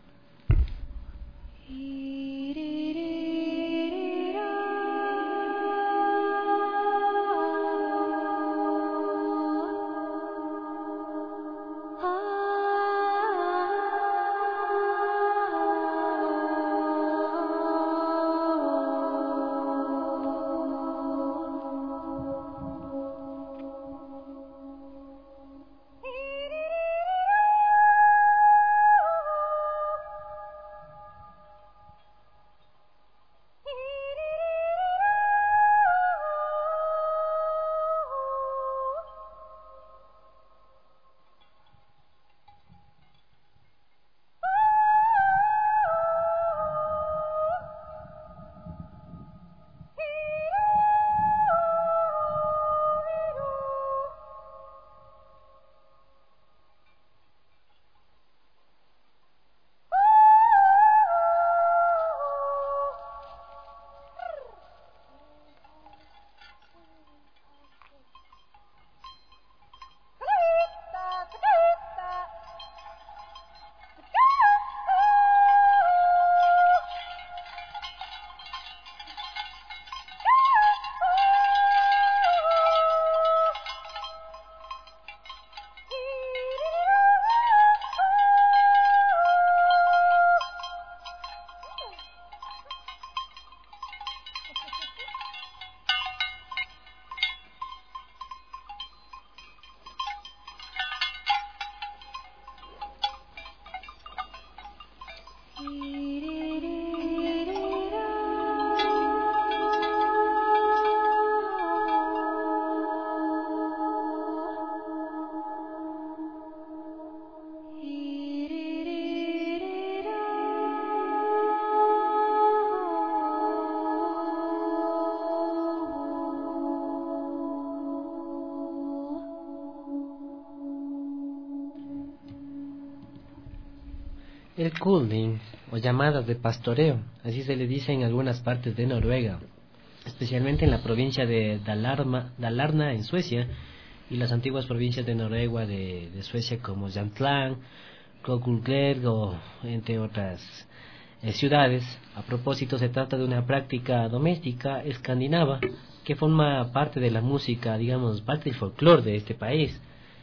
El Kulning, o llamadas de pastoreo, así se le dice en algunas partes de Noruega, especialmente en la provincia de Dalarna en Suecia, y las antiguas provincias de Noruega de Suecia como Jämtland, Krokulglerg o entre otras ciudades. A propósito, se trata de una práctica doméstica escandinava que forma parte de la música, digamos, parte del folclore de este país.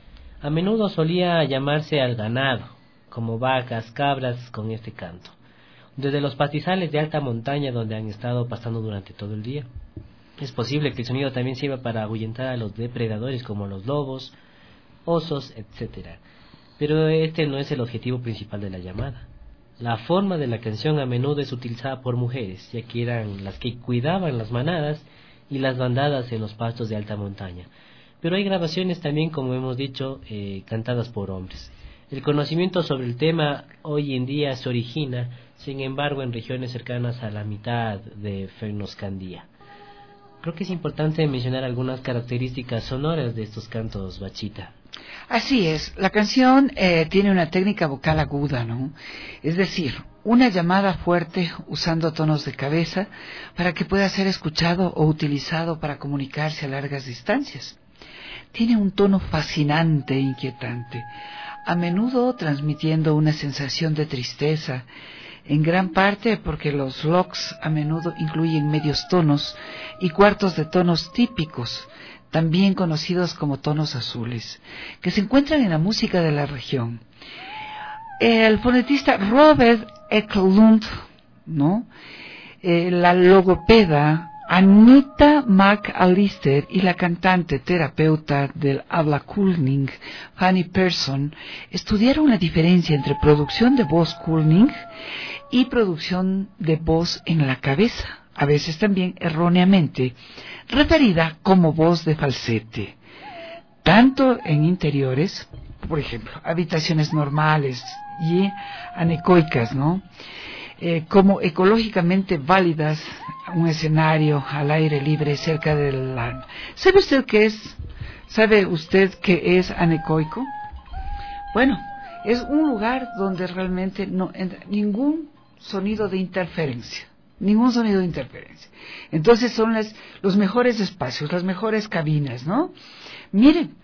A menudo solía llamarse al ganado, como vacas, cabras, con este canto, desde los pastizales de alta montaña donde han estado pasando durante todo el día. Es posible que el sonido también sirva para ahuyentar a los depredadores como los lobos, osos, etcétera. Pero este no es el objetivo principal de la llamada. La forma de la canción a menudo es utilizada por mujeres, ya que eran las que cuidaban las manadas y las bandadas en los pastos de alta montaña. Pero hay grabaciones también, como hemos dicho, cantadas por hombres. El conocimiento sobre el tema hoy en día se origina, sin embargo, en regiones cercanas a la mitad de Fennoscandía. Creo que es importante mencionar algunas características sonoras de estos cantos, Bachita. Así es, la canción tiene una técnica vocal aguda, ¿no? Es decir, una llamada fuerte usando tonos de cabeza para que pueda ser escuchado o utilizado para comunicarse a largas distancias. Tiene un tono fascinante e inquietante, a menudo transmitiendo una sensación de tristeza, en gran parte porque los locks a menudo incluyen medios tonos y cuartos de tonos típicos, también conocidos como tonos azules, que se encuentran en la música de la región. El fonetista Robert Eklund, ¿no? La logopeda Anita McAllister y la cantante terapeuta del habla Kulning, Fanny Persson, estudiaron la diferencia entre producción de voz Kulning y producción de voz en la cabeza, a veces también erróneamente referida como voz de falsete, tanto en interiores, por ejemplo, habitaciones normales y anecoicas, ¿no? Como ecológicamente válidas, un escenario al aire libre cerca del lago. ¿Sabe usted qué es anecoico? Bueno, es un lugar donde realmente no entra ningún sonido de interferencia. Entonces son los mejores espacios, las mejores cabinas, ¿no? Miren,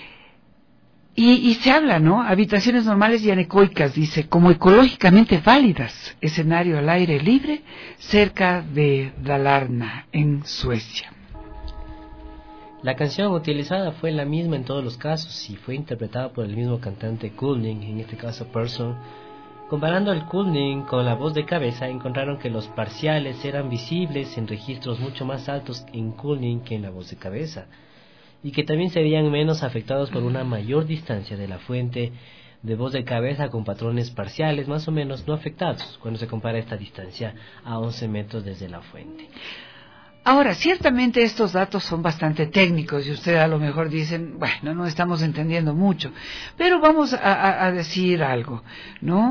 y se habla, ¿no? Habitaciones normales y anecoicas, dice, como ecológicamente válidas, escenario al aire libre cerca de Dalarna, en Suecia. La canción utilizada fue la misma en todos los casos y fue interpretada por el mismo cantante Kulning, en este caso Persson. Comparando el Kulning con la voz de cabeza, encontraron que los parciales eran visibles en registros mucho más altos en Kulning que en la voz de cabeza, y que también se veían menos afectados por una mayor distancia de la fuente de voz de cabeza con patrones parciales más o menos no afectados cuando se compara esta distancia a 11 metros desde la fuente. Ahora, ciertamente estos datos son bastante técnicos y ustedes a lo mejor dicen, bueno, no estamos entendiendo mucho, pero vamos a decir algo, ¿no?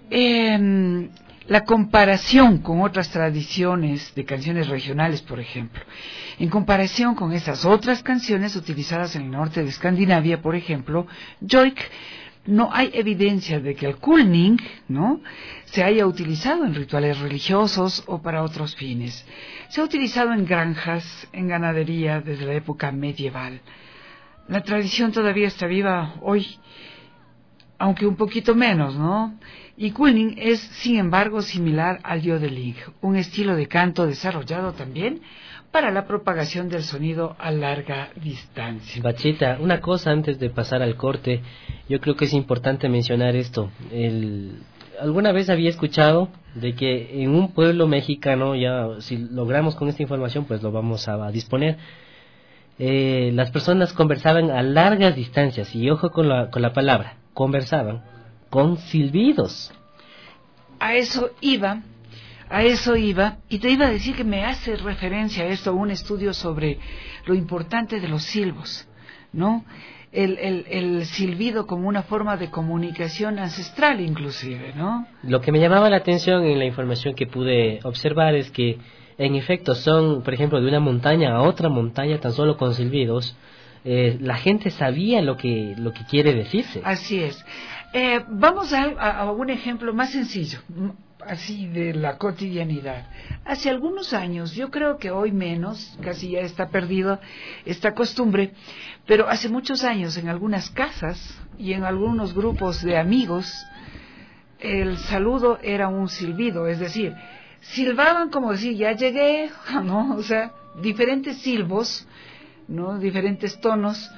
La comparación con otras tradiciones de canciones regionales, por ejemplo, en comparación con esas otras canciones utilizadas en el norte de Escandinavia, por ejemplo, Joik, no hay evidencia de que el Kulning, ¿no?, se haya utilizado en rituales religiosos o para otros fines. Se ha utilizado en granjas, en ganadería desde la época medieval. La tradición todavía está viva hoy, aunque un poquito menos, ¿no? Y Kulning es, sin embargo, similar al Jodeling, un estilo de canto desarrollado también para la propagación del sonido a larga distancia. Bachita, una cosa antes de pasar al corte, yo creo que es importante mencionar esto. Alguna vez había escuchado de que en un pueblo mexicano, ya si logramos con esta información, pues lo vamos a disponer, las personas conversaban a largas distancias, y ojo con la palabra, conversaban con silbidos. A eso iba, y te iba a decir que me hace referencia a esto, un estudio sobre lo importante de los silbos, ¿no? El silbido como una forma de comunicación ancestral inclusive, ¿no? Lo que me llamaba la atención en la información que pude observar es que en efecto son, por ejemplo, de una montaña a otra montaña tan solo con silbidos. La gente sabía lo que quiere decirse. Así es. Vamos a un ejemplo más sencillo, así de la cotidianidad. Hace algunos años, yo creo que hoy menos, casi ya está perdido esta costumbre, pero hace muchos años en algunas casas y en algunos grupos de amigos, el saludo era un silbido, es decir, silbaban como decir, ya llegué, ¿no? O sea, diferentes silbos, ¿no? Diferentes tonos,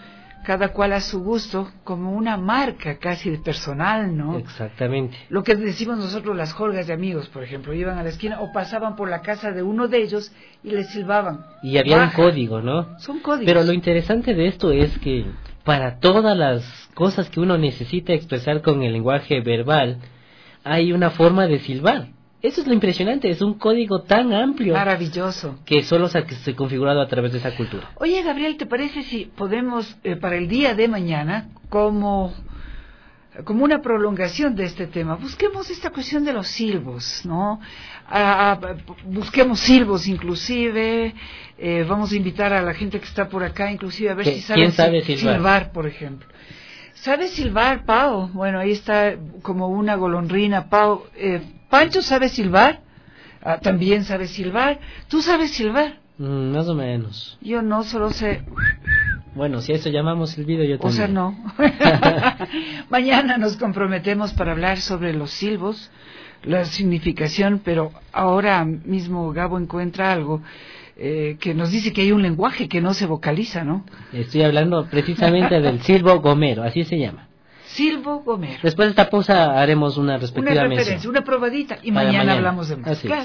cada cual a su gusto, como una marca casi de personal, ¿no? Exactamente. Lo que decimos nosotros las jorgas de amigos, por ejemplo, iban a la esquina o pasaban por la casa de uno de ellos y les silbaban. Y había un código, ¿no? Son códigos. Pero lo interesante de esto es que para todas las cosas que uno necesita expresar con el lenguaje verbal, hay una forma de silbar. Eso es lo impresionante, es un código tan amplio. Maravilloso. Que solo se ha configurado a través de esa cultura. Oye, Gabriel, ¿te parece si podemos, para el día de mañana, como una prolongación de este tema, busquemos esta cuestión de los silbos, ¿no? Busquemos silbos inclusive, vamos a invitar a la gente que está por acá, inclusive a ver si sabe silbar, por ejemplo. ¿Sabe silbar, Pau? Bueno, ahí está como una golondrina, Pau. ¿Pancho sabe silbar? También sabe silbar. ¿Tú sabes silbar? Más o menos. Yo no, solo sé... Bueno, si a eso llamamos silbido, yo también. O sea, no. Mañana nos comprometemos para hablar sobre los silbos, la significación, pero ahora mismo Gabo encuentra algo que nos dice que hay un lenguaje que no se vocaliza, ¿no? Estoy hablando precisamente del silbo gomero, así se llama. Silbo gomero. Después de esta pausa haremos una respectiva una referencia, mención. Una probadita, y mañana hablamos de más. Claro.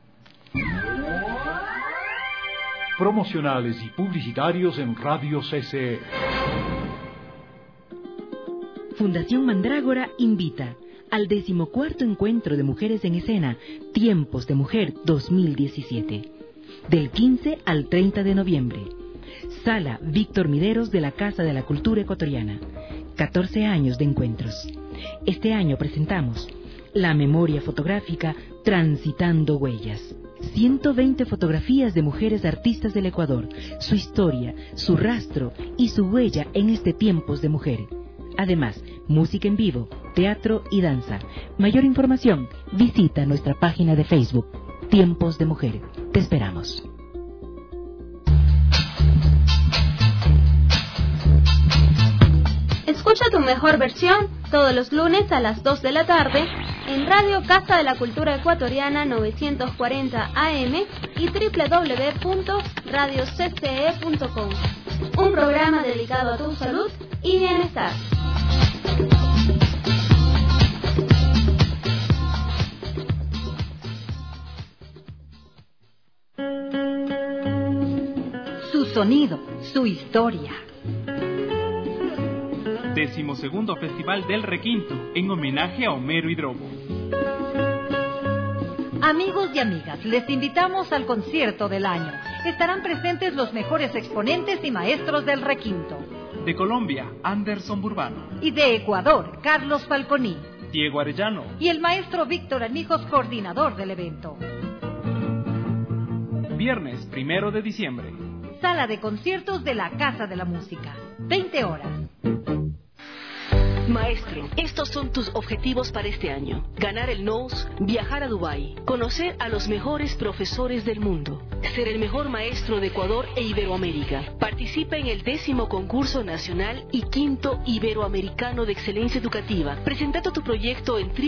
Promocionales y publicitarios en Radio CCE. Fundación Mandrágora invita al 14º Encuentro de Mujeres en Escena, Tiempos de Mujer 2017, del 15 al 30 de noviembre. Sala Víctor Mideros de la Casa de la Cultura Ecuatoriana. 14 años de encuentros. Este año presentamos la memoria fotográfica Transitando Huellas. 120 fotografías de mujeres artistas del Ecuador, su historia, su rastro y su huella en este Tiempos de Mujer. Además, música en vivo, teatro y danza. Mayor información, visita nuestra página de Facebook, Tiempos de Mujer. Te esperamos. Escucha tu mejor versión todos los lunes a las 2 de la tarde en Radio Casa de la Cultura Ecuatoriana 940 AM y www.radiocce.com. Un programa dedicado a tu salud y bienestar. Su sonido, su historia. 12º Festival del Requinto, en homenaje a Homero Hidrobo. Amigos y amigas, les invitamos al concierto del año. Estarán presentes los mejores exponentes y maestros del requinto. De Colombia, Anderson Burbano. Y de Ecuador, Carlos Falconi. Diego Arellano. Y el maestro Víctor Armijos, coordinador del evento. Viernes 1 de diciembre. Sala de conciertos de la Casa de la Música. 20 horas. Maestro, estos son tus objetivos para este año. Ganar el NOS, viajar a Dubái, conocer a los mejores profesores del mundo, ser el mejor maestro de Ecuador e Iberoamérica. Participa en el 10º concurso nacional y 5º iberoamericano de excelencia educativa. Presenta tu proyecto en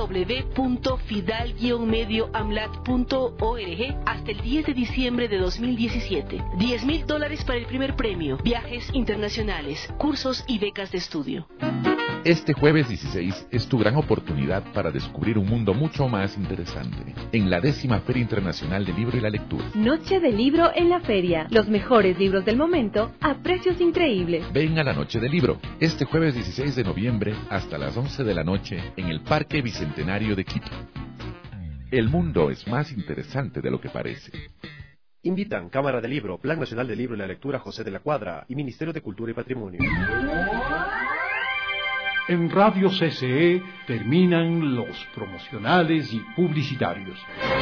www.fidal-medioamlat.org hasta el 10 de diciembre de 2017. $10,000 para el primer premio, viajes internacionales, cursos y becas de estudio. Este jueves 16 es tu gran oportunidad para descubrir un mundo mucho más interesante en la 10ª Feria Internacional del Libro y la Lectura. Noche del libro en la feria. Los mejores libros del momento a precios increíbles. Ven a la Noche del Libro, este jueves 16 de noviembre hasta las 11 de la noche en el Parque Bicentenario de Quito. El mundo es más interesante de lo que parece. Invitan Cámara del Libro, Plan Nacional del Libro y la Lectura José de la Cuadra y Ministerio de Cultura y Patrimonio. En Radio CCE terminan los promocionales y publicitarios.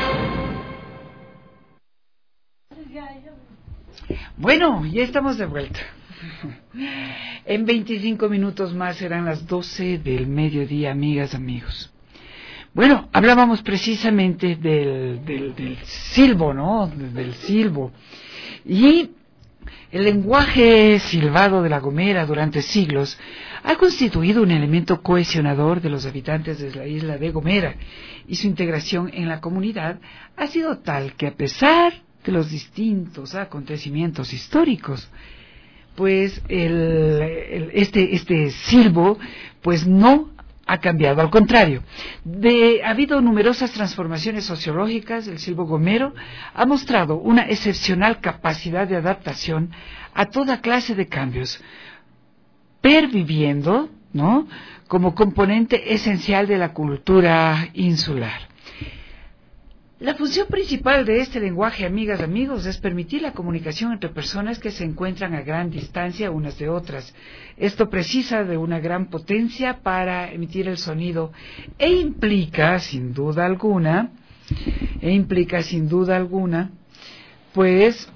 Bueno, ya estamos de vuelta. En 25 minutos más serán las 12 del mediodía, amigas, amigos. Bueno, hablábamos precisamente del silbo, ¿no? Del silbo. Y el lenguaje silbado de La Gomera durante siglos ha constituido un elemento cohesionador de los habitantes de la isla de Gomera, y su integración en la comunidad ha sido tal que, a pesar de los distintos acontecimientos históricos, pues este silbo pues no ha cambiado, al contrario. Ha habido numerosas transformaciones sociológicas. El silbo gomero ha mostrado una excepcional capacidad de adaptación a toda clase de cambios, perviviendo, ¿no?, como componente esencial de la cultura insular. La función principal de este lenguaje, amigas, amigos, es permitir la comunicación entre personas que se encuentran a gran distancia unas de otras. Esto precisa de una gran potencia para emitir el sonido e implica, sin duda alguna, pues,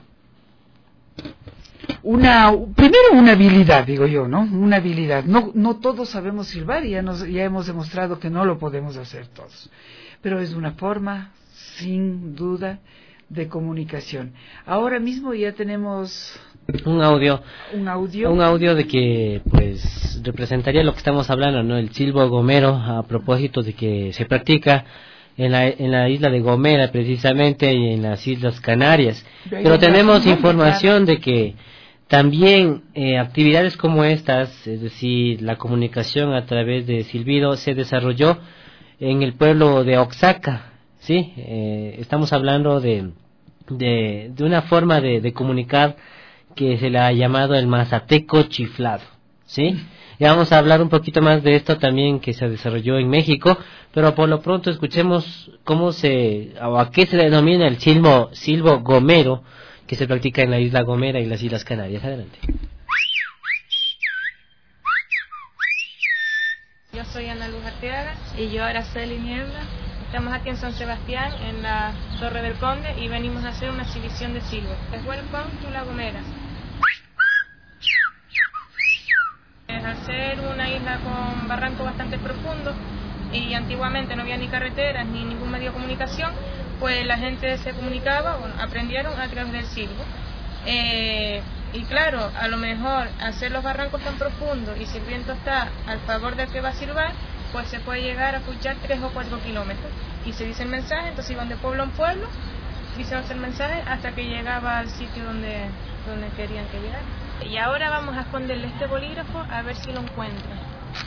primero una habilidad, digo yo, ¿no? Una habilidad. No todos sabemos silbar y ya hemos demostrado que no lo podemos hacer todos. Pero es una forma, sin duda, de comunicación. Ahora mismo ya tenemos un audio de que pues representaría lo que estamos hablando, ¿no? El silbo gomero, a propósito de que se practica en la isla de Gomera precisamente y en las Islas Canarias. Pero tenemos información de que también actividades como estas, es decir, la comunicación a través de silbido, se desarrolló en el pueblo de Oaxaca. Sí, estamos hablando de una forma de comunicar que se le ha llamado el mazateco chiflado, ¿sí? Y vamos a hablar un poquito más de esto también, que se desarrolló en México, pero por lo pronto escuchemos a qué se denomina el silbo gomero, que se practica en la isla Gomera y las Islas Canarias. Adelante. Yo soy Ana Luz Arteaga y yo Araceli Niebla. Estamos aquí en San Sebastián, en la Torre del Conde, y venimos a hacer una exhibición de silbo. Welcome to La Gomera. Al ser una isla con barrancos bastante profundos y antiguamente no había ni carreteras ni ningún medio de comunicación, pues la gente se comunicaba, aprendieron a través del silbo. Y claro, a lo mejor hacer los barrancos tan profundos y si el viento está al favor del que va a silbar, pues se puede llegar a escuchar 3 o 4 kilómetros y se dice el mensaje. Entonces iban de pueblo en pueblo, dicen el mensaje hasta que llegaba al sitio donde querían que llegara. Y ahora vamos a esconderle este bolígrafo a ver si lo encuentran.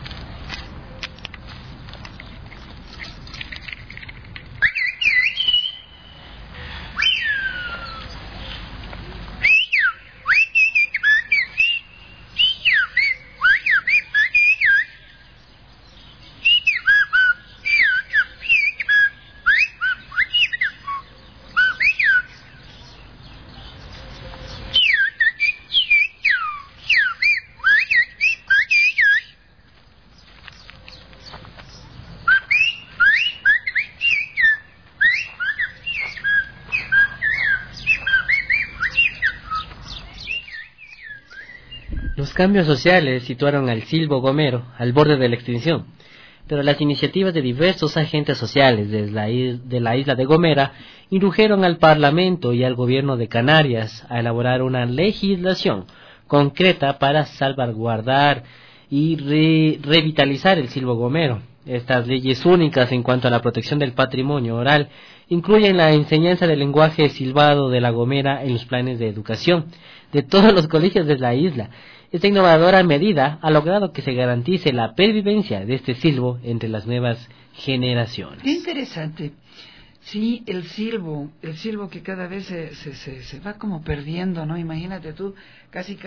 Los cambios sociales situaron al silbo gomero al borde de la extinción, pero las iniciativas de diversos agentes sociales de la isla de Gomera indujeron al Parlamento y al gobierno de Canarias a elaborar una legislación concreta para salvaguardar y revitalizar el silbo gomero. Estas leyes únicas en cuanto a la protección del patrimonio oral incluyen la enseñanza del lenguaje silbado de La Gomera en los planes de educación de todos los colegios de la isla. Esta innovadora medida ha logrado que se garantice la pervivencia de este silbo entre las nuevas generaciones. Qué interesante. Sí, el silbo que cada vez se va como perdiendo, ¿no? Imagínate tú, casi,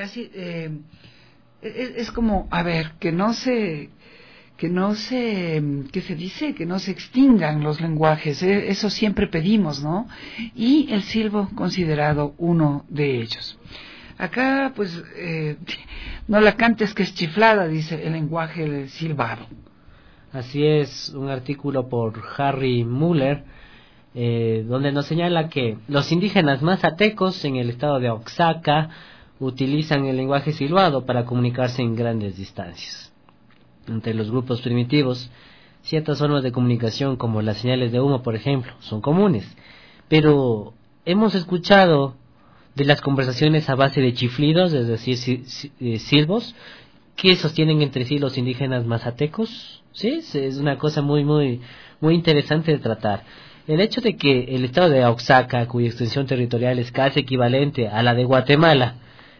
es como, a ver, que no se extingan los lenguajes, eso siempre pedimos, ¿no? Y el silbo considerado uno de ellos. Acá, pues, no la cantes que es chiflada, dice el lenguaje silbado. Así es, un artículo por Harry Muller, donde nos señala que los indígenas mazatecos en el estado de Oaxaca utilizan el lenguaje silbado para comunicarse en grandes distancias. Entre los grupos primitivos, ciertas formas de comunicación como las señales de humo, por ejemplo, son comunes, pero hemos escuchado de las conversaciones a base de chiflidos, es decir, silbos, que sostienen entre sí los indígenas mazatecos. Sí, es una cosa muy interesante de tratar. El hecho de que el estado de Oaxaca, cuya extensión territorial es casi equivalente a la de Guatemala,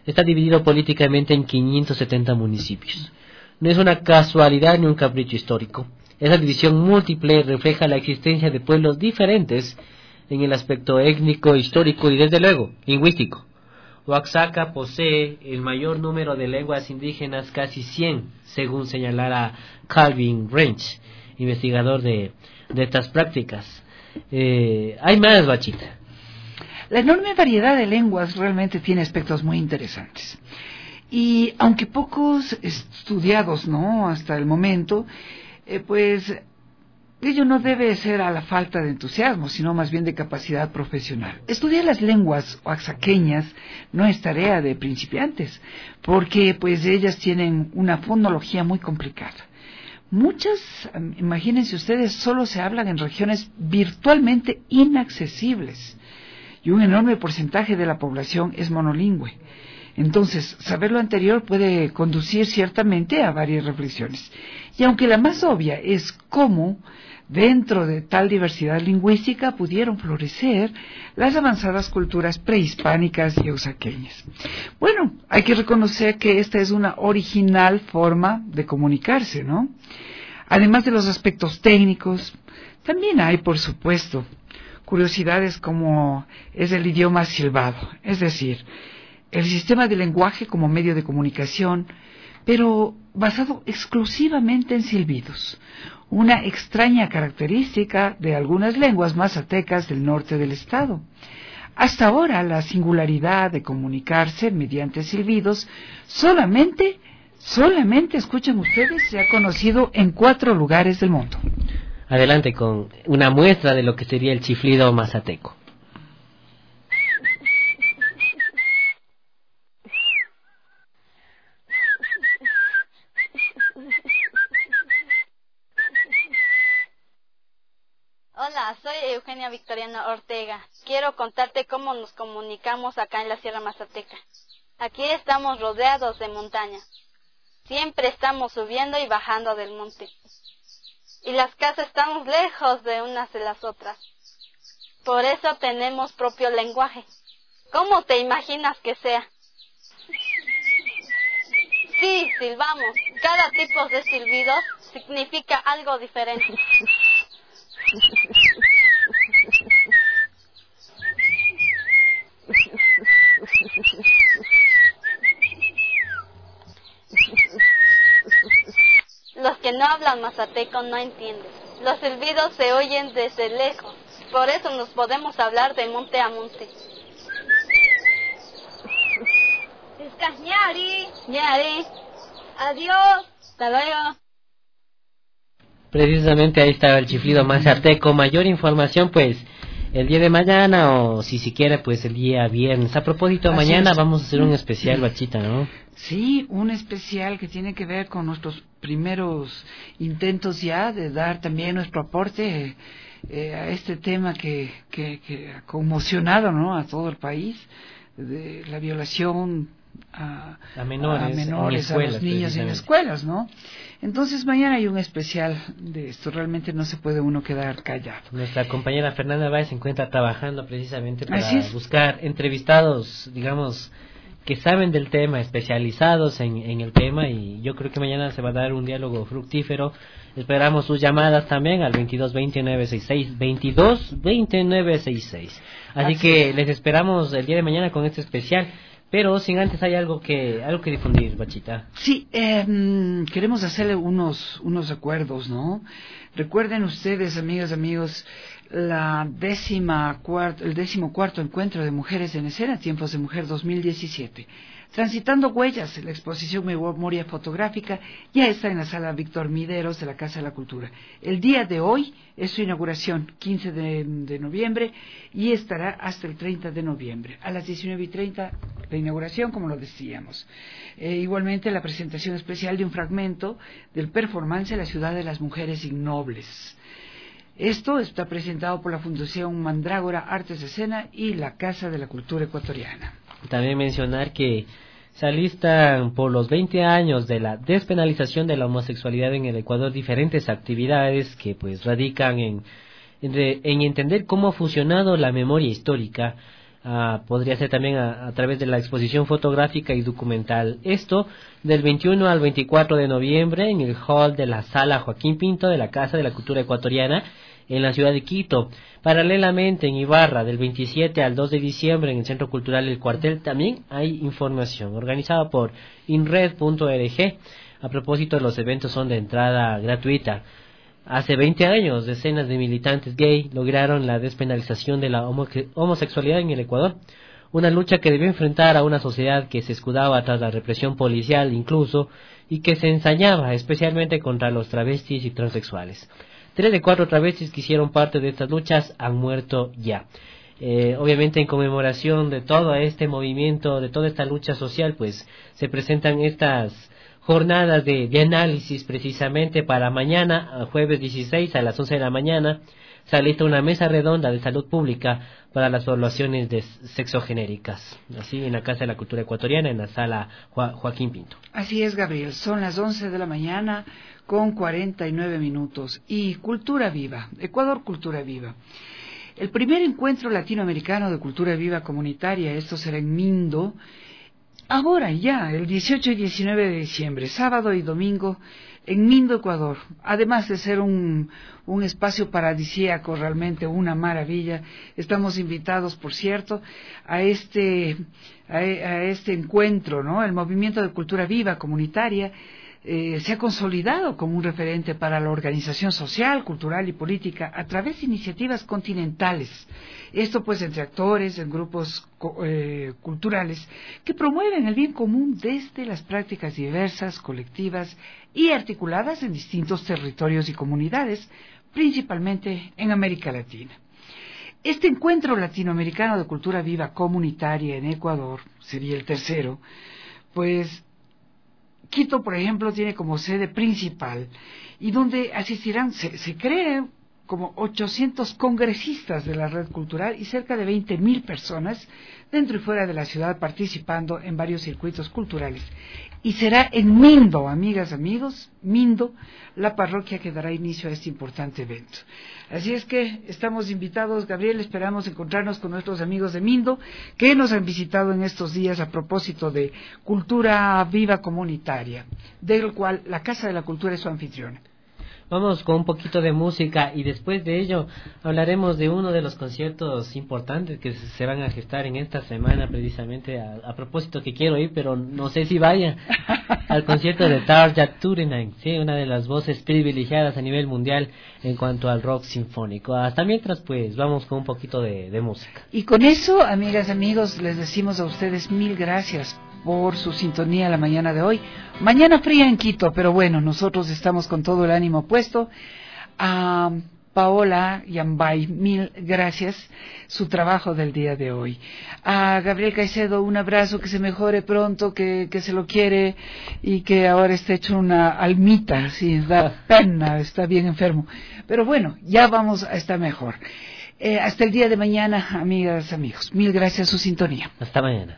está dividido políticamente en 570 municipios. No es una casualidad ni un capricho histórico. Esa división múltiple refleja la existencia de pueblos diferentes en el aspecto étnico, histórico y desde luego lingüístico. Oaxaca posee el mayor número de lenguas indígenas, casi 100, según señalara Calvin Wrench, investigador de estas prácticas. Hay más, Bachita. La enorme variedad de lenguas realmente tiene aspectos muy interesantes. Y aunque pocos estudiados, ¿no?, hasta el momento, pues ello no debe ser a la falta de entusiasmo, sino más bien de capacidad profesional. Estudiar las lenguas oaxaqueñas no es tarea de principiantes, porque pues ellas tienen una fonología muy complicada. Muchas, imagínense ustedes, solo se hablan en regiones virtualmente inaccesibles, y un enorme porcentaje de la población es monolingüe. Entonces, saber lo anterior puede conducir ciertamente a varias reflexiones. Y aunque la más obvia es cómo, dentro de tal diversidad lingüística, pudieron florecer las avanzadas culturas prehispánicas y oaxaqueñas. Bueno, hay que reconocer que esta es una original forma de comunicarse, ¿no? Además de los aspectos técnicos, también hay, por supuesto, curiosidades como es el idioma silbado, es decir, el sistema de lenguaje como medio de comunicación, pero basado exclusivamente en silbidos, una extraña característica de algunas lenguas mazatecas del norte del estado. Hasta ahora, la singularidad de comunicarse mediante silbidos solamente, escuchen ustedes, se ha conocido en 4 lugares del mundo. Adelante con una muestra de lo que sería el chiflido mazateco. Hola, soy Eugenia Victoriana Ortega. Quiero contarte cómo nos comunicamos acá en la Sierra Mazateca. Aquí estamos rodeados de montañas. Siempre estamos subiendo y bajando del monte. Y las casas están lejos de unas de las otras. Por eso tenemos propio lenguaje. ¿Cómo te imaginas que sea? Sí, silbamos. Cada tipo de silbido significa algo diferente. Los que no hablan mazateco no entienden. Los silbidos se oyen desde lejos. Por eso nos podemos hablar de monte a monte. Ñari. Ñari. Adiós. Hasta luego. Precisamente ahí estaba el chiflido mazateco. Mayor información pues el día de mañana o si quiere pues el día viernes. A propósito, así mañana vamos a hacer un especial, Bachita, ¿no? Sí, un especial que tiene que ver con nuestros primeros intentos ya de dar también nuestro aporte a este tema que ha conmocionado, ¿no?, a todo el país, de la violación a menores, a los niños en escuelas, ¿no? Entonces mañana hay un especial de esto, realmente no se puede uno quedar callado. Nuestra compañera Fernanda Báez se encuentra trabajando precisamente para buscar entrevistados, digamos, que saben del tema, especializados en el tema, y yo creo que mañana se va a dar un diálogo fructífero. Esperamos sus llamadas también al 22-20-966, 22-20-966. Así que les esperamos el día de mañana con este especial. Pero sin antes hay algo que difundir, Bachita. Sí, queremos hacerle unos acuerdos, ¿no? Recuerden ustedes, amigas, amigos, el 14º encuentro de mujeres en escena, Tiempos de Mujer 2017. Transitando Huellas, la exposición Memoria Fotográfica, ya está en la sala Víctor Mideros de la Casa de la Cultura. El día de hoy es su inauguración, 15 de noviembre, y estará hasta el 30 de noviembre. A las 19:30, la inauguración, como lo decíamos. Igualmente, la presentación especial de un fragmento del performance La Ciudad de las Mujeres Innobles. Esto está presentado por la Fundación Mandrágora Artes de Escena y la Casa de la Cultura Ecuatoriana. También mencionar que se alistan por los 20 años de la despenalización de la homosexualidad en el Ecuador diferentes actividades que pues radican en entender cómo ha funcionado la memoria histórica podría ser también a través de la exposición fotográfica y documental. Esto del 21 al 24 de noviembre en el hall de la Sala Joaquín Pinto de la Casa de la Cultura Ecuatoriana en la ciudad de Quito. Paralelamente en Ibarra, del 27 al 2 de diciembre en el Centro Cultural El Cuartel, también hay información organizada por inred.org. A propósito, los eventos son de entrada gratuita. Hace 20 años, decenas de militantes gay lograron la despenalización de la homosexualidad en el Ecuador, una lucha que debió enfrentar a una sociedad que se escudaba tras la represión policial incluso, y que se ensañaba especialmente contra los travestis y transexuales. 3 de 4 travestis que hicieron parte de estas luchas han muerto ya. Obviamente en conmemoración de todo este movimiento, de toda esta lucha social, pues se presentan estas jornadas de análisis precisamente para mañana, jueves 16 a las 11 de la mañana. Se alista una mesa redonda de salud pública para las poblaciones de sexogenéricas, así en la Casa de la Cultura Ecuatoriana, en la Sala Joaquín Pinto. Así es, Gabriel, son las 11 de la mañana con 49 minutos. Y Cultura Viva, Ecuador Cultura Viva. El primer encuentro latinoamericano de cultura viva comunitaria, esto será en Mindo, ahora ya, el 18 y 19 de diciembre, sábado y domingo, en Mindo, Ecuador. Además de ser un espacio paradisíaco, realmente una maravilla, estamos invitados, por cierto, a este encuentro, ¿no? El movimiento de cultura viva comunitaria se ha consolidado como un referente para la organización social, cultural y política a través de iniciativas continentales. Esto pues entre actores, en grupos culturales que promueven el bien común desde las prácticas diversas, colectivas y articuladas en distintos territorios y comunidades, principalmente en América Latina. Este encuentro latinoamericano de cultura viva comunitaria en Ecuador, sería el tercero, pues Quito, por ejemplo, tiene como sede principal y donde asistirán, se cree, como 800 congresistas de la red cultural y cerca de 20.000 personas dentro y fuera de la ciudad participando en varios circuitos culturales. Y será en Mindo, amigas, amigos, Mindo, la parroquia que dará inicio a este importante evento. Así es que estamos invitados, Gabriel, esperamos encontrarnos con nuestros amigos de Mindo, que nos han visitado en estos días a propósito de cultura viva comunitaria, del cual la Casa de la Cultura es su anfitriona. Vamos con un poquito de música y después de ello hablaremos de uno de los conciertos importantes que se van a gestar en esta semana, precisamente a propósito que quiero ir, pero no sé si vaya al concierto de Tarja Turunen, sí, una de las voces privilegiadas a nivel mundial en cuanto al rock sinfónico. Hasta mientras, pues, vamos con un poquito de música. Y con eso, amigas, amigos, les decimos a ustedes mil gracias por su sintonía la mañana de hoy. Mañana fría en Quito, pero bueno, nosotros estamos con todo el ánimo puesto. A Paola Yambay, mil gracias, su trabajo del día de hoy. A Gabriel Caicedo, un abrazo, que se mejore pronto, que se lo quiere y que ahora está hecho una almita, sí, da pena, está bien enfermo. Pero bueno, ya vamos a estar mejor. Hasta el día de mañana, amigas, amigos. Mil gracias a su sintonía. Hasta mañana.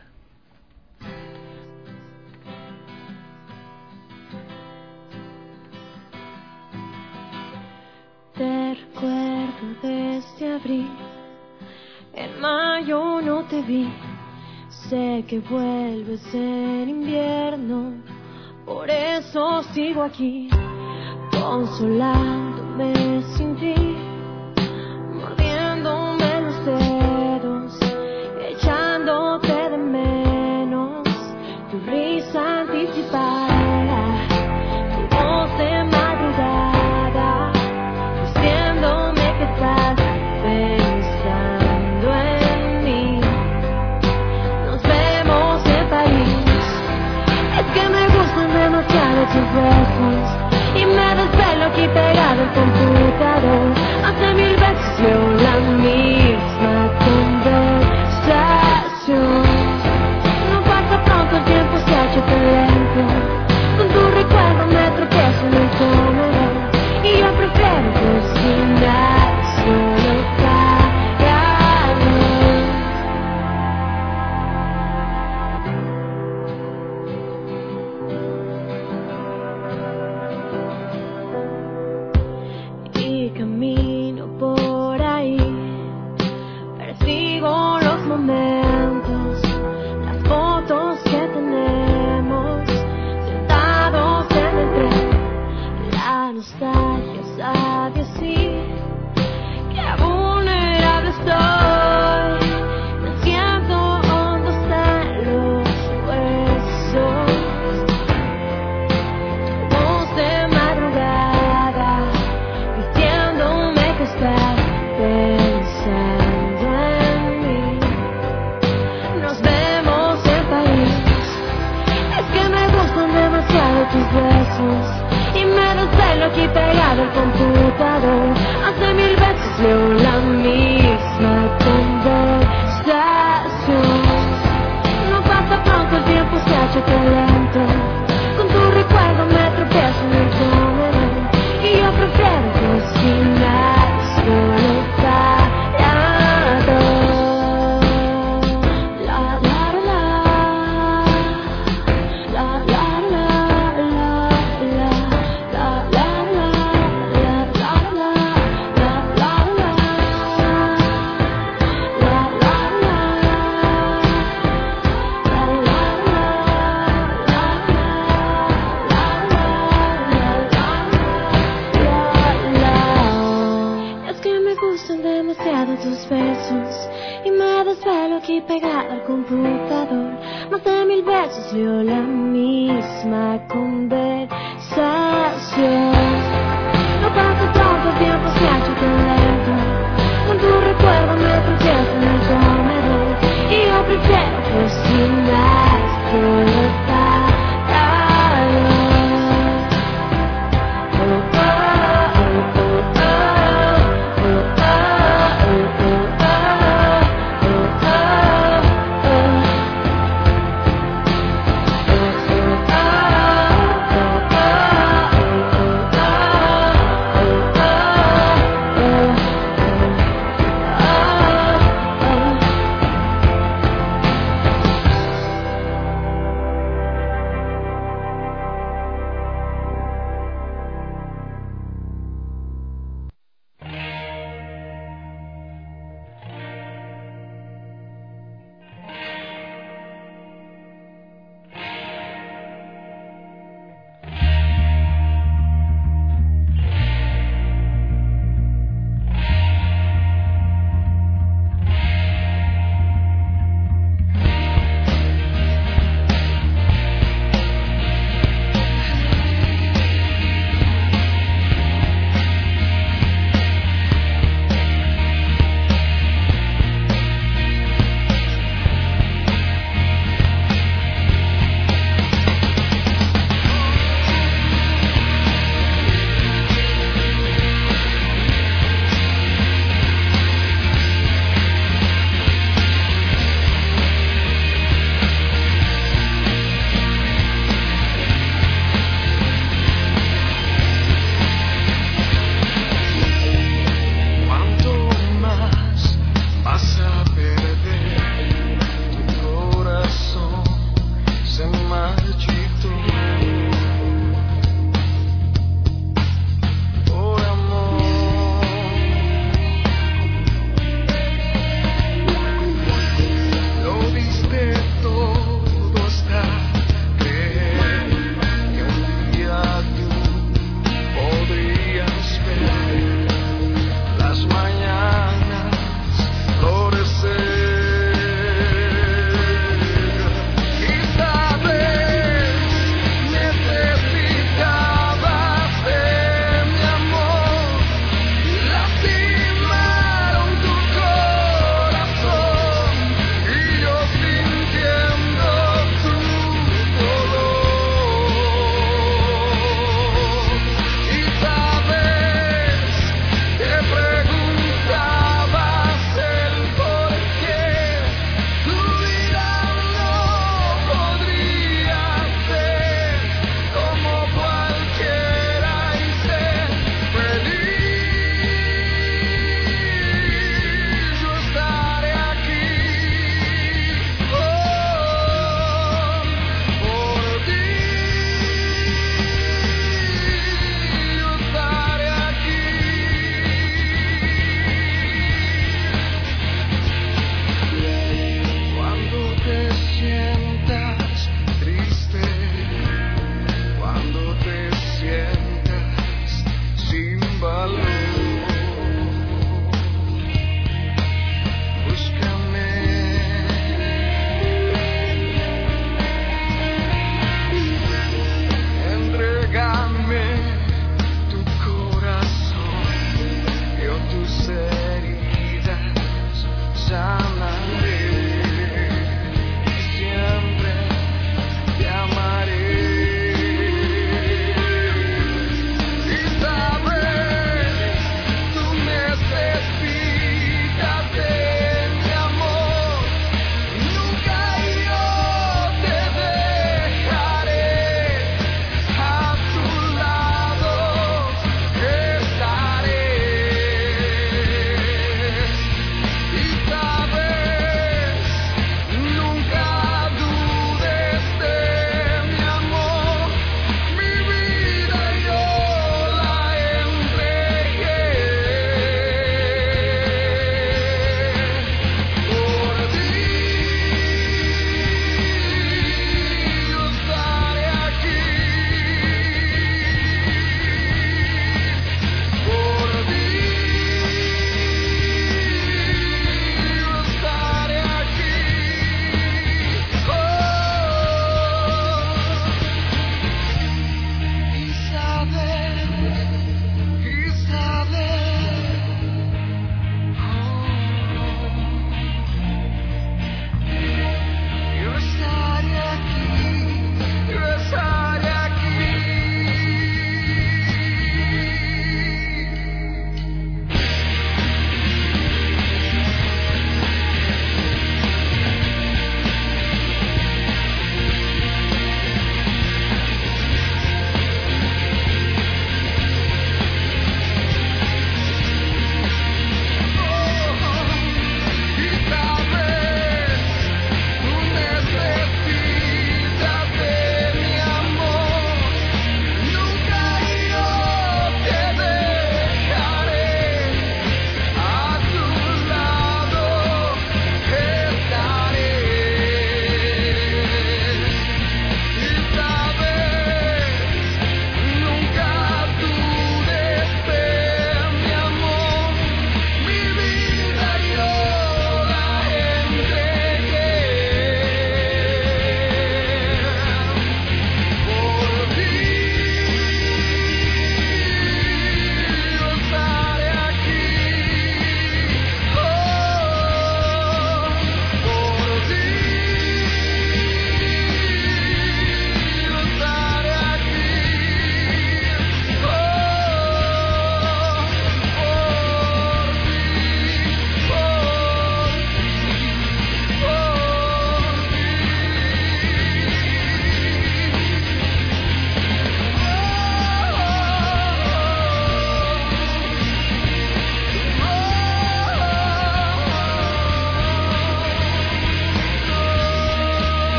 Te recuerdo desde abril, en mayo no te vi, sé que vuelves en invierno, por eso sigo aquí, consolándome sin ti, mordiéndome los dedos, echándote de menos, tu risa anticipada, tu voz de madrugada, diciéndome que estás pensando en mí. Nos vemos en París. Es que me gustan demasiado tus besos y me desvelo aquí pegado al computador. Hace 1000 veces veo la misma conversación. No pasa pronto, el tiempo se ha hecho tan lento. Con tu recuerdo me tropiezo en el comedor y yo prefiero cocinar solo para mí. tus besos y me desvelo aquí pegado al computador. Hace 1000 veces leo la misma conversación. No pasa pronto, el tiempo se ha hecho tan lento. Con tu recuerdo me tropiezo en el comedor y yo prefiero cocinar solo para dos. La la la la la la la la la la la la la Es que me gustan demasiado tus besos y me desvelo aquí pegada al computador. Más de 1000 veces leo la misma conversación. No pasa pronto, el tiempo se ha hecho tan lento. Con tu recuerdo me tropiezo en el comedor y yo prefiero cocinar solo para dos.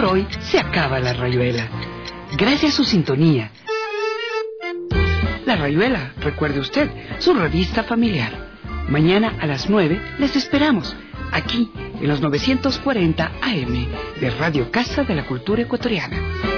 Por hoy se acaba la rayuela. Gracias a su sintonía. La Rayuela, recuerde usted, su revista familiar. Mañana a las 9 les esperamos, aquí en los 940 AM de Radio Casa de la Cultura Ecuatoriana.